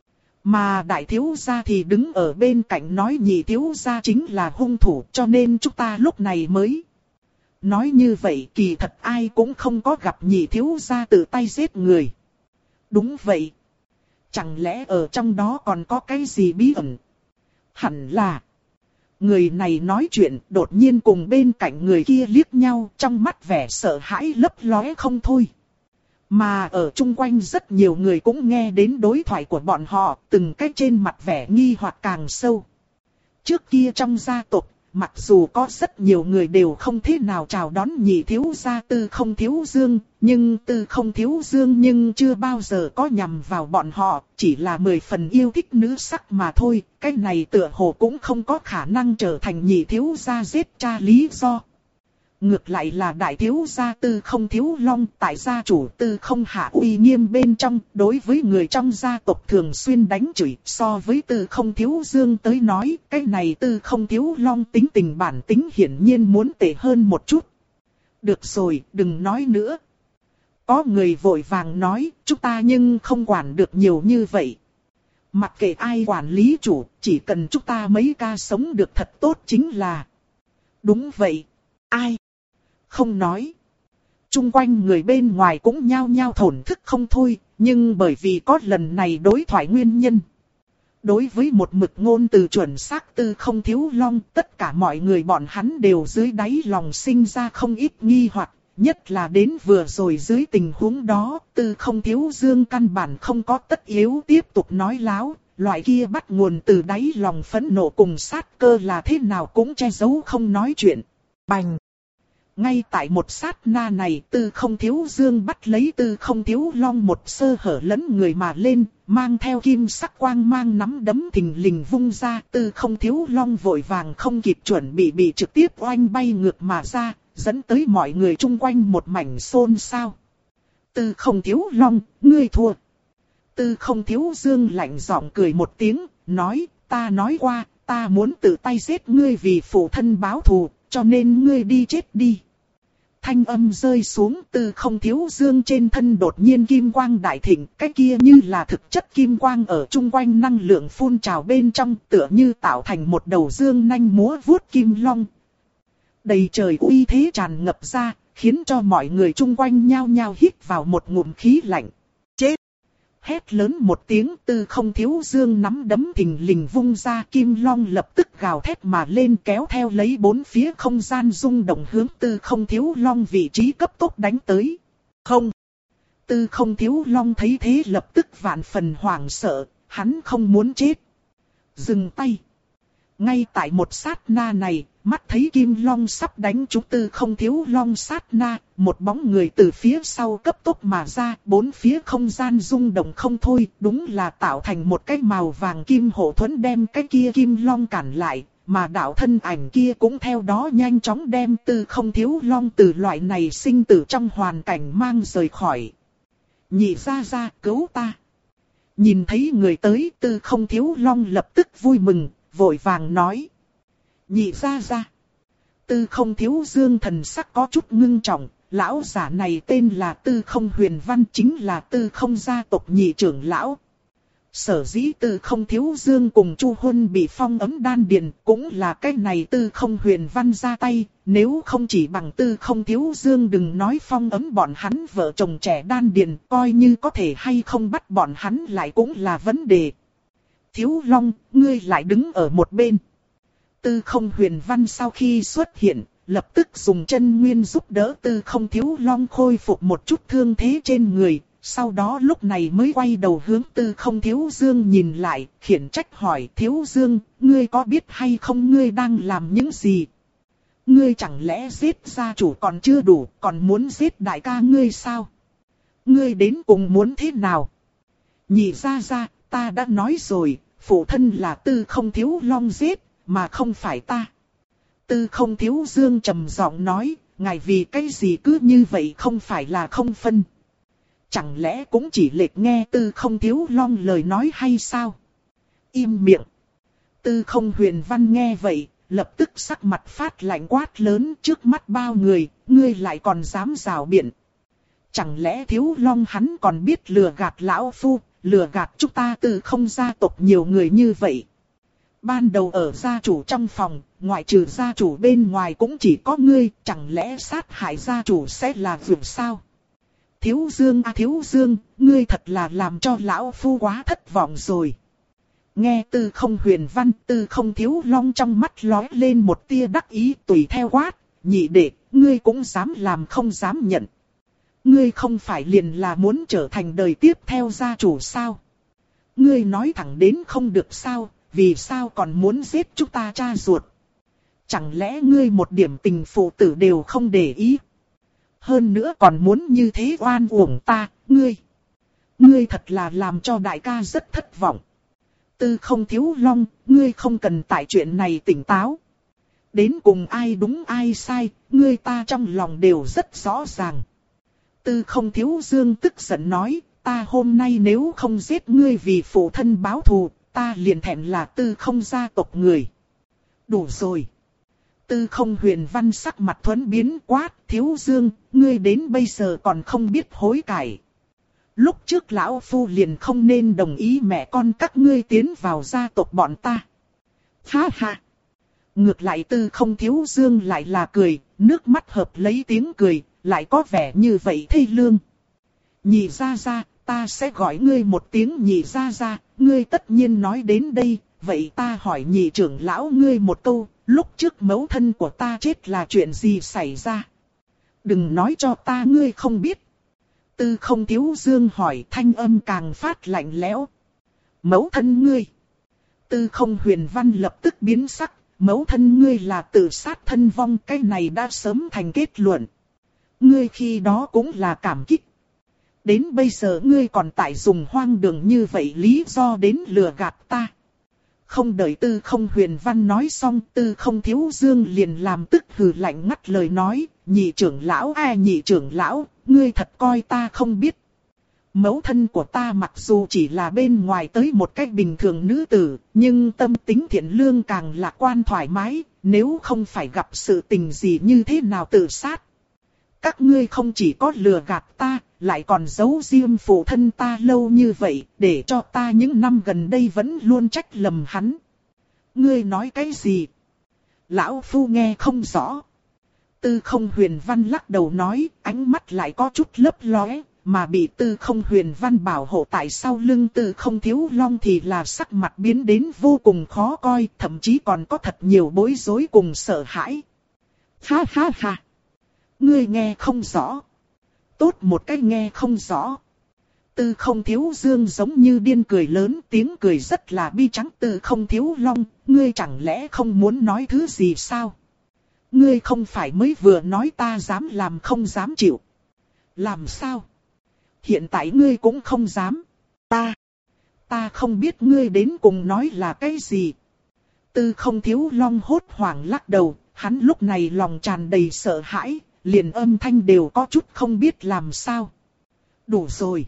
Mà đại thiếu gia thì đứng ở bên cạnh nói nhị thiếu gia chính là hung thủ, cho nên chúng ta lúc này mới. Nói như vậy kỳ thật ai cũng không có gặp nhị thiếu gia tự tay giết người. Đúng vậy. Chẳng lẽ ở trong đó còn có cái gì bí ẩn? Hẳn là. Người này nói chuyện đột nhiên cùng bên cạnh người kia liếc nhau, trong mắt vẻ sợ hãi lấp lóe không thôi. Mà ở chung quanh rất nhiều người cũng nghe đến đối thoại của bọn họ, từng cái trên mặt vẻ nghi hoặc càng sâu. Trước kia trong gia tộc, mặc dù có rất nhiều người đều không thế nào chào đón nhị thiếu gia Tư Không Thiếu Dương, nhưng Tư Không Thiếu Dương nhưng chưa bao giờ có nhằm vào bọn họ, chỉ là mười phần yêu thích nữ sắc mà thôi, cái này tựa hồ cũng không có khả năng trở thành nhị thiếu gia giết cha lý do. Ngược lại là đại thiếu gia Tư Không Thiếu Long tại gia chủ Tư Không Hạ uy nghiêm bên trong, đối với người trong gia tộc thường xuyên đánh chửi, so với Tư Không Thiếu Dương tới nói, cái này Tư Không Thiếu Long tính tình bản tính hiển nhiên muốn tệ hơn một chút. Được rồi, đừng nói nữa. Có người vội vàng nói, chúng ta nhưng không quản được nhiều như vậy. Mặc kệ ai quản lý chủ, chỉ cần chúng ta mấy ca sống được thật tốt chính là. Đúng vậy. Ai? Không nói. Trung quanh người bên ngoài cũng nhao nhao thổn thức không thôi, nhưng bởi vì có lần này đối thoại nguyên nhân. Đối với một mực ngôn từ chuẩn xác Tư Không Thiếu Long, tất cả mọi người bọn hắn đều dưới đáy lòng sinh ra không ít nghi hoặc, nhất là đến vừa rồi dưới tình huống đó, Tư Không Thiếu Dương căn bản không có tất yếu tiếp tục nói láo, loại kia bắt nguồn từ đáy lòng phẫn nộ cùng sát cơ là thế nào cũng che giấu không nói chuyện. Bành! Ngay tại một sát na này, Tư Không Thiếu Dương bắt lấy Tư Không Thiếu Long một sơ hở lẫn người mà lên, mang theo kim sắc quang mang nắm đấm thình lình vung ra. Tư Không Thiếu Long vội vàng không kịp chuẩn bị bị trực tiếp oanh bay ngược mà ra, dẫn tới mọi người chung quanh một mảnh xôn xao. Tư Không Thiếu Long, ngươi thua. Tư Không Thiếu Dương lạnh giọng cười một tiếng, nói, ta nói qua, ta muốn tự tay giết ngươi vì phụ thân báo thù, cho nên ngươi đi chết đi. Thanh âm rơi xuống, Tư Không Thiếu Dương trên thân đột nhiên kim quang đại thịnh, cái kia như là thực chất kim quang ở chung quanh năng lượng phun trào bên trong, tựa như tạo thành một đầu dương nanh múa vuốt kim long. Đầy trời uy thế tràn ngập ra, khiến cho mọi người chung quanh nhao nhao hít vào một ngụm khí lạnh. Chết! Hét lớn một tiếng, Tư Không Thiếu Dương nắm đấm thình lình vung ra, kim long lập tức gào thét mà lên, kéo theo lấy bốn phía không gian rung động hướng Tư Không Thiếu Long vị trí cấp tốc đánh tới. Không! Tư Không Thiếu Long thấy thế lập tức vạn phần hoảng sợ, hắn không muốn chết. Dừng tay! Ngay tại một sát na này, mắt thấy kim long sắp đánh trúng Tư Không Thiếu Long sát na, một bóng người từ phía sau cấp tốc mà ra, bốn phía không gian rung động không thôi, đúng là tạo thành một cái màu vàng kim hộ thuẫn đem cái kia kim long cản lại, mà đạo thân ảnh kia cũng theo đó nhanh chóng đem Tư Không Thiếu Long từ loại này sinh tử trong hoàn cảnh mang rời khỏi. Nhị gia gia, cứu ta! Nhìn thấy người tới, Tư Không Thiếu Long lập tức vui mừng, vội vàng nói. Nhị gia gia. Tư Không Thiếu Dương thần sắc có chút ngưng trọng, lão giả này tên là Tư Không Huyền Văn, chính là Tư Không gia tộc nhị trưởng lão. Sở dĩ Tư Không Thiếu Dương cùng Chu Huân bị phong ấm đan điền, cũng là cái này Tư Không Huyền Văn ra tay, nếu không chỉ bằng Tư Không Thiếu Dương đừng nói phong ấm bọn hắn vợ chồng trẻ đan điền, coi như có thể hay không bắt bọn hắn lại cũng là vấn đề. Thiếu Long, ngươi lại đứng ở một bên. Tư Không Huyền Văn sau khi xuất hiện, lập tức dùng chân nguyên giúp đỡ Tư Không Thiếu Long khôi phục một chút thương thế trên người. Sau đó lúc này mới quay đầu hướng Tư Không Thiếu Dương nhìn lại, khiển trách hỏi Thiếu Dương, ngươi có biết hay không ngươi đang làm những gì? Ngươi chẳng lẽ giết gia chủ còn chưa đủ, còn muốn giết đại ca ngươi sao? Ngươi đến cùng muốn thế nào? Nhị gia gia, ta đã nói rồi, phụ thân là Tư Không Thiếu Long giết, mà không phải ta. Tư Không Thiếu Dương trầm giọng nói, ngài vì cái gì cứ như vậy không phải là không phân. Chẳng lẽ cũng chỉ lệch nghe Tư Không Thiếu Long lời nói hay sao? Im miệng. Tư Không Huyền Văn nghe vậy, lập tức sắc mặt phát lạnh quát lớn trước mắt bao người, ngươi lại còn dám rào biện. Chẳng lẽ Thiếu Long hắn còn biết lừa gạt lão phu, lừa gạt chúng ta Tư Không gia tộc nhiều người như vậy. Ban đầu ở gia chủ trong phòng, ngoại trừ gia chủ bên ngoài cũng chỉ có ngươi, chẳng lẽ sát hại gia chủ sẽ là việc sao? Thiếu Dương a Thiếu Dương, ngươi thật là làm cho lão phu quá thất vọng rồi. Nghe Tư Không Huyền Văn, Tư Không Thiếu Long trong mắt lóe lên một tia đắc ý, tùy theo quát, nhị đệ, ngươi cũng dám làm không dám nhận. Ngươi không phải liền là muốn trở thành đời tiếp theo gia chủ sao? Ngươi nói thẳng đến không được sao, vì sao còn muốn giết chúng ta cha ruột? Chẳng lẽ ngươi một điểm tình phụ tử đều không để ý? Hơn nữa còn muốn như thế oan uổng ta, ngươi. Ngươi thật là làm cho đại ca rất thất vọng. Tư Không Thiếu Long, ngươi không cần tại chuyện này tỉnh táo. Đến cùng ai đúng ai sai, ngươi ta trong lòng đều rất rõ ràng. Tư Không Thiếu Dương tức giận nói, ta hôm nay nếu không giết ngươi vì phụ thân báo thù, ta liền thẹn là Tư Không gia tộc người. Đủ rồi. Tư Không Huyền Văn sắc mặt thuẫn biến quát, Thiếu Dương, ngươi đến bây giờ còn không biết hối cải. Lúc trước lão phu liền không nên đồng ý mẹ con các ngươi tiến vào gia tộc bọn ta. Ha ha. Ngược lại Tư Không Thiếu Dương lại là cười, nước mắt hợp lấy tiếng cười, lại có vẻ như vậy thê lương. Nhị gia gia, ta sẽ gọi ngươi một tiếng nhị gia gia, ngươi tất nhiên nói đến đây, vậy ta hỏi nhị trưởng lão ngươi một câu, lúc trước mẫu thân của ta chết là chuyện gì xảy ra? Đừng nói cho ta ngươi không biết. Tư Không Thiếu Dương hỏi, thanh âm càng phát lạnh lẽo. Mẫu thân ngươi. Tư Không Huyền Văn lập tức biến sắc, mẫu thân ngươi là tự sát thân vong, cái này đã sớm thành kết luận. Ngươi khi đó cũng là cảm kích. Đến bây giờ ngươi còn tại dùng hoang đường như vậy lý do đến lừa gạt ta. Không đợi Tư Không Huyền Văn nói xong, Tư Không Thiếu Dương liền làm tức hừ lạnh ngắt lời nói, nhị trưởng lão a nhị trưởng lão, ngươi thật coi ta không biết. Mẫu thân của ta mặc dù chỉ là bên ngoài tới một cách bình thường nữ tử, nhưng tâm tính thiện lương càng lạc quan thoải mái, nếu không phải gặp sự tình gì như thế nào tự sát. Các ngươi không chỉ có lừa gạt ta, lại còn giấu riêng phụ thân ta lâu như vậy, để cho ta những năm gần đây vẫn luôn trách lầm hắn. Ngươi nói cái gì? Lão phu nghe không rõ. Tư Không Huyền Văn lắc đầu nói, ánh mắt lại có chút lấp lóe, mà bị Tư Không Huyền Văn bảo hộ tại sau lưng Tư Không Thiếu Long thì là sắc mặt biến đến vô cùng khó coi, thậm chí còn có thật nhiều bối rối cùng sợ hãi. Ha ha ha! Ngươi nghe không rõ. Tốt một cái nghe không rõ. Tư Không Thiếu Dương giống như điên cười lớn, tiếng cười rất là bi trắng. Tư Không Thiếu Long, ngươi chẳng lẽ không muốn nói thứ gì sao? Ngươi không phải mới vừa nói ta dám làm không dám chịu. Làm sao? Hiện tại ngươi cũng không dám. Ta, ta không biết ngươi đến cùng nói là cái gì. Tư Không Thiếu Long hốt hoảng lắc đầu, hắn lúc này lòng tràn đầy sợ hãi, liền âm thanh đều có chút không biết làm sao. Đủ rồi.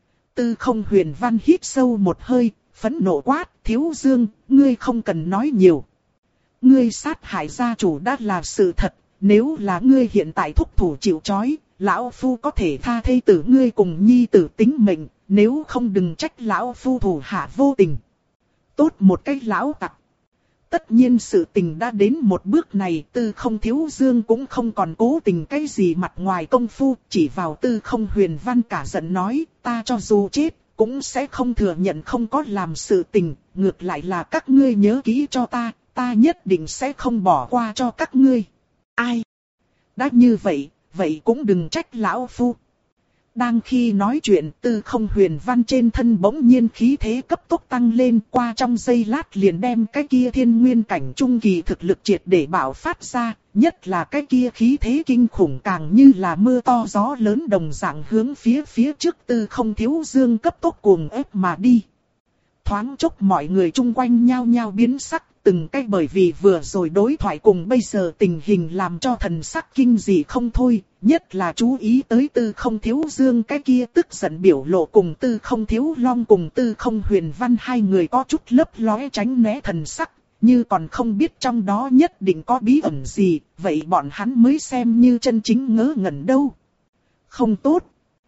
Tư Không Huyền Văn hít sâu một hơi, phẫn nộ quát, Thiếu Dương, ngươi không cần nói nhiều. Ngươi sát hại gia chủ đã là sự thật, nếu là ngươi hiện tại thúc thủ chịu trói, lão phu có thể tha thê tử ngươi cùng nhi tử tính mệnh, nếu không đừng trách lão phu thủ hạ vô tình. Tốt một cách lão tặc. Tất nhiên sự tình đã đến một bước này, Tư Không Thiếu Dương cũng không còn cố tình cái gì mặt ngoài công phu, chỉ vào Tư Không Huyền Văn cả giận nói, ta cho dù chết, cũng sẽ không thừa nhận không có làm sự tình, ngược lại là các ngươi nhớ kỹ cho ta, ta nhất định sẽ không bỏ qua cho các ngươi. Ai? Đã như vậy, vậy cũng đừng trách lão phu. Đang khi nói chuyện, Tư Không Huyền Văn trên thân bỗng nhiên khí thế cấp tốc tăng lên, qua trong giây lát liền đem cái kia thiên nguyên cảnh trung kỳ thực lực triệt để bạo phát ra, nhất là cái kia khí thế kinh khủng càng như là mưa to gió lớn đồng dạng hướng phía phía trước Tư Không Thiếu Dương cấp tốc cuồng ép mà đi. Thoáng chốc mọi người chung quanh nhao nhao biến sắc, từng cái bởi vì vừa rồi đối thoại cùng bây giờ tình hình làm cho thần sắc kinh dị không thôi, nhất là chú ý tới Tư Không Thiếu Dương cái kia tức giận biểu lộ cùng Tư Không Thiếu Long cùng Tư Không Huyền Văn hai người có chút lấp lóe tránh né thần sắc, như còn không biết trong đó nhất định có bí ẩn gì, vậy bọn hắn mới xem như chân chính ngớ ngẩn đâu. Không tốt.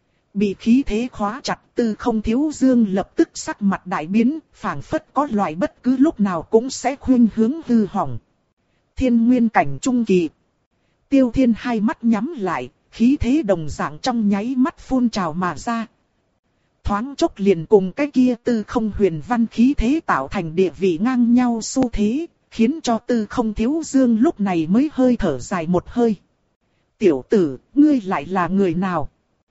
Bị khí thế khóa chặt, Tư Không Thiếu Dương lập tức sắc mặt đại biến, phảng phất có loại bất cứ lúc nào cũng sẽ khuynh hướng hư hỏng. Thiên nguyên cảnh trung kỳ. Tiêu Thiên hai mắt nhắm lại, khí thế đồng dạng trong nháy mắt phun trào mà ra. Thoáng chốc liền cùng cái kia tư không huyền văn khí thế tạo thành địa vị ngang nhau xu thế, khiến cho tư không thiếu dương lúc này mới hơi thở dài một hơi. Tiểu tử, ngươi lại là người nào?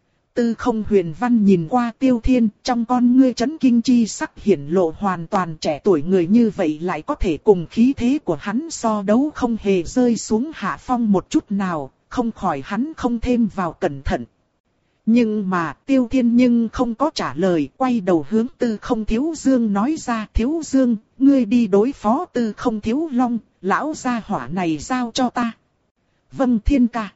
Tư không huyền văn nhìn qua Tiêu Thiên, trong con ngươi chấn kinh chi sắc hiển lộ hoàn toàn trẻ tuổi người như vậy lại có thể cùng khí thế của hắn so đấu không hề rơi xuống hạ phong một chút nào, không khỏi hắn không thêm vào cẩn thận. Nhưng mà Tiêu Thiên nhưng không có trả lời, quay đầu hướng Tư không thiếu dương nói ra, thiếu dương, ngươi đi đối phó Tư không thiếu long, lão gia hỏa này giao cho ta. Vâng thiên ca.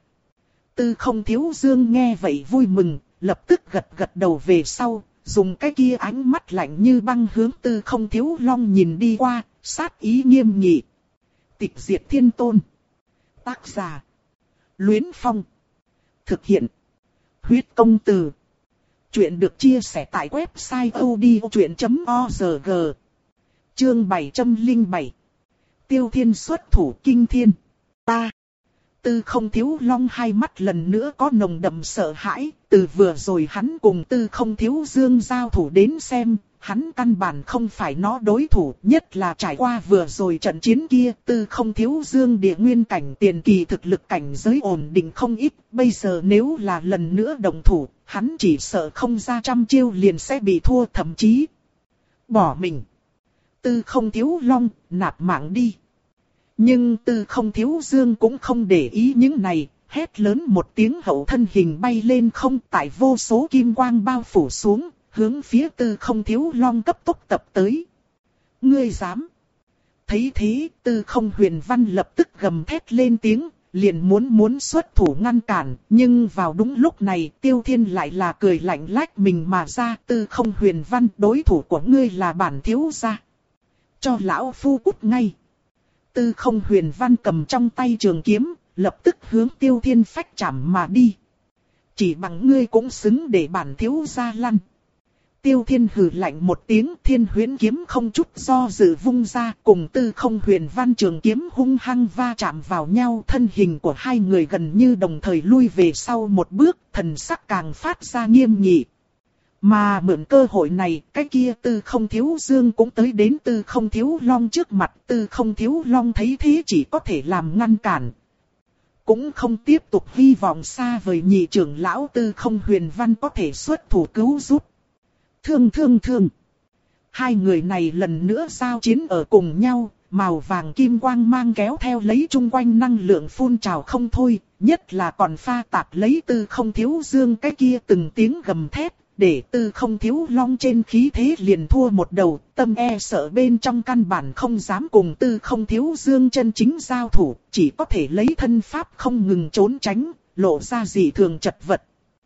Tư không thiếu dương nghe vậy vui mừng, lập tức gật gật đầu về sau, dùng cái kia ánh mắt lạnh như băng hướng Tư không thiếu long nhìn đi qua, sát ý nghiêm nghị. Tịch diệt thiên tôn. Tác giả. Luyến Phong. Thực hiện. Huyết công từ. Chuyện được chia sẻ tại website odchuyện chấm org. Chương bảy trăm lẻ bảy. Tiêu Thiên xuất thủ kinh thiên. Ta. Tư không thiếu long hai mắt lần nữa có nồng đậm sợ hãi, từ vừa rồi hắn cùng tư không thiếu dương giao thủ đến xem, hắn căn bản không phải nó đối thủ, nhất là trải qua vừa rồi trận chiến kia, tư không thiếu dương địa nguyên cảnh tiền kỳ thực lực cảnh giới ổn định không ít, bây giờ nếu là lần nữa đồng thủ, hắn chỉ sợ không ra trăm chiêu liền sẽ bị thua thậm chí bỏ mình. Tư không thiếu long, nạp mạng đi. Nhưng tư không thiếu dương cũng không để ý những này, hét lớn một tiếng hậu thân hình bay lên không tại vô số kim quang bao phủ xuống, hướng phía tư không thiếu long cấp tốc tập tới. Ngươi dám? Thấy thế, tư không huyền văn lập tức gầm thét lên tiếng, liền muốn muốn xuất thủ ngăn cản, nhưng vào đúng lúc này Tiêu Thiên lại là cười lạnh lách mình mà ra, tư không huyền văn đối thủ của ngươi là bản thiếu gia. Cho lão phu cút ngay. Tư không huyền văn cầm trong tay trường kiếm, lập tức hướng Tiêu Thiên phách chạm mà đi. Chỉ bằng ngươi cũng xứng để bản thiếu gia lăn. Tiêu Thiên hừ lạnh một tiếng, thiên huyễn kiếm không chút do dự vung ra, cùng tư không huyền văn trường kiếm hung hăng va chạm vào nhau. Thân hình của hai người gần như đồng thời lui về sau một bước, thần sắc càng phát ra nghiêm nghị. Mà mượn cơ hội này, cái kia tư không thiếu dương cũng tới đến tư không thiếu long trước mặt. Tư không thiếu long thấy thế chỉ có thể làm ngăn cản. Cũng không tiếp tục hy vọng xa vời nhị trưởng lão tư không huyền văn có thể xuất thủ cứu giúp. Thương thương thương. Hai người này lần nữa giao chiến ở cùng nhau, màu vàng kim quang mang kéo theo lấy chung quanh năng lượng phun trào không thôi, nhất là còn pha tạp lấy tư không thiếu dương cái kia từng tiếng gầm thét, để tư không thiếu long trên khí thế liền thua một đầu, tâm e sợ bên trong căn bản không dám cùng tư không thiếu dương chân chính giao thủ, chỉ có thể lấy thân pháp không ngừng trốn tránh, lộ ra dị thường chật vật.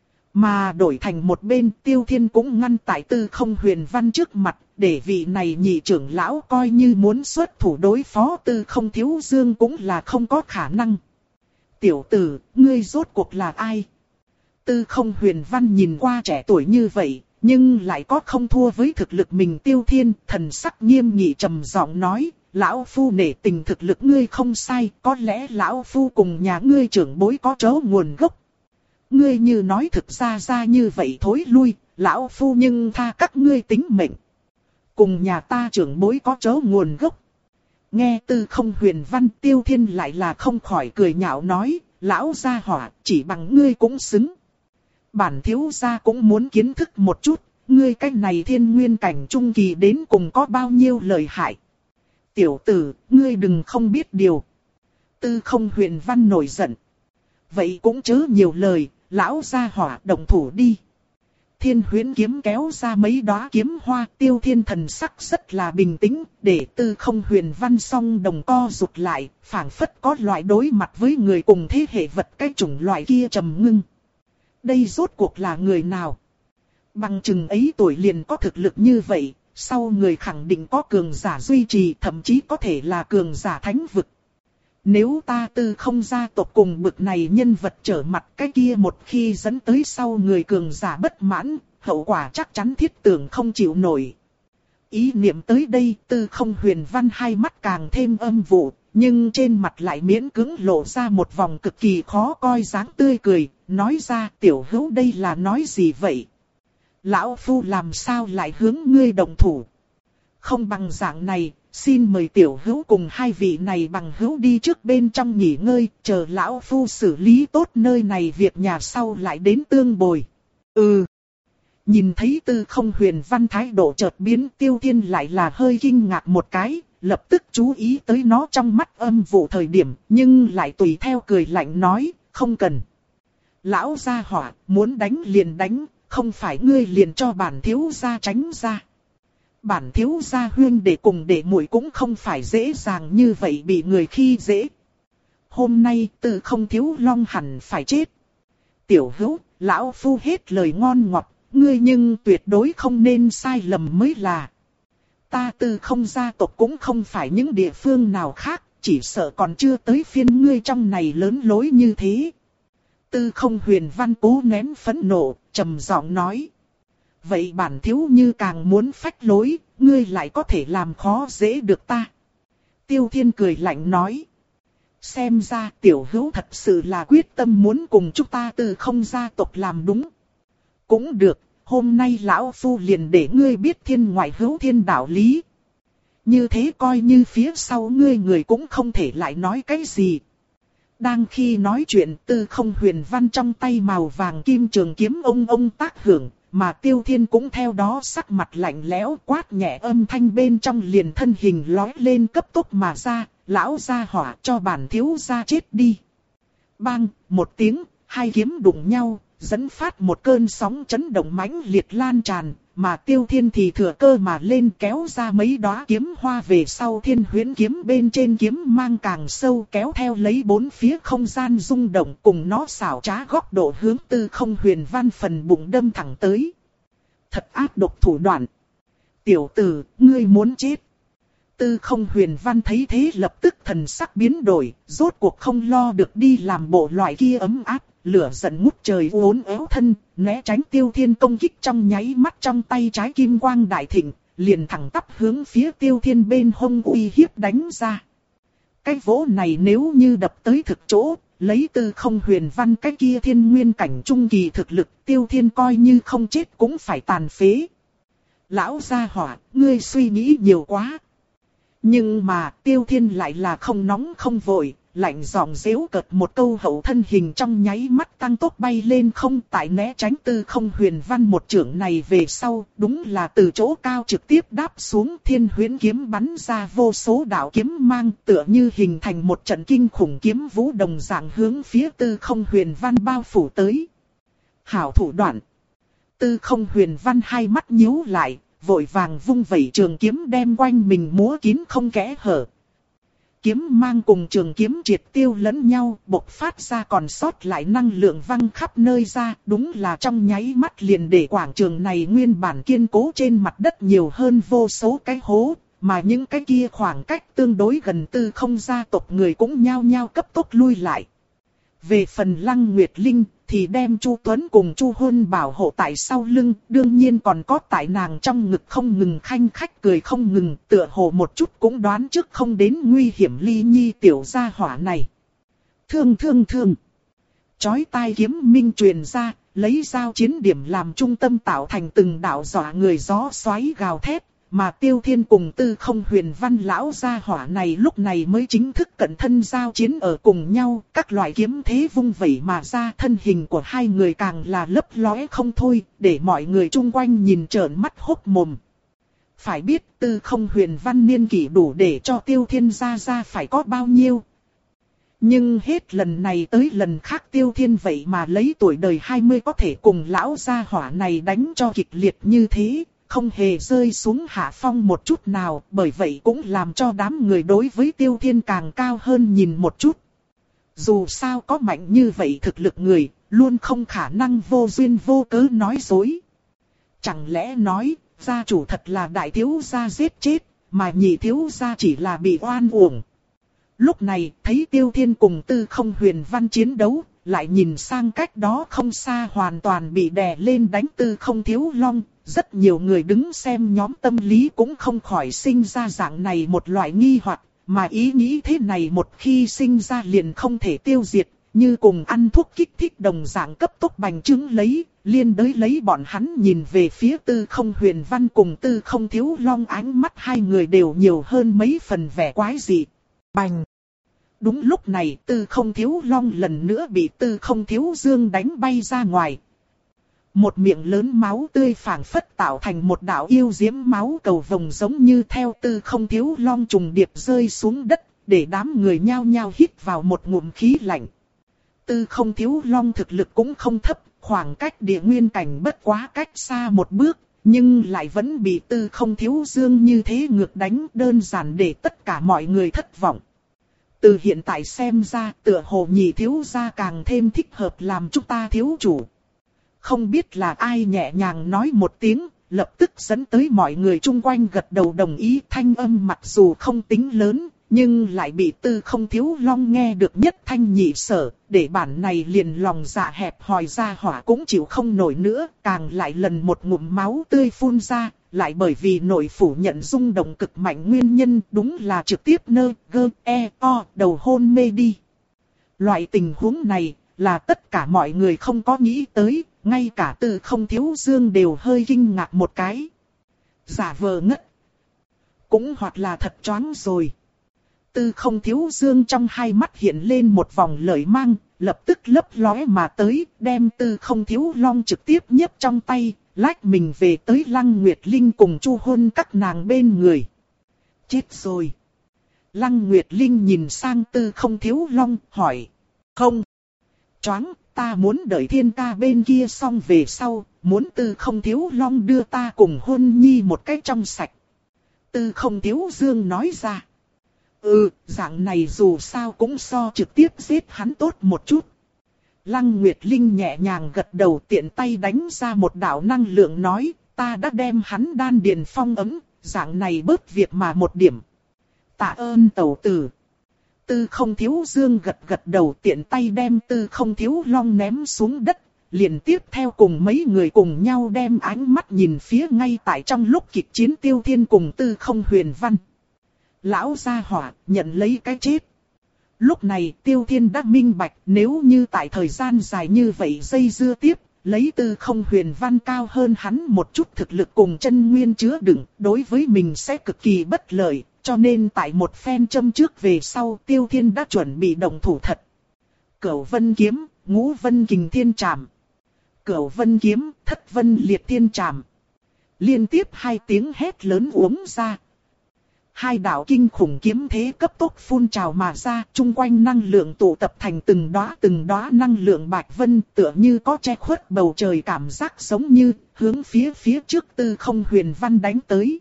Mà đổi thành một bên, Tiêu Thiên cũng ngăn tại tư không huyền văn trước mặt, để vị này nhị trưởng lão coi như muốn xuất thủ đối phó tư không thiếu dương cũng là không có khả năng. Tiểu tử, ngươi rốt cuộc là ai? Tư không huyền văn nhìn qua trẻ tuổi như vậy, nhưng lại có không thua với thực lực mình. Tiêu Thiên, thần sắc nghiêm nghị trầm giọng nói, lão phu nể tình thực lực ngươi không sai, có lẽ lão phu cùng nhà ngươi trưởng bối có chỗ nguồn gốc. Ngươi như nói thực ra ra như vậy thối lui, lão phu nhưng tha các ngươi tính mệnh. Cùng nhà ta trưởng bối có chỗ nguồn gốc. Nghe tư không huyền văn, Tiêu Thiên lại là không khỏi cười nhạo nói, lão gia hỏa, chỉ bằng ngươi cũng xứng. Bản thiếu gia cũng muốn kiến thức một chút, ngươi cách này thiên nguyên cảnh trung kỳ đến cùng có bao nhiêu lợi hại. Tiểu tử, ngươi đừng không biết điều. Tư không huyền văn nổi giận. Vậy cũng chớ nhiều lời, lão gia hỏa động thủ đi. Thiên huyễn kiếm kéo ra mấy đóa kiếm hoa, Tiêu Thiên thần sắc rất là bình tĩnh, để tư không huyền văn song đồng co rụt lại, phảng phất có loại đối mặt với người cùng thế hệ vật cái chủng loại kia trầm ngưng. Đây rốt cuộc là người nào? Bằng chừng ấy tuổi liền có thực lực như vậy, sau người khẳng định có cường giả duy trì, thậm chí có thể là cường giả thánh vực. Nếu ta tư không gia tộc cùng bực này nhân vật trở mặt, cái kia một khi dẫn tới sau người cường giả bất mãn, hậu quả chắc chắn thiết tưởng không chịu nổi. Ý niệm tới đây, tư không huyền văn hai mắt càng thêm âm vụ, nhưng trên mặt lại miễn cưỡng lộ ra một vòng cực kỳ khó coi dáng tươi cười, nói ra tiểu hữu đây là nói gì vậy? Lão phu làm sao lại hướng ngươi động thủ? Không bằng dạng này, xin mời tiểu hữu cùng hai vị này bằng hữu đi trước bên trong nghỉ ngơi, chờ lão phu xử lý tốt nơi này việc nhà sau lại đến tương bồi. Ừ. Nhìn thấy Tư Không Huyền Văn thái độ chợt biến, Tiêu Thiên lại là hơi kinh ngạc một cái, lập tức chú ý tới nó trong mắt âm vụ thời điểm, nhưng lại tùy theo cười lạnh nói, không cần. Lão gia hỏa, muốn đánh liền đánh, không phải ngươi liền cho bản thiếu gia tránh ra. Bản thiếu gia huyên đệ cùng đệ muội cũng không phải dễ dàng như vậy bị người khi dễ. Hôm nay Tư Không Thiếu Long hẳn phải chết. Tiểu hữu, lão phu hết lời ngon ngọt, ngươi nhưng tuyệt đối không nên sai lầm mới là. Ta Tư Không gia tộc cũng không phải những địa phương nào khác, chỉ sợ còn chưa tới phiên ngươi trong này lớn lối như thế. Tư Không Huyền Văn cố nén phẫn nộ, trầm giọng nói. Vậy bản thiếu như càng muốn phách lối, ngươi lại có thể làm khó dễ được ta. Tiêu Thiên cười lạnh nói. Xem ra tiểu hữu thật sự là quyết tâm muốn cùng chúng ta Tư Không gia tộc làm đúng. Cũng được, hôm nay lão phu liền để ngươi biết thiên ngoại hữu thiên đạo lý. Như thế coi như phía sau ngươi người cũng không thể lại nói cái gì. Đang khi nói chuyện, Tư Không Huyền Văn trong tay màu vàng kim trường kiếm ông ông tác hưởng, mà Tiêu Thiên cũng theo đó sắc mặt lạnh lẽo quát nhẹ âm thanh bên trong liền thân hình lói lên cấp tốc mà ra, lão gia hỏa cho bản thiếu gia chết đi. Bang, một tiếng, hai kiếm đụng nhau, dẫn phát một cơn sóng chấn động mãnh liệt lan tràn, mà Tiêu Thiên thì thừa cơ mà lên kéo ra mấy đóa kiếm hoa về sau Thiên Huyễn kiếm bên trên kiếm mang càng sâu kéo theo lấy bốn phía không gian rung động cùng nó xảo trá góc độ hướng Tư Không Huyền Văn phần bụng đâm thẳng tới. Thật ác độc thủ đoạn. Tiểu tử, ngươi muốn chết. Tư Không Huyền Văn thấy thế lập tức thần sắc biến đổi, rốt cuộc không lo được đi làm bộ loại kia ấm áp. Lửa giận ngút trời uốn éo thân, né tránh Tiêu Thiên công kích trong nháy mắt trong tay trái kim quang đại thịnh, liền thẳng tắp hướng phía Tiêu Thiên bên hông uy hiếp đánh ra. Cái vỗ này nếu như đập tới thực chỗ, lấy Tư Không Huyền Văn cái kia thiên nguyên cảnh trung kỳ thực lực, Tiêu Thiên coi như không chết cũng phải tàn phế. Lão gia hỏa, ngươi suy nghĩ nhiều quá. Nhưng mà Tiêu Thiên lại là không nóng không vội. Lạnh giọng giễu cợt một câu hậu thân hình trong nháy mắt tăng tốc bay lên không tại né tránh Tư Không Huyền Văn một chưởng này về sau, đúng là từ chỗ cao trực tiếp đáp xuống Thiên Huyễn kiếm bắn ra vô số đạo kiếm mang tựa như hình thành một trận kinh khủng kiếm vũ đồng dạng hướng phía Tư Không Huyền Văn bao phủ tới. Hảo thủ đoạn. Tư Không Huyền Văn hai mắt nhíu lại, vội vàng vung vẩy trường kiếm đem quanh mình múa kín không kẽ hở. Kiếm mang cùng trường kiếm triệt tiêu lẫn nhau, bộc phát ra còn sót lại năng lượng văng khắp nơi ra, đúng là trong nháy mắt liền để quảng trường này nguyên bản kiên cố trên mặt đất nhiều hơn vô số cái hố, mà những cái kia khoảng cách tương đối gần Tư Không gia tộc người cũng nhao nhao cấp tốc lui lại. Về phần Lăng Nguyệt Linh thì đem Chu Tuấn cùng Chu Huân bảo hộ tại sau lưng, đương nhiên còn có tại nàng trong ngực không ngừng khanh khách cười không ngừng, tựa hồ một chút cũng đoán trước không đến nguy hiểm ly nhi tiểu gia hỏa này. Thương thương thương. Chói tai kiếm minh truyền ra, lấy giao chiến điểm làm trung tâm tạo thành từng đạo dọa người gió xoáy gào thét. Mà Tiêu Thiên cùng Tư Không Huyền Văn lão gia hỏa này lúc này mới chính thức cận thân giao chiến ở cùng nhau, các loại kiếm thế vung vẩy mà ra, thân hình của hai người càng là lấp lóe không thôi, để mọi người chung quanh nhìn trợn mắt hốc mồm. Phải biết Tư Không Huyền Văn niên kỷ đủ để cho Tiêu Thiên gia gia phải có bao nhiêu. Nhưng hết lần này tới lần khác Tiêu Thiên vậy mà lấy tuổi đời hai mươi có thể cùng lão gia hỏa này đánh cho kịch liệt như thế. Không hề rơi xuống hạ phong một chút nào, bởi vậy cũng làm cho đám người đối với Tiêu Thiên càng cao hơn nhìn một chút. Dù sao có mạnh như vậy thực lực người, luôn không khả năng vô duyên vô cớ nói dối. Chẳng lẽ nói, gia chủ thật là đại thiếu gia giết chết, mà nhị thiếu gia chỉ là bị oan uổng. Lúc này, thấy Tiêu Thiên cùng Tư Không Huyền Văn chiến đấu, lại nhìn sang cách đó không xa hoàn toàn bị đè lên đánh Tư Không Thiếu Long. Rất nhiều người đứng xem nhóm tâm lý cũng không khỏi sinh ra dạng này một loại nghi hoặc, mà ý nghĩ thế này một khi sinh ra liền không thể tiêu diệt, như cùng ăn thuốc kích thích đồng dạng cấp tốc bành trướng lấy, liên đới lấy bọn hắn nhìn về phía Tư Không Huyền Văn cùng Tư Không Thiếu Long, ánh mắt hai người đều nhiều hơn mấy phần vẻ quái dị. Bành! Đúng lúc này Tư Không Thiếu Long lần nữa bị Tư Không Thiếu Dương đánh bay ra ngoài. Một miệng lớn máu tươi phảng phất tạo thành một đạo yêu diễm máu cầu vồng, giống như theo Tư Không Thiếu Long trùng điệp rơi xuống đất, để đám người nhao nhao hít vào một ngụm khí lạnh. Tư Không Thiếu Long thực lực cũng không thấp, khoảng cách địa nguyên cảnh bất quá cách xa một bước, nhưng lại vẫn bị Tư Không Thiếu Dương như thế ngược đánh, đơn giản để tất cả mọi người thất vọng. Từ hiện tại xem ra, tựa hồ Nhị thiếu gia càng thêm thích hợp làm chúng ta thiếu chủ. Không biết là ai nhẹ nhàng nói một tiếng, lập tức dẫn tới mọi người chung quanh gật đầu đồng ý. Thanh âm mặc dù không tính lớn, nhưng lại bị Tư Không Thiếu Long nghe được nhất thanh nhị sở, để bản này liền lòng dạ hẹp hòi ra hỏa cũng chịu không nổi nữa, càng lại lần một ngụm máu tươi phun ra, lại bởi vì nội phủ nhận rung động cực mạnh nguyên nhân, đúng là trực tiếp nơ, gơ, e, o, đầu hôn mê đi. Loại tình huống này, là tất cả mọi người không có nghĩ tới, ngay cả Tư Không Thiếu Dương đều hơi kinh ngạc một cái. Giả vờ ngất, cũng hoặc là thật choáng rồi. Tư Không Thiếu Dương trong hai mắt hiện lên một vòng lợi mang, lập tức lấp lóe mà tới, đem Tư Không Thiếu Long trực tiếp nhấc trong tay, lách mình về tới Lăng Nguyệt Linh cùng Chu Hôn các nàng bên người. Chết rồi. Lăng Nguyệt Linh nhìn sang Tư Không Thiếu Long, hỏi. Không. Choáng, ta muốn đợi Thiên ca bên kia xong về sau, muốn Tư Không Thiếu Long đưa ta cùng Hôn Nhi một cách trong sạch. Tư Không Thiếu Dương nói ra. Ừ, dạng này dù sao cũng so trực tiếp giết hắn tốt một chút. Lăng Nguyệt Linh nhẹ nhàng gật đầu, tiện tay đánh ra một đạo năng lượng nói, ta đã đem hắn đan điền phong ấm, dạng này bớt việc mà một điểm. Tạ ơn tẩu tử. Tư Không Thiếu Dương gật gật đầu, tiện tay đem Tư Không Thiếu Long ném xuống đất, liền tiếp theo cùng mấy người cùng nhau đem ánh mắt nhìn phía ngay tại trong lúc kịch chiến Tiêu Thiên cùng Tư Không Huyền Văn. Lão gia hỏa, nhận lấy cái chết. Lúc này Tiêu Thiên đã minh bạch, nếu như tại thời gian dài như vậy dây dưa tiếp, lấy Tư Không Huyền Văn cao hơn hắn một chút thực lực cùng chân nguyên chứa đựng, đối với mình sẽ cực kỳ bất lợi, cho nên tại một phen châm trước về sau Tiêu Thiên đã chuẩn bị động thủ thật. Cửu Vân Kiếm, Ngũ Vân Kình Thiên Trảm. Cửu Vân Kiếm, Thất Vân Liệt Thiên Trảm. Liên tiếp hai tiếng hét lớn uống ra. Hai đạo kinh khủng kiếm thế cấp tốc phun trào mà ra, chung quanh năng lượng tụ tập thành từng đóa từng đóa năng lượng bạch vân, tựa như có che khuất bầu trời cảm giác giống như hướng phía phía trước Tư Không Huyền Văn đánh tới.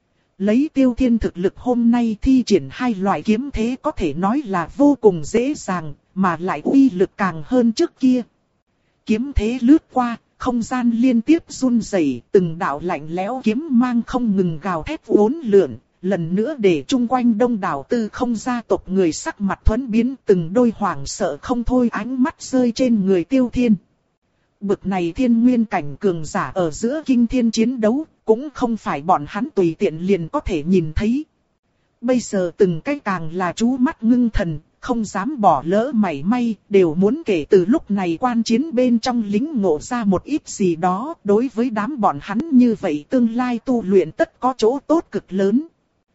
Lấy Tiêu Thiên thực lực hôm nay thi triển hai loại kiếm thế có thể nói là vô cùng dễ dàng, mà lại uy lực càng hơn trước kia. Kiếm thế lướt qua, không gian liên tiếp run rẩy, từng đạo lạnh lẽo kiếm mang không ngừng gào thét uốn lượn. Lần nữa để chung quanh đông đảo Tư Không gia tộc người sắc mặt thuẫn biến, từng đôi hoảng sợ không thôi ánh mắt rơi trên người Tiêu Thiên. Bực này thiên nguyên cảnh cường giả ở giữa kinh thiên chiến đấu, cũng không phải bọn hắn tùy tiện liền có thể nhìn thấy. Bây giờ từng cái càng là chú mắt ngưng thần, không dám bỏ lỡ mảy may, đều muốn kể từ lúc này quan chiến bên trong lĩnh ngộ ra một ít gì đó, đối với đám bọn hắn như vậy tương lai tu luyện tất có chỗ tốt cực lớn.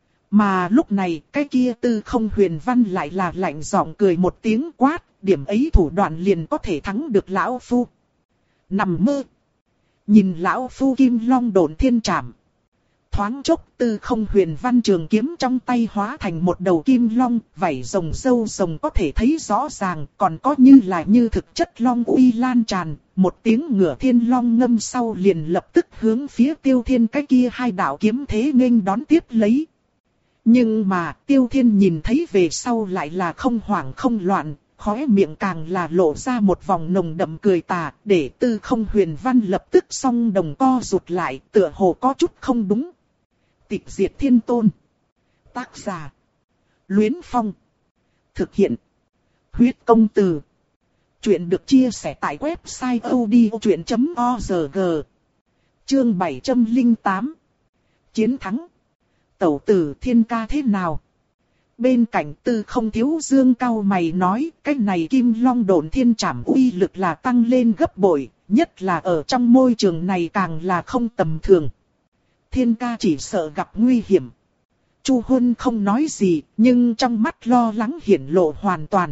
Mà lúc này, cái kia Tư Không Huyền Văn lại là lạnh giọng cười một tiếng quát, điểm ấy thủ đoạn liền có thể thắng được lão phu. Nằm mơ. Nhìn lão phu Kim Long Độn Thiên Trảm. Thoáng chốc Tư Không Huyền Văn trường kiếm trong tay hóa thành một đầu kim long, vảy rồng râu rồng có thể thấy rõ ràng, còn có như là như thực chất long uy lan tràn, một tiếng ngửa thiên long ngâm sau liền lập tức hướng phía Tiêu Thiên cái kia hai đạo kiếm thế nghênh đón tiếp lấy. Nhưng mà Tiêu Thiên nhìn thấy về sau lại là không hoảng không loạn, khóe miệng càng là lộ ra một vòng nồng đậm cười tà, để Tư Không Huyền Văn lập tức song đồng co rụt lại, tựa hồ có chút không đúng. Tịch Diệt Thiên Tôn. Tác giả. Luyến Phong. Thực hiện. Huyết Công Từ. Chuyện được chia sẻ tại website odchuyện chấm org. Chương bảy trăm lẻ tám. Chiến thắng. Tẩu tử Thiên ca thế nào? Bên cạnh Tư Không Thiếu Dương cau mày nói, cái này Kim Long Độn Thiên Trảm uy lực là tăng lên gấp bội, nhất là ở trong môi trường này càng là không tầm thường. Thiên ca chỉ sợ gặp nguy hiểm. Chu Huân không nói gì, nhưng trong mắt lo lắng hiển lộ hoàn toàn.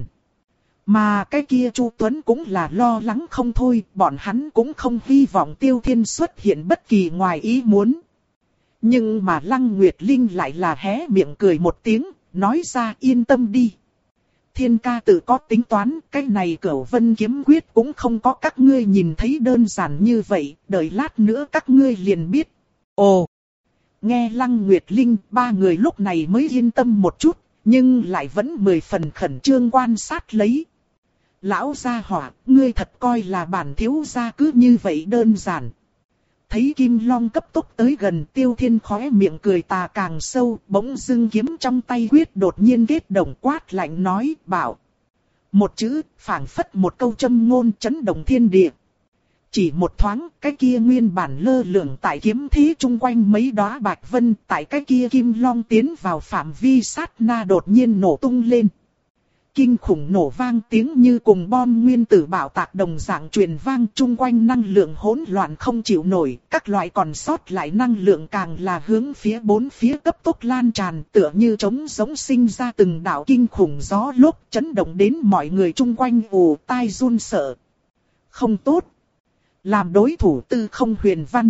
Mà cái kia Chu Tuấn cũng là lo lắng không thôi, bọn hắn cũng không hy vọng Tiêu Thiên xuất hiện bất kỳ ngoài ý muốn. Nhưng mà Lăng Nguyệt Linh lại là hé miệng cười một tiếng, nói ra yên tâm đi. Thiên ca tự có tính toán, cái này Cửu Vân kiếm quyết cũng không có các ngươi nhìn thấy đơn giản như vậy, đợi lát nữa các ngươi liền biết. Ồ! Nghe Lăng Nguyệt Linh, ba người lúc này mới yên tâm một chút, nhưng lại vẫn mười phần khẩn trương quan sát lấy. Lão gia hỏa, ngươi thật coi là bản thiếu gia cứ như vậy đơn giản. Thấy Kim Long cấp tốc tới gần, Tiêu Thiên khóe miệng cười tà càng sâu, bỗng dưng kiếm trong tay quyết đột nhiên kết động quát lạnh nói, bảo. Một chữ, phảng phất một câu châm ngôn chấn động thiên địa. Chỉ một thoáng, cái kia nguyên bản lơ lửng tại kiếm thế chung quanh mấy đóa bạch vân, tại cái kia Kim Long tiến vào phạm vi sát na đột nhiên nổ tung lên. Kinh khủng nổ vang tiếng như cùng bom nguyên tử bạo tạc đồng dạng truyền vang, chung quanh năng lượng hỗn loạn không chịu nổi, các loại còn sót lại năng lượng càng là hướng phía bốn phía cấp tốc lan tràn, tựa như trống giống sinh ra từng đạo kinh khủng gió lốc chấn động đến mọi người chung quanh ù tai run sợ. Không tốt. Làm đối thủ Tư Không Huyền Văn.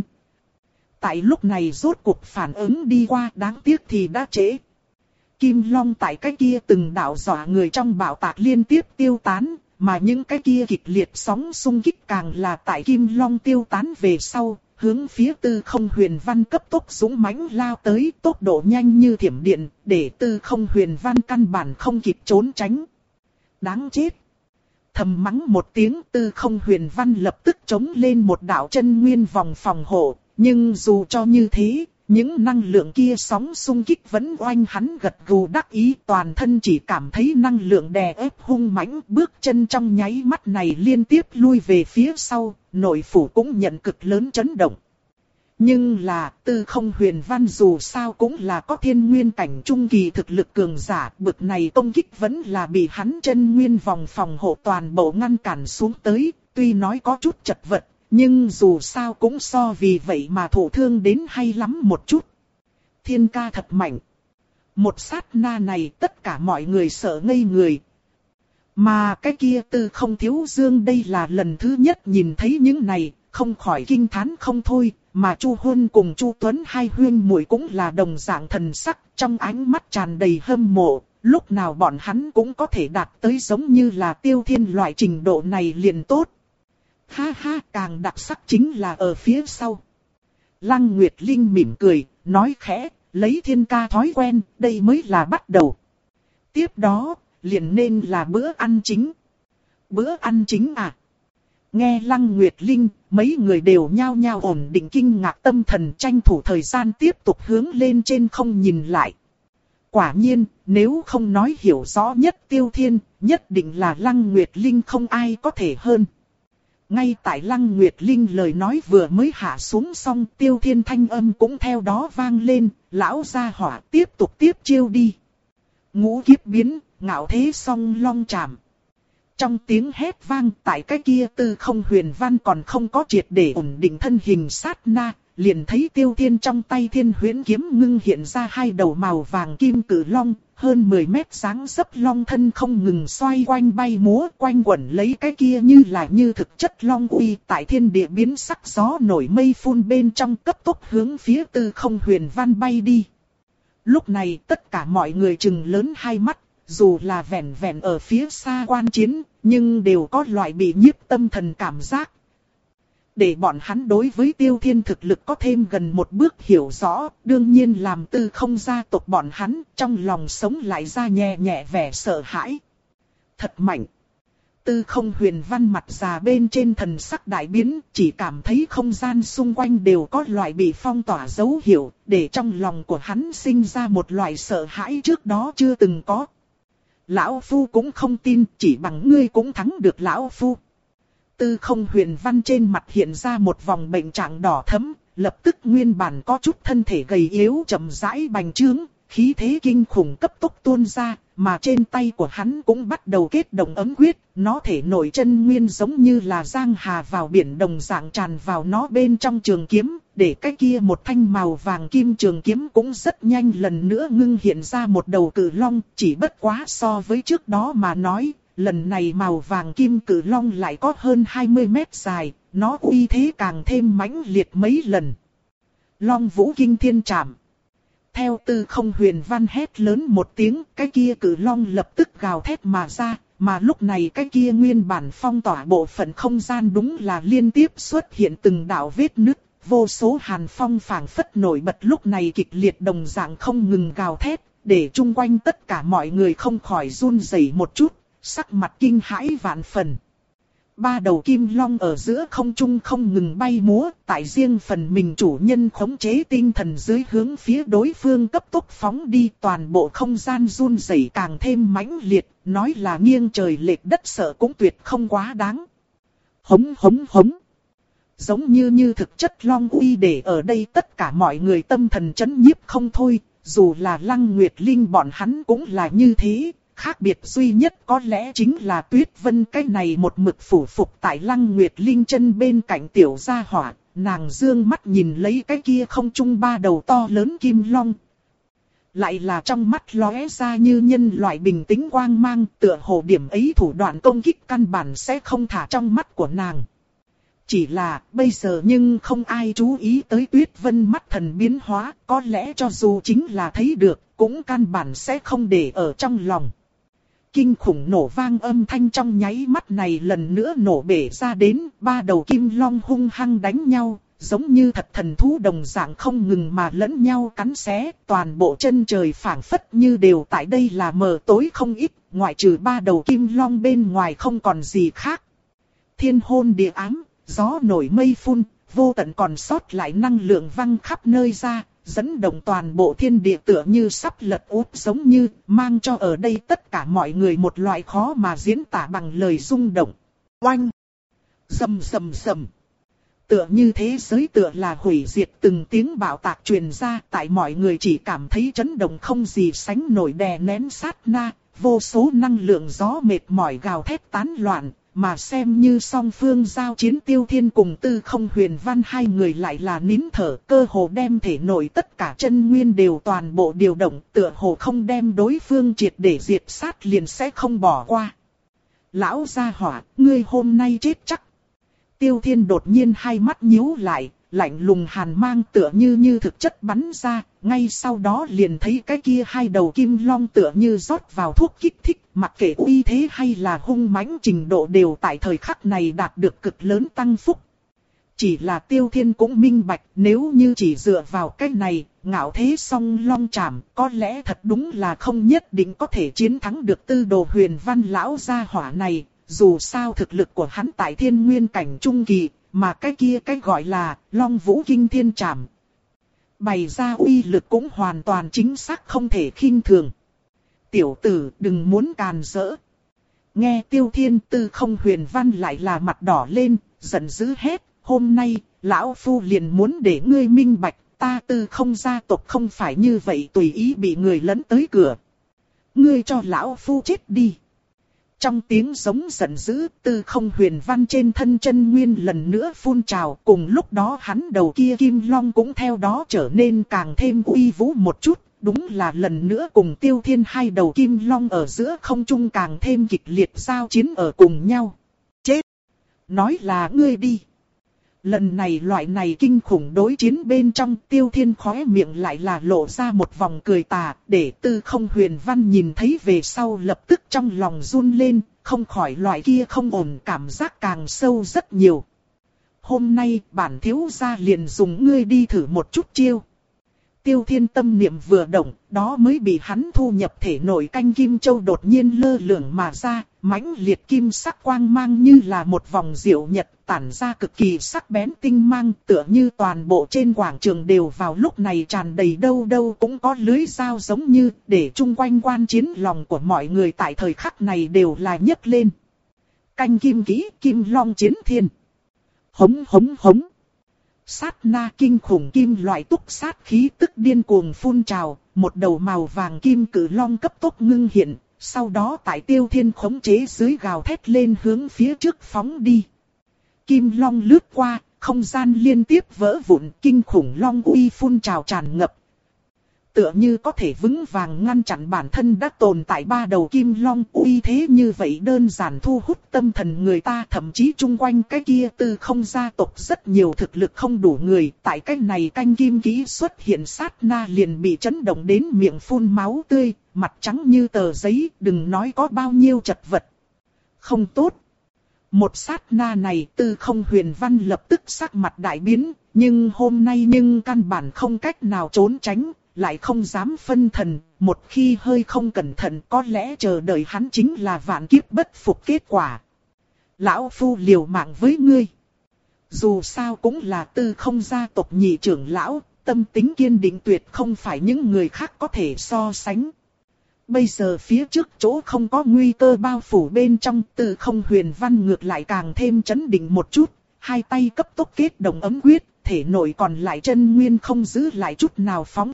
Tại lúc này rốt cuộc phản ứng đi qua, đáng tiếc thì đã trễ. Kim Long tại cái kia từng đạo dọa người trong bạo tạc liên tiếp tiêu tán, mà những cái kia kịch liệt sóng xung kích càng là tại Kim Long tiêu tán về sau, hướng phía Tư Không Huyền Văn cấp tốc dũng mãnh lao tới, tốc độ nhanh như thiểm điện, để Tư Không Huyền Văn căn bản không kịp trốn tránh. Đáng chết! Thầm mắng một tiếng, Tư Không Huyền Văn lập tức chống lên một đạo chân nguyên vòng phòng hộ, nhưng dù cho như thế, những năng lượng kia sóng xung kích vẫn oanh hắn gật gù đắc ý, toàn thân chỉ cảm thấy năng lượng đè ép hung mãnh, bước chân trong nháy mắt này liên tiếp lui về phía sau, nội phủ cũng nhận cực lớn chấn động. Nhưng là, Tư Không Huyền Văn dù sao cũng là có thiên nguyên cảnh trung kỳ thực lực cường giả, bực này công kích vẫn là bị hắn chân nguyên vòng phòng hộ toàn bộ ngăn cản xuống tới, tuy nói có chút chật vật, nhưng dù sao cũng so vì vậy mà thổ thương đến hay lắm một chút. Thiên ca thật mạnh. Một sát na này tất cả mọi người sợ ngây người. Mà cái kia Tư Không Thiếu Dương đây là lần thứ nhất nhìn thấy những này, không khỏi kinh thán không thôi. Mà Chu Huân cùng Chu Tuấn hai huyên muội cũng là đồng dạng thần sắc, trong ánh mắt tràn đầy hâm mộ, lúc nào bọn hắn cũng có thể đạt tới giống như là Tiêu Thiên loại trình độ này liền tốt. Ha ha, càng đặc sắc chính là ở phía sau. Lăng Nguyệt Linh mỉm cười, nói khẽ, lấy thiên ca thói quen, đây mới là bắt đầu. Tiếp đó, liền nên là bữa ăn chính. Bữa ăn chính à? Nghe Lăng Nguyệt Linh, mấy người đều nhao nhao ổn định kinh ngạc tâm thần, tranh thủ thời gian tiếp tục hướng lên trên không nhìn lại. Quả nhiên, nếu không nói hiểu rõ nhất Tiêu Thiên, nhất định là Lăng Nguyệt Linh không ai có thể hơn. Ngay tại Lăng Nguyệt Linh lời nói vừa mới hạ xuống xong, Tiêu Thiên thanh âm cũng theo đó vang lên, lão gia hỏa tiếp tục tiếp chiêu đi. Ngũ kiếp biến, ngạo thế song long chạm. Trong tiếng hét vang, tại cái kia Tư Không Huyền Văn còn không có triệt để ổn định thân hình sát na, liền thấy Tiêu Thiên trong tay Thiên Huyễn kiếm ngưng hiện ra hai đầu màu vàng kim cử long, hơn mười mét dáng dấp long thân không ngừng xoay quanh bay múa, quanh quẩn lấy cái kia như là như thực chất long uy, tại thiên địa biến sắc gió nổi mây phun bên trong cấp tốc hướng phía Tư Không Huyền Văn bay đi. Lúc này tất cả mọi người trừng lớn hai mắt. Dù là vẹn vẹn ở phía xa quan chiến, nhưng đều có loại bị nhiếp tâm thần cảm giác. Để bọn hắn đối với Tiêu Thiên thực lực có thêm gần một bước hiểu rõ, đương nhiên làm Tư Không gia tộc bọn hắn trong lòng sống lại ra nhẹ nhẹ vẻ sợ hãi. Thật mạnh. Tư Không Huyền Văn mặt già bên trên thần sắc đại biến, chỉ cảm thấy không gian xung quanh đều có loại bị phong tỏa dấu hiệu, để trong lòng của hắn sinh ra một loại sợ hãi trước đó chưa từng có. Lão Phu cũng không tin, chỉ bằng ngươi cũng thắng được Lão Phu. Tư Không Huyền Văn trên mặt hiện ra một vòng bệnh trạng đỏ thẫm, lập tức nguyên bản có chút thân thể gầy yếu chậm rãi bành trướng, khí thế kinh khủng cấp tốc tuôn ra, mà trên tay của hắn cũng bắt đầu kết động ấm quyết, nó thể nổi chân nguyên giống như là giang hà vào biển đồng dạng tràn vào nó bên trong trường kiếm, để cái kia một thanh màu vàng kim trường kiếm cũng rất nhanh lần nữa ngưng hiện ra một đầu cự long, chỉ bất quá so với trước đó mà nói, lần này màu vàng kim cự long lại có hơn hai mươi mét dài, nó uy thế càng thêm mãnh liệt mấy lần. Long Vũ Kinh Thiên Trảm. Theo Tư Không Huyền Văn hét lớn một tiếng, cái kia cự long lập tức gào thét mà ra, mà lúc này cái kia nguyên bản phong tỏa bộ phận không gian đúng là liên tiếp xuất hiện từng đạo vết nứt, vô số hàn phong phảng phất nổi bật lúc này kịch liệt đồng dạng không ngừng gào thét, để chung quanh tất cả mọi người không khỏi run rẩy một chút, sắc mặt kinh hãi vạn phần. Ba đầu kim long ở giữa không trung không ngừng bay múa, tại riêng phần mình chủ nhân khống chế tinh thần dưới hướng phía đối phương cấp tốc phóng đi, toàn bộ không gian run rẩy càng thêm mãnh liệt, nói là nghiêng trời lệch đất sợ cũng tuyệt không quá đáng. Hống hống hống. Giống như như thực chất long uy để ở đây tất cả mọi người tâm thần chấn nhiếp không thôi, dù là Lăng Nguyệt Linh bọn hắn cũng là như thế. Khác biệt duy nhất có lẽ chính là Tuyết Vân cái này một mực phủ phục tại Lăng Nguyệt Linh chân bên cạnh tiểu gia hỏa, nàng dương mắt nhìn lấy cái kia không trung ba đầu to lớn kim long. Lại là trong mắt lóe ra như nhân loại bình tĩnh quang mang, tựa hồ điểm ấy thủ đoạn công kích căn bản sẽ không thả trong mắt của nàng. Chỉ là bây giờ nhưng không ai chú ý tới Tuyết Vân mắt thần biến hóa, có lẽ cho dù chính là thấy được, cũng căn bản sẽ không để ở trong lòng. Kinh khủng nổ vang âm thanh trong nháy mắt này lần nữa nổ bể ra đến, ba đầu kim long hung hăng đánh nhau, giống như thật thần thú đồng dạng không ngừng mà lẫn nhau cắn xé, toàn bộ chân trời phảng phất như đều tại đây là mờ tối không ít, ngoại trừ ba đầu kim long bên ngoài không còn gì khác. Thiên hôn địa ám, gió nổi mây phun, vô tận còn sót lại năng lượng văng khắp nơi ra. Dẫn động toàn bộ thiên địa tựa như sắp lật úp giống như mang cho ở đây tất cả mọi người một loại khó mà diễn tả bằng lời rung động. Oanh! Rầm rầm rầm! Tựa như thế giới tựa là hủy diệt từng tiếng bạo tạc truyền ra tại mọi người chỉ cảm thấy chấn động không gì sánh nổi đè nén sát na, vô số năng lượng gió mệt mỏi gào thét tán loạn. Mà xem như song phương giao chiến Tiêu Thiên cùng Tư Không Huyền Văn hai người lại là nín thở, cơ hồ đem thể nội tất cả chân nguyên đều toàn bộ điều động, tựa hồ không đem đối phương triệt để diệt sát liền sẽ không bỏ qua. Lão gia hỏa, ngươi hôm nay chết chắc. Tiêu Thiên đột nhiên hai mắt nhíu lại, lạnh lùng hàn mang tựa như như thực chất bắn ra, ngay sau đó liền thấy cái kia hai đầu kim long tựa như rót vào thuốc kích thích, mặc kệ uy thế hay là hung mãnh trình độ đều tại thời khắc này đạt được cực lớn tăng phúc. Chỉ là Tiêu Thiên cũng minh bạch, nếu như chỉ dựa vào cái này, ngạo thế song long chảm, có lẽ thật đúng là không nhất định có thể chiến thắng được Tư Đồ Huyền Văn lão gia hỏa này, dù sao thực lực của hắn tại thiên nguyên cảnh trung kỳ. Mà cái kia cái gọi là Long Vũ Kinh Thiên Trảm bày ra uy lực cũng hoàn toàn chính xác không thể khinh thường. Tiểu tử đừng muốn càn rỡ. Nghe Tiêu Thiên Tư Không Huyền Văn lại là mặt đỏ lên, giận dữ hét, hôm nay lão phu liền muốn để ngươi minh bạch, ta Tư Không gia tộc không phải như vậy tùy ý bị người lấn tới cửa. Ngươi cho lão phu chết đi. Trong tiếng giống giận dữ, Tư Không Huyền Văn trên thân chân nguyên lần nữa phun trào, cùng lúc đó hắn đầu kia kim long cũng theo đó trở nên càng thêm uy vũ một chút, đúng là lần nữa cùng Tiêu Thiên hai đầu kim long ở giữa không trung càng thêm kịch liệt giao chiến ở cùng nhau. Chết! Nói là ngươi đi! Lần này loại này kinh khủng đối chiến bên trong Tiêu Thiên khóe miệng lại là lộ ra một vòng cười tà, để Tư Không Huyền Văn nhìn thấy về sau lập tức trong lòng run lên, không khỏi loại kia không ổn cảm giác càng sâu rất nhiều. Hôm nay bản thiếu gia liền dùng ngươi đi thử một chút chiêu. Tiêu Thiên tâm niệm vừa động, đó mới bị hắn thu nhập thể nội canh kim châu đột nhiên lơ lửng mà ra, mãnh liệt kim sắc quang mang như là một vòng diệu nhật tản ra cực kỳ sắc bén tinh mang, tựa như toàn bộ trên quảng trường đều vào lúc này tràn đầy đâu đâu cũng có lưới dao giống như, để chung quanh quan chiến lòng của mọi người tại thời khắc này đều là nhấc lên. Canh kim kỹ, kim long chiến thiên. Hống hống hống. Sát na kinh khủng kim loại túc sát khí tức điên cuồng phun trào, một đầu màu vàng kim cự long cấp tốc ngưng hiện, sau đó tại Tiêu Thiên khống chế dưới gào thét lên hướng phía trước phóng đi. Kim long lướt qua, không gian liên tiếp vỡ vụn, kinh khủng long uy phun trào tràn ngập. Tựa như có thể vững vàng ngăn chặn bản thân đã tồn tại ba đầu kim long, uy thế như vậy đơn giản thu hút tâm thần người ta, thậm chí chung quanh cái kia Tư Không gia tộc rất nhiều thực lực không đủ người, tại cái này canh kim kỹ xuất hiện sát na liền bị chấn động đến miệng phun máu tươi, mặt trắng như tờ giấy, đừng nói có bao nhiêu chật vật. Không tốt. Một sát na này Tư Không Huyền Văn lập tức sắc mặt đại biến, nhưng hôm nay nhưng căn bản không cách nào trốn tránh. Lại không dám phân thần, một khi hơi không cẩn thận có lẽ chờ đợi hắn chính là vạn kiếp bất phục kết quả. Lão Phu liều mạng với ngươi. Dù sao cũng là Tư Không gia tộc nhị trưởng lão, tâm tính kiên định tuyệt không phải những người khác có thể so sánh. Bây giờ phía trước chỗ không có nguy cơ bao phủ bên trong, Tư Không Huyền Văn ngược lại càng thêm chấn định một chút, hai tay cấp tốc kết đồng ấm quyết, thể nội còn lại chân nguyên không giữ lại chút nào phóng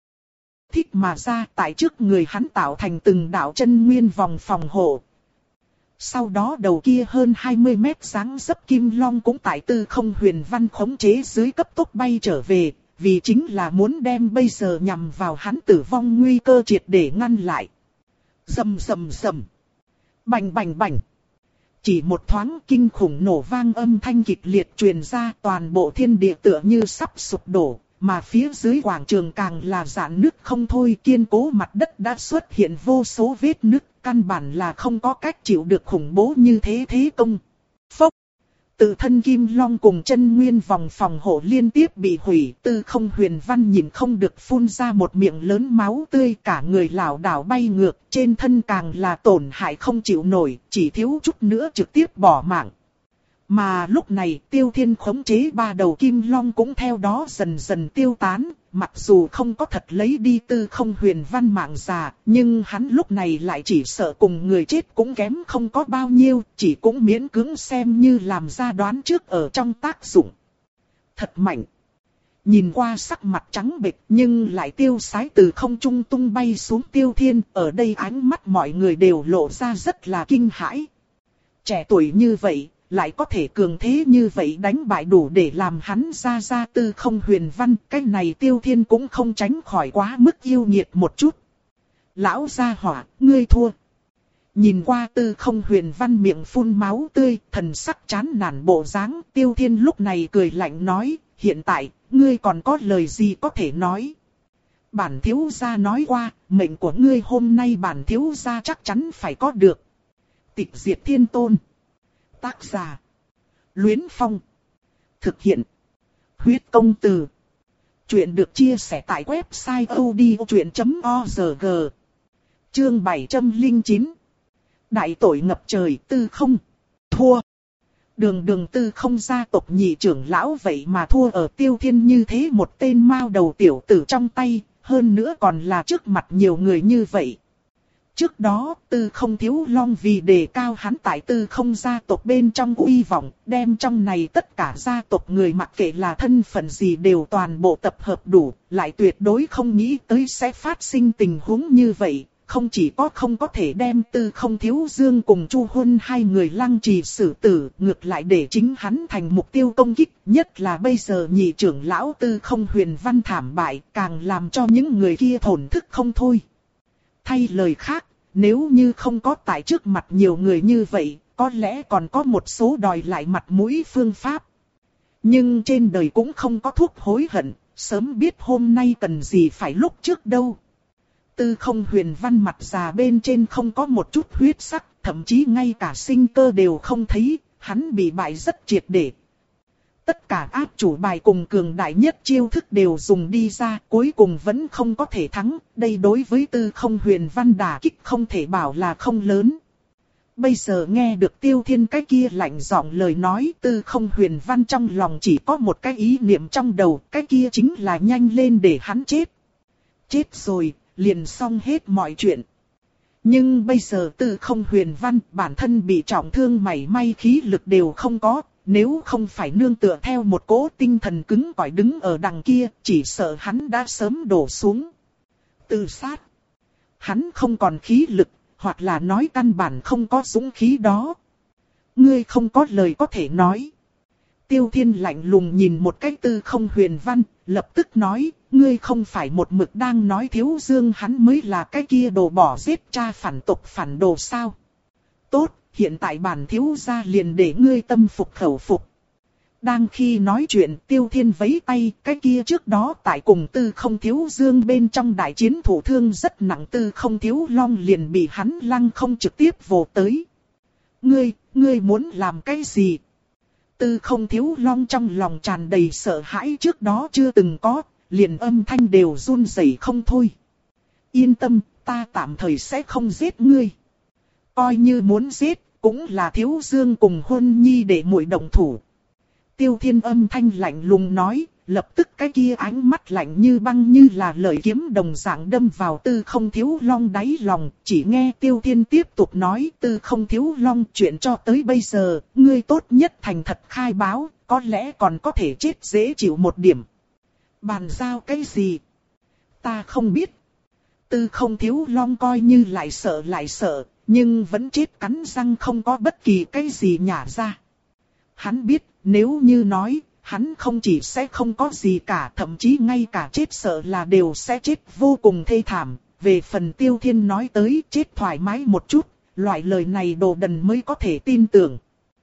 thích mà ra, tại trước người hắn tạo thành từng đạo chân nguyên vòng phòng hộ. Sau đó đầu kia hơn hai mươi mét dáng dấp kim long cũng tại Tư Không Huyền Văn khống chế dưới cấp tốc bay trở về, vì chính là muốn đem bây giờ nhằm vào hắn tử vong nguy cơ triệt để ngăn lại. Rầm rầm rầm, bành bành bành. Chỉ một thoáng kinh khủng nổ vang âm thanh kịch liệt truyền ra, toàn bộ thiên địa tựa như sắp sụp đổ. Mà phía dưới quảng trường càng là rạn nứt không thôi, kiên cố mặt đất đã xuất hiện vô số vết nứt, căn bản là không có cách chịu được khủng bố như thế thế công. Phốc! Tự thân kim long cùng chân nguyên vòng phòng hộ liên tiếp bị hủy, Tư Không Huyền Văn nhìn không được phun ra một miệng lớn máu tươi, cả người lảo đảo bay ngược, trên thân càng là tổn hại không chịu nổi, chỉ thiếu chút nữa trực tiếp bỏ mạng. Mà lúc này Tiêu Thiên khống chế ba đầu kim long cũng theo đó dần dần tiêu tán, mặc dù không có thật lấy đi Tư Không Huyền Văn mạng già, nhưng hắn lúc này lại chỉ sợ cùng người chết cũng kém không có bao nhiêu, chỉ cũng miễn cưỡng xem như làm ra đoán trước ở trong tác dụng. Thật mạnh. Nhìn qua sắc mặt trắng bệch nhưng lại tiêu sái từ không trung tung bay xuống Tiêu Thiên, ở đây ánh mắt mọi người đều lộ ra rất là kinh hãi. Trẻ tuổi như vậy, lại có thể cường thế như vậy đánh bại đủ để làm hắn ra ra Tư Không Huyền Văn, cái này Tiêu Thiên cũng không tránh khỏi quá mức yêu nghiệt một chút. Lão gia hỏa, ngươi thua. Nhìn qua Tư Không Huyền Văn miệng phun máu tươi, thần sắc chán nản bộ dáng, Tiêu Thiên lúc này cười lạnh nói, hiện tại, ngươi còn có lời gì có thể nói. Bản thiếu gia nói qua, mệnh của ngươi hôm nay bản thiếu gia chắc chắn phải có được. Tịch diệt thiên tôn. Tác giả Luyến Phong. Thực hiện Huyết Công Từ. Chuyện được chia sẻ tại website odchuyện chấm org. Chương bảy trăm lẻ chín. Đại tội ngập trời. Tư Không thua. Đường đường Tư Không gia tộc nhị trưởng lão vậy mà thua ở Tiêu Thiên như thế một tên mao đầu tiểu tử trong tay, hơn nữa còn là trước mặt nhiều người như vậy. Trước đó, Tư Không Thiếu Long vì đề cao hắn tại Tư Không gia tộc bên trong uy vọng, đem trong này tất cả gia tộc người mặc kệ là thân phận gì đều toàn bộ tập hợp đủ, lại tuyệt đối không nghĩ tới sẽ phát sinh tình huống như vậy. Không chỉ có không có thể đem Tư Không Thiếu Dương cùng Chu Huân hai người lăng trì xử tử, ngược lại để chính hắn thành mục tiêu công kích, nhất là bây giờ nhị trưởng lão Tư Không Huyền Văn thảm bại, càng làm cho những người kia thổn thức không thôi. Thay lời khác, nếu như không có tại trước mặt nhiều người như vậy, có lẽ còn có một số đòi lại mặt mũi phương pháp. Nhưng trên đời cũng không có thuốc hối hận, sớm biết hôm nay cần gì phải lúc trước đâu. Tư Không Huyền Văn mặt già bên trên không có một chút huyết sắc, thậm chí ngay cả sinh cơ đều không thấy, hắn bị bại rất triệt để. Tất cả áp chủ bài cùng cường đại nhất chiêu thức đều dùng đi ra, cuối cùng vẫn không có thể thắng, đây đối với Tư Không Huyền Văn đả kích không thể bảo là không lớn. Bây giờ nghe được Tiêu Thiên cái kia lạnh giọng lời nói, Tư Không Huyền Văn trong lòng chỉ có một cái ý niệm trong đầu, cái kia chính là nhanh lên để hắn chết. Chết rồi, liền xong hết mọi chuyện. Nhưng bây giờ Tư Không Huyền Văn bản thân bị trọng thương mảy may khí lực đều không có. nếu không phải nương tựa theo một cỗ tinh thần cứng cỏi đứng ở đằng kia, chỉ sợ hắn đã sớm đổ xuống. Tự sát. Hắn không còn khí lực, hoặc là nói căn bản không có dũng khí đó. Ngươi không có lời có thể nói. Tiêu Thiên lạnh lùng nhìn một cái Tư Không Huyền Văn, lập tức nói, ngươi không phải một mực đang nói Thiếu Dương hắn mới là cái kia đồ bỏ giết cha phản tộc phản đồ sao? Tốt, hiện tại bản thiếu gia liền để ngươi tâm phục khẩu phục. Đang khi nói chuyện, Tiêu Thiên vẫy tay, cái kia trước đó tại cùng Tư Không Thiếu Dương bên trong đại chiến thủ thương rất nặng Tư Không Thiếu Long liền bị hắn lăng không trực tiếp vồ tới. Ngươi, ngươi muốn làm cái gì? Tư Không Thiếu Long trong lòng tràn đầy sợ hãi trước đó chưa từng có, liền âm thanh đều run rẩy không thôi. Yên tâm, ta tạm thời sẽ không giết ngươi. Coi như muốn giết, cũng là Thiếu Dương cùng Huân Nhi để muội động thủ. Tiêu Thiên âm thanh lạnh lùng nói, lập tức cái kia ánh mắt lạnh như băng như là lợi kiếm đồng dạng đâm vào Tư Không Thiếu Long đáy lòng. Chỉ nghe Tiêu Thiên tiếp tục nói, Tư Không Thiếu Long, chuyện cho tới bây giờ, ngươi tốt nhất thành thật khai báo, có lẽ còn có thể chết dễ chịu một điểm. Bàn giao cái gì? Ta không biết. Tư Không Thiếu Long coi như lại sợ lại sợ, nhưng vẫn chết cắn răng không có bất kỳ cái gì nhả ra. Hắn biết, nếu như nói, hắn không chỉ sẽ không có gì cả, thậm chí ngay cả chết sợ là đều sẽ chết vô cùng thê thảm. Về phần Tiêu Thiên nói tới chết thoải mái một chút, loại lời này đồ đần mới có thể tin tưởng.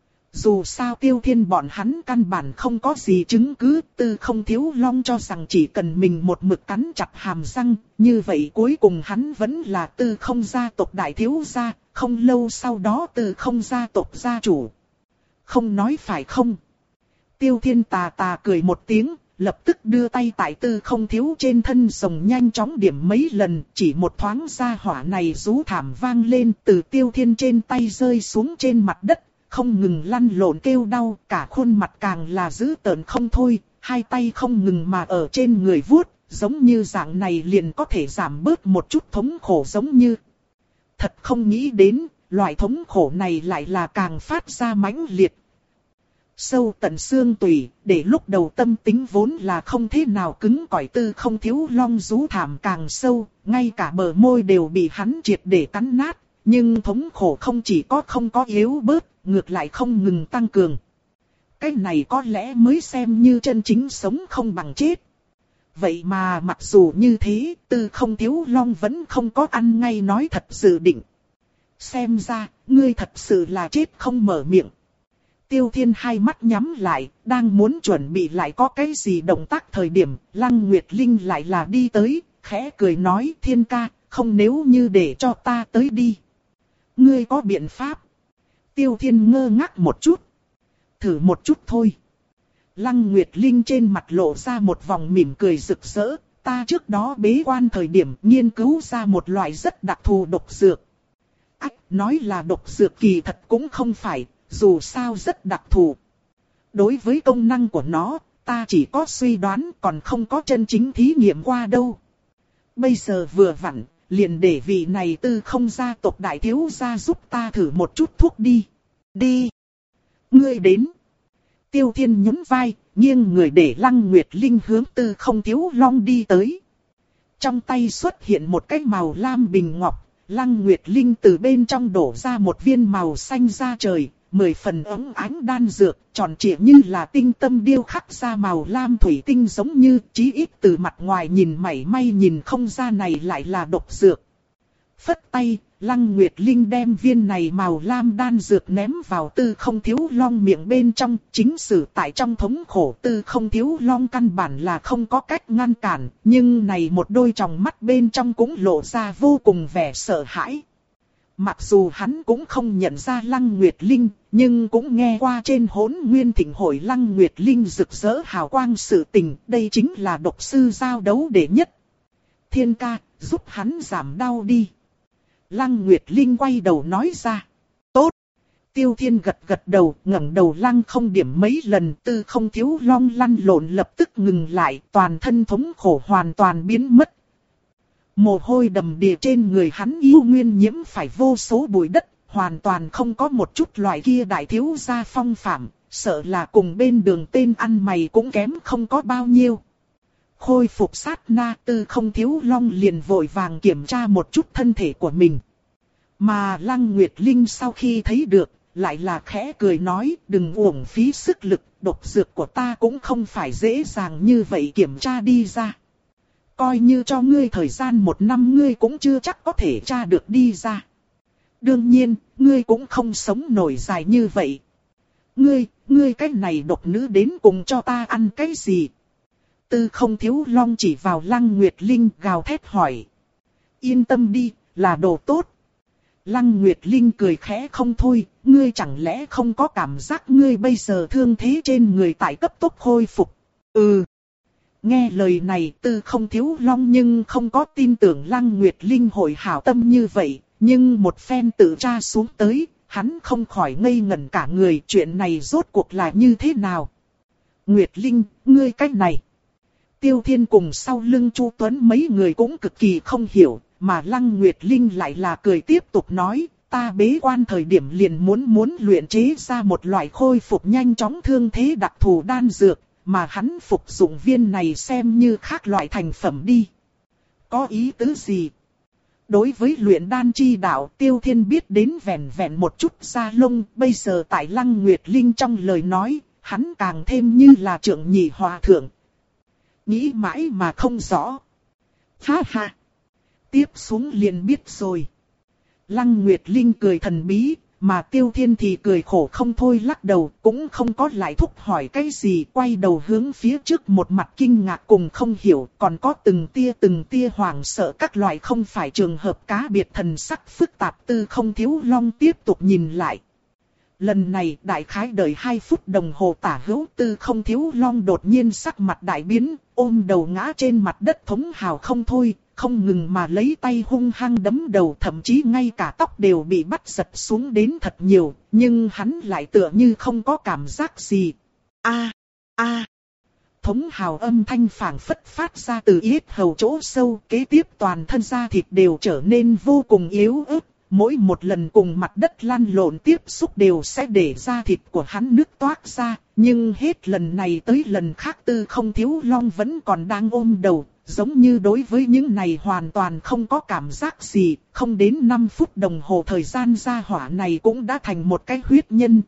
Dù sao Tiêu Thiên bọn hắn căn bản không có gì chứng cứ, Tư Không Thiếu Long cho rằng chỉ cần mình một mực cắn chặt hàm răng, như vậy cuối cùng hắn vẫn là Tư Không gia tộc đại thiếu gia, không lâu sau đó Tư Không gia tộc gia chủ. Không nói phải không? Tiêu Thiên tà tà cười một tiếng, lập tức đưa tay tại Tư Không Thiếu trên thân rồng nhanh chóng điểm mấy lần, chỉ một thoáng ra hỏa này rú thảm vang lên từ Tiêu Thiên trên tay rơi xuống trên mặt đất, không ngừng lăn lộn kêu đau, cả khuôn mặt càng là dữ tợn không thôi, hai tay không ngừng mà ở trên người vuốt, giống như dạng này liền có thể giảm bớt một chút thống khổ giống như. Thật không nghĩ đến, loại thống khổ này lại là càng phát ra mãnh liệt. Sâu tận xương tủy, để lúc đầu tâm tính vốn là không thế nào cứng cỏi Tư Không Thiếu Long rú thảm càng sâu, ngay cả bờ môi đều bị hắn triệt để cắn nát, nhưng thống khổ không chỉ có không có yếu bớt, ngược lại không ngừng tăng cường. Cái này có lẽ mới xem như chân chính sống không bằng chết. Vậy mà mặc dù như thế, Tư Không Thiếu Long vẫn không có ăn ngay nói thật dự định. Xem ra, ngươi thật sự là chết không mở miệng. Tiêu Thiên hai mắt nhắm lại, đang muốn chuẩn bị lại có cái gì động tác thời điểm, Lăng Nguyệt Linh lại là đi tới, khẽ cười nói Thiên ca, không nếu như để cho ta tới đi. Ngươi có biện pháp? Tiêu Thiên ngơ ngác một chút. Thử một chút thôi. Lăng Nguyệt Linh trên mặt lộ ra một vòng mỉm cười rực rỡ, ta trước đó bế quan thời điểm nghiên cứu ra một loại rất đặc thù độc dược. Ách, nói là độc dược kỳ thật cũng không phải. Dù sao rất đặc thù. Đối với công năng của nó, ta chỉ có suy đoán còn không có chân chính thí nghiệm qua đâu. Bây giờ vừa vặn, liền để vị này Tư Không gia tộc đại thiếu gia giúp ta thử một chút thuốc đi. Đi. Ngươi đến. Tiêu Thiên nhún vai, nghiêng người để Lăng Nguyệt Linh hướng Tư Không Thiếu Long đi tới. Trong tay xuất hiện một cái màu lam bình ngọc, Lăng Nguyệt Linh từ bên trong đổ ra một viên màu xanh da trời. Mười phần ống ánh đan dược, tròn trịa như là tinh tâm điêu khắc ra màu lam thủy tinh giống như, chí ít từ mặt ngoài nhìn mảy may nhìn không ra này lại là độc dược. Phất tay, Lăng Nguyệt Linh đem viên này màu lam đan dược ném vào Tư Không Thiếu Long miệng bên trong, chính sử tại trong thống khổ Tư Không Thiếu Long căn bản là không có cách ngăn cản, nhưng này một đôi tròng mắt bên trong cũng lộ ra vô cùng vẻ sợ hãi. Mặc dù hắn cũng không nhận ra Lăng Nguyệt Linh, nhưng cũng nghe qua trên Hỗn Nguyên Thịnh hội Lăng Nguyệt Linh rực rỡ hào quang sự tình, đây chính là độc sư giao đấu đệ nhất. Thiên ca, giúp hắn giảm đau đi. Lăng Nguyệt Linh quay đầu nói ra. Tốt. Tiêu Thiên gật gật đầu, ngẩng đầu lăng không điểm mấy lần, Tư Không Thiếu Long lăn lộn lập tức ngừng lại, toàn thân thống khổ hoàn toàn biến mất. Mồ hôi đầm đìa trên người hắn yêu nguyên nhiễm phải vô số bụi đất, hoàn toàn không có một chút loại kia đại thiếu gia phong phạm, sợ là cùng bên đường tên ăn mày cũng kém không có bao nhiêu. Khôi phục sát na, Tư Không Thiếu Long liền vội vàng kiểm tra một chút thân thể của mình. Mà Lăng Nguyệt Linh sau khi thấy được, lại là khẽ cười nói, đừng uổng phí sức lực, độc dược của ta cũng không phải dễ dàng như vậy kiểm tra đi ra. Coi như cho ngươi thời gian một năm ngươi cũng chưa chắc có thể tra được đi ra. Đương nhiên, ngươi cũng không sống nổi dài như vậy. Ngươi, ngươi cái này độc nữ đến cùng cho ta ăn cái gì? Tư Không Thiếu Long chỉ vào Lăng Nguyệt Linh gào thét hỏi. Yên tâm đi, là đồ tốt. Lăng Nguyệt Linh cười khẽ không thôi, ngươi chẳng lẽ không có cảm giác ngươi bây giờ thương thế trên người tại cấp tốc khôi phục? Ừ. Nghe lời này Tư Không Thiếu Long nhưng không có tin tưởng Lăng Nguyệt Linh hội hảo tâm như vậy, nhưng một phen tự tra xuống tới, hắn không khỏi ngây ngẩn cả người, chuyện này rốt cuộc là như thế nào? Nguyệt Linh, ngươi cách này. Tiêu Thiên cùng sau lưng Chu Tuấn mấy người cũng cực kỳ không hiểu, mà Lăng Nguyệt Linh lại là cười tiếp tục nói, ta bế quan thời điểm liền muốn muốn luyện chế ra một loại khôi phục nhanh chóng thương thế đặc thù đan dược, mà hắn phục dụng viên này xem như khác loại thành phẩm đi. Có ý tứ gì? Đối với luyện đan chi đạo, Tiêu Thiên biết đến vẹn vẹn một chút da lông, bây giờ tại Lăng Nguyệt Linh trong lời nói, hắn càng thêm như là trưởng nhị hòa thượng. Nghĩ mãi mà không rõ. Ha ha! Tiếp xuống liền biết rồi. Lăng Nguyệt Linh cười thần bí, mà Tiêu Thiên thì cười khổ không thôi lắc đầu, cũng không có lại thúc hỏi cái gì, quay đầu hướng phía trước một mặt kinh ngạc cùng không hiểu, còn có từng tia từng tia hoảng sợ các loại không phải trường hợp cá biệt thần sắc phức tạp. Tư Không Thiếu Long tiếp tục nhìn lại. Lần này đại khái đợi hai phút đồng hồ tả hữu, Tư Không Thiếu Long đột nhiên sắc mặt đại biến, ôm đầu ngã trên mặt đất thống hào không thôi, không ngừng mà lấy tay hung hăng đấm đầu, thậm chí ngay cả tóc đều bị bắt giật xuống đến thật nhiều, nhưng hắn lại tựa như không có cảm giác gì. A, a, thống hào âm thanh phảng phất phát ra từ yết hầu chỗ sâu, kế tiếp toàn thân da thịt đều trở nên vô cùng yếu ớt. Mỗi một lần cùng mặt đất lăn lộn tiếp xúc đều sẽ để da thịt của hắn nứt toác ra, nhưng hết lần này tới lần khác Tư Không Thiếu Long vẫn còn đang ôm đầu, giống như đối với những này hoàn toàn không có cảm giác gì, không đến năm phút đồng hồ thời gian gia hỏa này cũng đã thành một cái huyết nhân.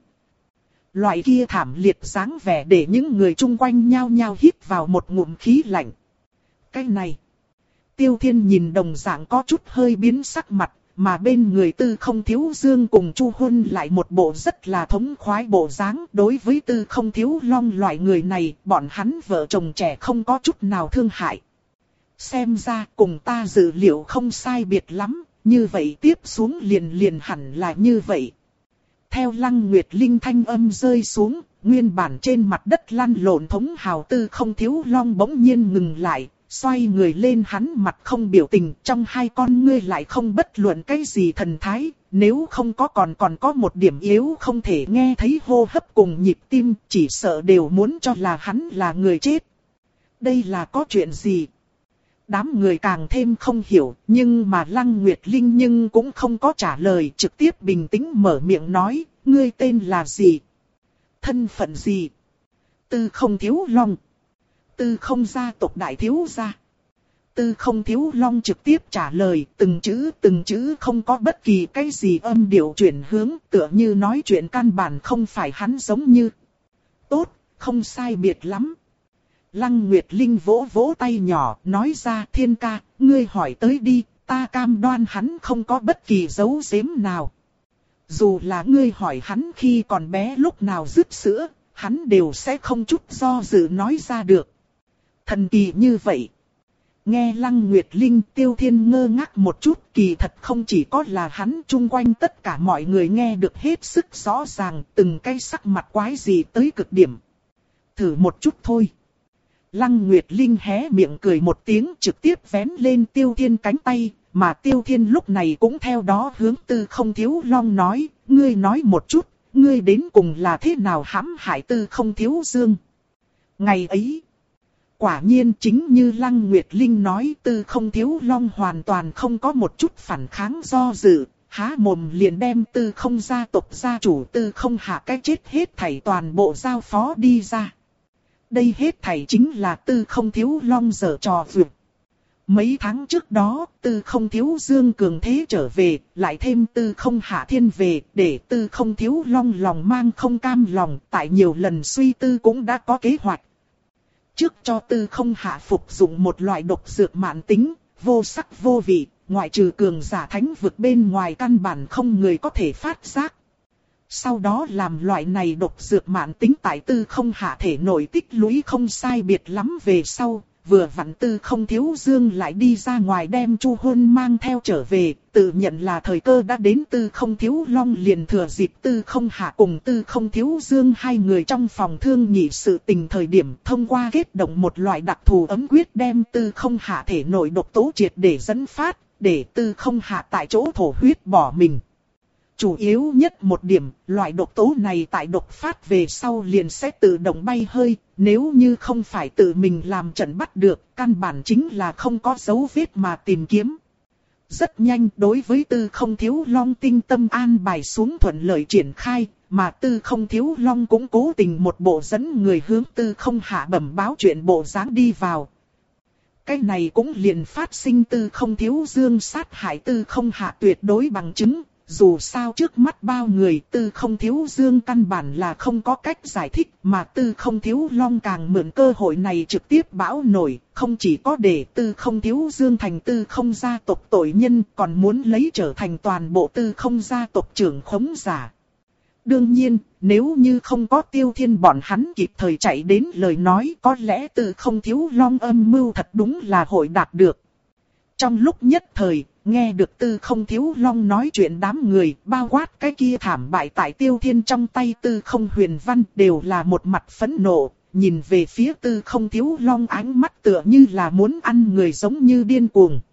Loại kia thảm liệt dáng vẻ để những người chung quanh nhao nhao hít vào một ngụm khí lạnh. Cái này, Tiêu Thiên nhìn đồng dạng có chút hơi biến sắc mặt. Mà bên người Tư Không Thiếu Dương cùng Chu Huân lại một bộ rất là thống khoái bộ dáng. Đối với Tư Không Thiếu Long loại người này, bọn hắn vợ chồng trẻ không có chút nào thương hại. Xem ra cùng ta dự liệu không sai biệt lắm, như vậy tiếp xuống liền liền hẳn là như vậy. Theo Lăng Nguyệt Linh thanh âm rơi xuống, nguyên bản trên mặt đất lăn lộn thống hào Tư Không Thiếu Long bỗng nhiên ngừng lại. Xoay người lên, hắn mặt không biểu tình, trong hai con ngươi lại không bất luận cái gì thần thái, nếu không có còn còn có một điểm yếu không thể nghe thấy hô hấp cùng nhịp tim, chỉ sợ đều muốn cho là hắn là người chết. Đây là có chuyện gì? Đám người càng thêm không hiểu, nhưng mà Lăng Nguyệt Linh nhưng cũng không có trả lời, trực tiếp bình tĩnh mở miệng nói, ngươi tên là gì? Thân phận gì? Tư Không Thiếu Long. Tư Không gia tộc đại thiếu gia. Tư Không Thiếu Long trực tiếp trả lời, từng chữ từng chữ không có bất kỳ cái gì âm điệu chuyển hướng, tựa như nói chuyện căn bản không phải hắn giống như. Tốt, không sai biệt lắm. Lăng Nguyệt Linh vỗ vỗ tay nhỏ, nói ra, Thiên ca, ngươi hỏi tới đi, ta cam đoan hắn không có bất kỳ giấu giếm nào. Dù là ngươi hỏi hắn khi còn bé lúc nào dứt sữa, hắn đều sẽ không chút do dự nói ra được. Thần kỳ như vậy. Nghe Lăng Nguyệt Linh, Tiêu Thiên ngơ ngác một chút, kỳ thật không chỉ có là hắn, chung quanh tất cả mọi người nghe được hết sức rõ ràng, từng cái sắc mặt quái gì tới cực điểm. Thử một chút thôi. Lăng Nguyệt Linh hé miệng cười một tiếng, trực tiếp vén lên Tiêu Thiên cánh tay, mà Tiêu Thiên lúc này cũng theo đó hướng Tư Không Thiếu Long nói, ngươi nói một chút, ngươi đến cùng là thế nào hãm hại Tư Không Thiếu Dương. Ngày ấy, quả nhiên chính như Lăng Nguyệt Linh nói, Tư Không Thiếu Long hoàn toàn không có một chút phản kháng do dự, há mồm liền đem Tư Không gia tộc gia chủ Tư Không Hạ cái chết hết thảy toàn bộ giao phó đi ra. Đây hết thảy chính là Tư Không Thiếu Long giở trò vượt. Mấy tháng trước đó, Tư Không Thiếu Dương cường thế trở về, lại thêm Tư Không Hạ thiên về, để Tư Không Thiếu Long lòng mang không cam lòng, tại nhiều lần suy tư cũng đã có kế hoạch. Trước cho Tư Không Hạ phục dụng một loại độc dược mãn tính, vô sắc vô vị, ngoại trừ cường giả thánh vực bên ngoài căn bản không người có thể phát giác. Sau đó làm loại này độc dược mãn tính tại Tư Không Hạ thể nội tích lũy không sai biệt lắm về sau, vừa vặn Tư Không Thiếu Dương lại đi ra ngoài đem Chu Hôn mang theo trở về, tự nhận là thời cơ đã đến. Tư Không Thiếu Long liền thừa dịp Tư Không Hạ cùng Tư Không Thiếu Dương hai người trong phòng thương nghị sự tình thời điểm, thông qua kết động một loại đặc thù ấm quyết đem Tư Không Hạ thể nội độc tố triệt để dẫn phát, để Tư Không Hạ tại chỗ thổ huyết bỏ mình. Chủ yếu nhất một điểm, loại độc tố này tại độc phát về sau liền sẽ tự động bay hơi, nếu như không phải tự mình làm trận bắt được, căn bản chính là không có dấu vết mà tìm kiếm. Rất nhanh, đối với Tư Không Thiếu Long tinh tâm an bài xuống thuận lợi triển khai, mà Tư Không Thiếu Long cũng cố tình một bộ dẫn người hướng Tư Không Hạ bẩm báo chuyện bộ dáng đi vào. Cái này cũng liền phát sinh Tư Không Thiếu Dương sát hại Tư Không Hạ tuyệt đối bằng chứng. Dù sao trước mắt bao người Tư Không Thiếu Dương căn bản là không có cách giải thích, mà Tư Không Thiếu Long càng mượn cơ hội này trực tiếp bão nổi, không chỉ có để Tư Không Thiếu Dương thành Tư Không gia tộc tội nhân, còn muốn lấy trở thành toàn bộ Tư Không gia tộc trưởng khống giả. Đương nhiên, nếu như không có Tiêu Thiên bọn hắn kịp thời chạy đến lời nói, có lẽ Tư Không Thiếu Long âm mưu thật đúng là hội đạt được. Trong lúc nhất thời, nghe được Tư Không Thiếu Long nói chuyện đám người, bao quát cái kia thảm bại tại Tiêu Thiên trong tay Tư Không Huyền Văn đều là một mặt phẫn nộ, nhìn về phía Tư Không Thiếu Long ánh mắt tựa như là muốn ăn người giống như điên cuồng.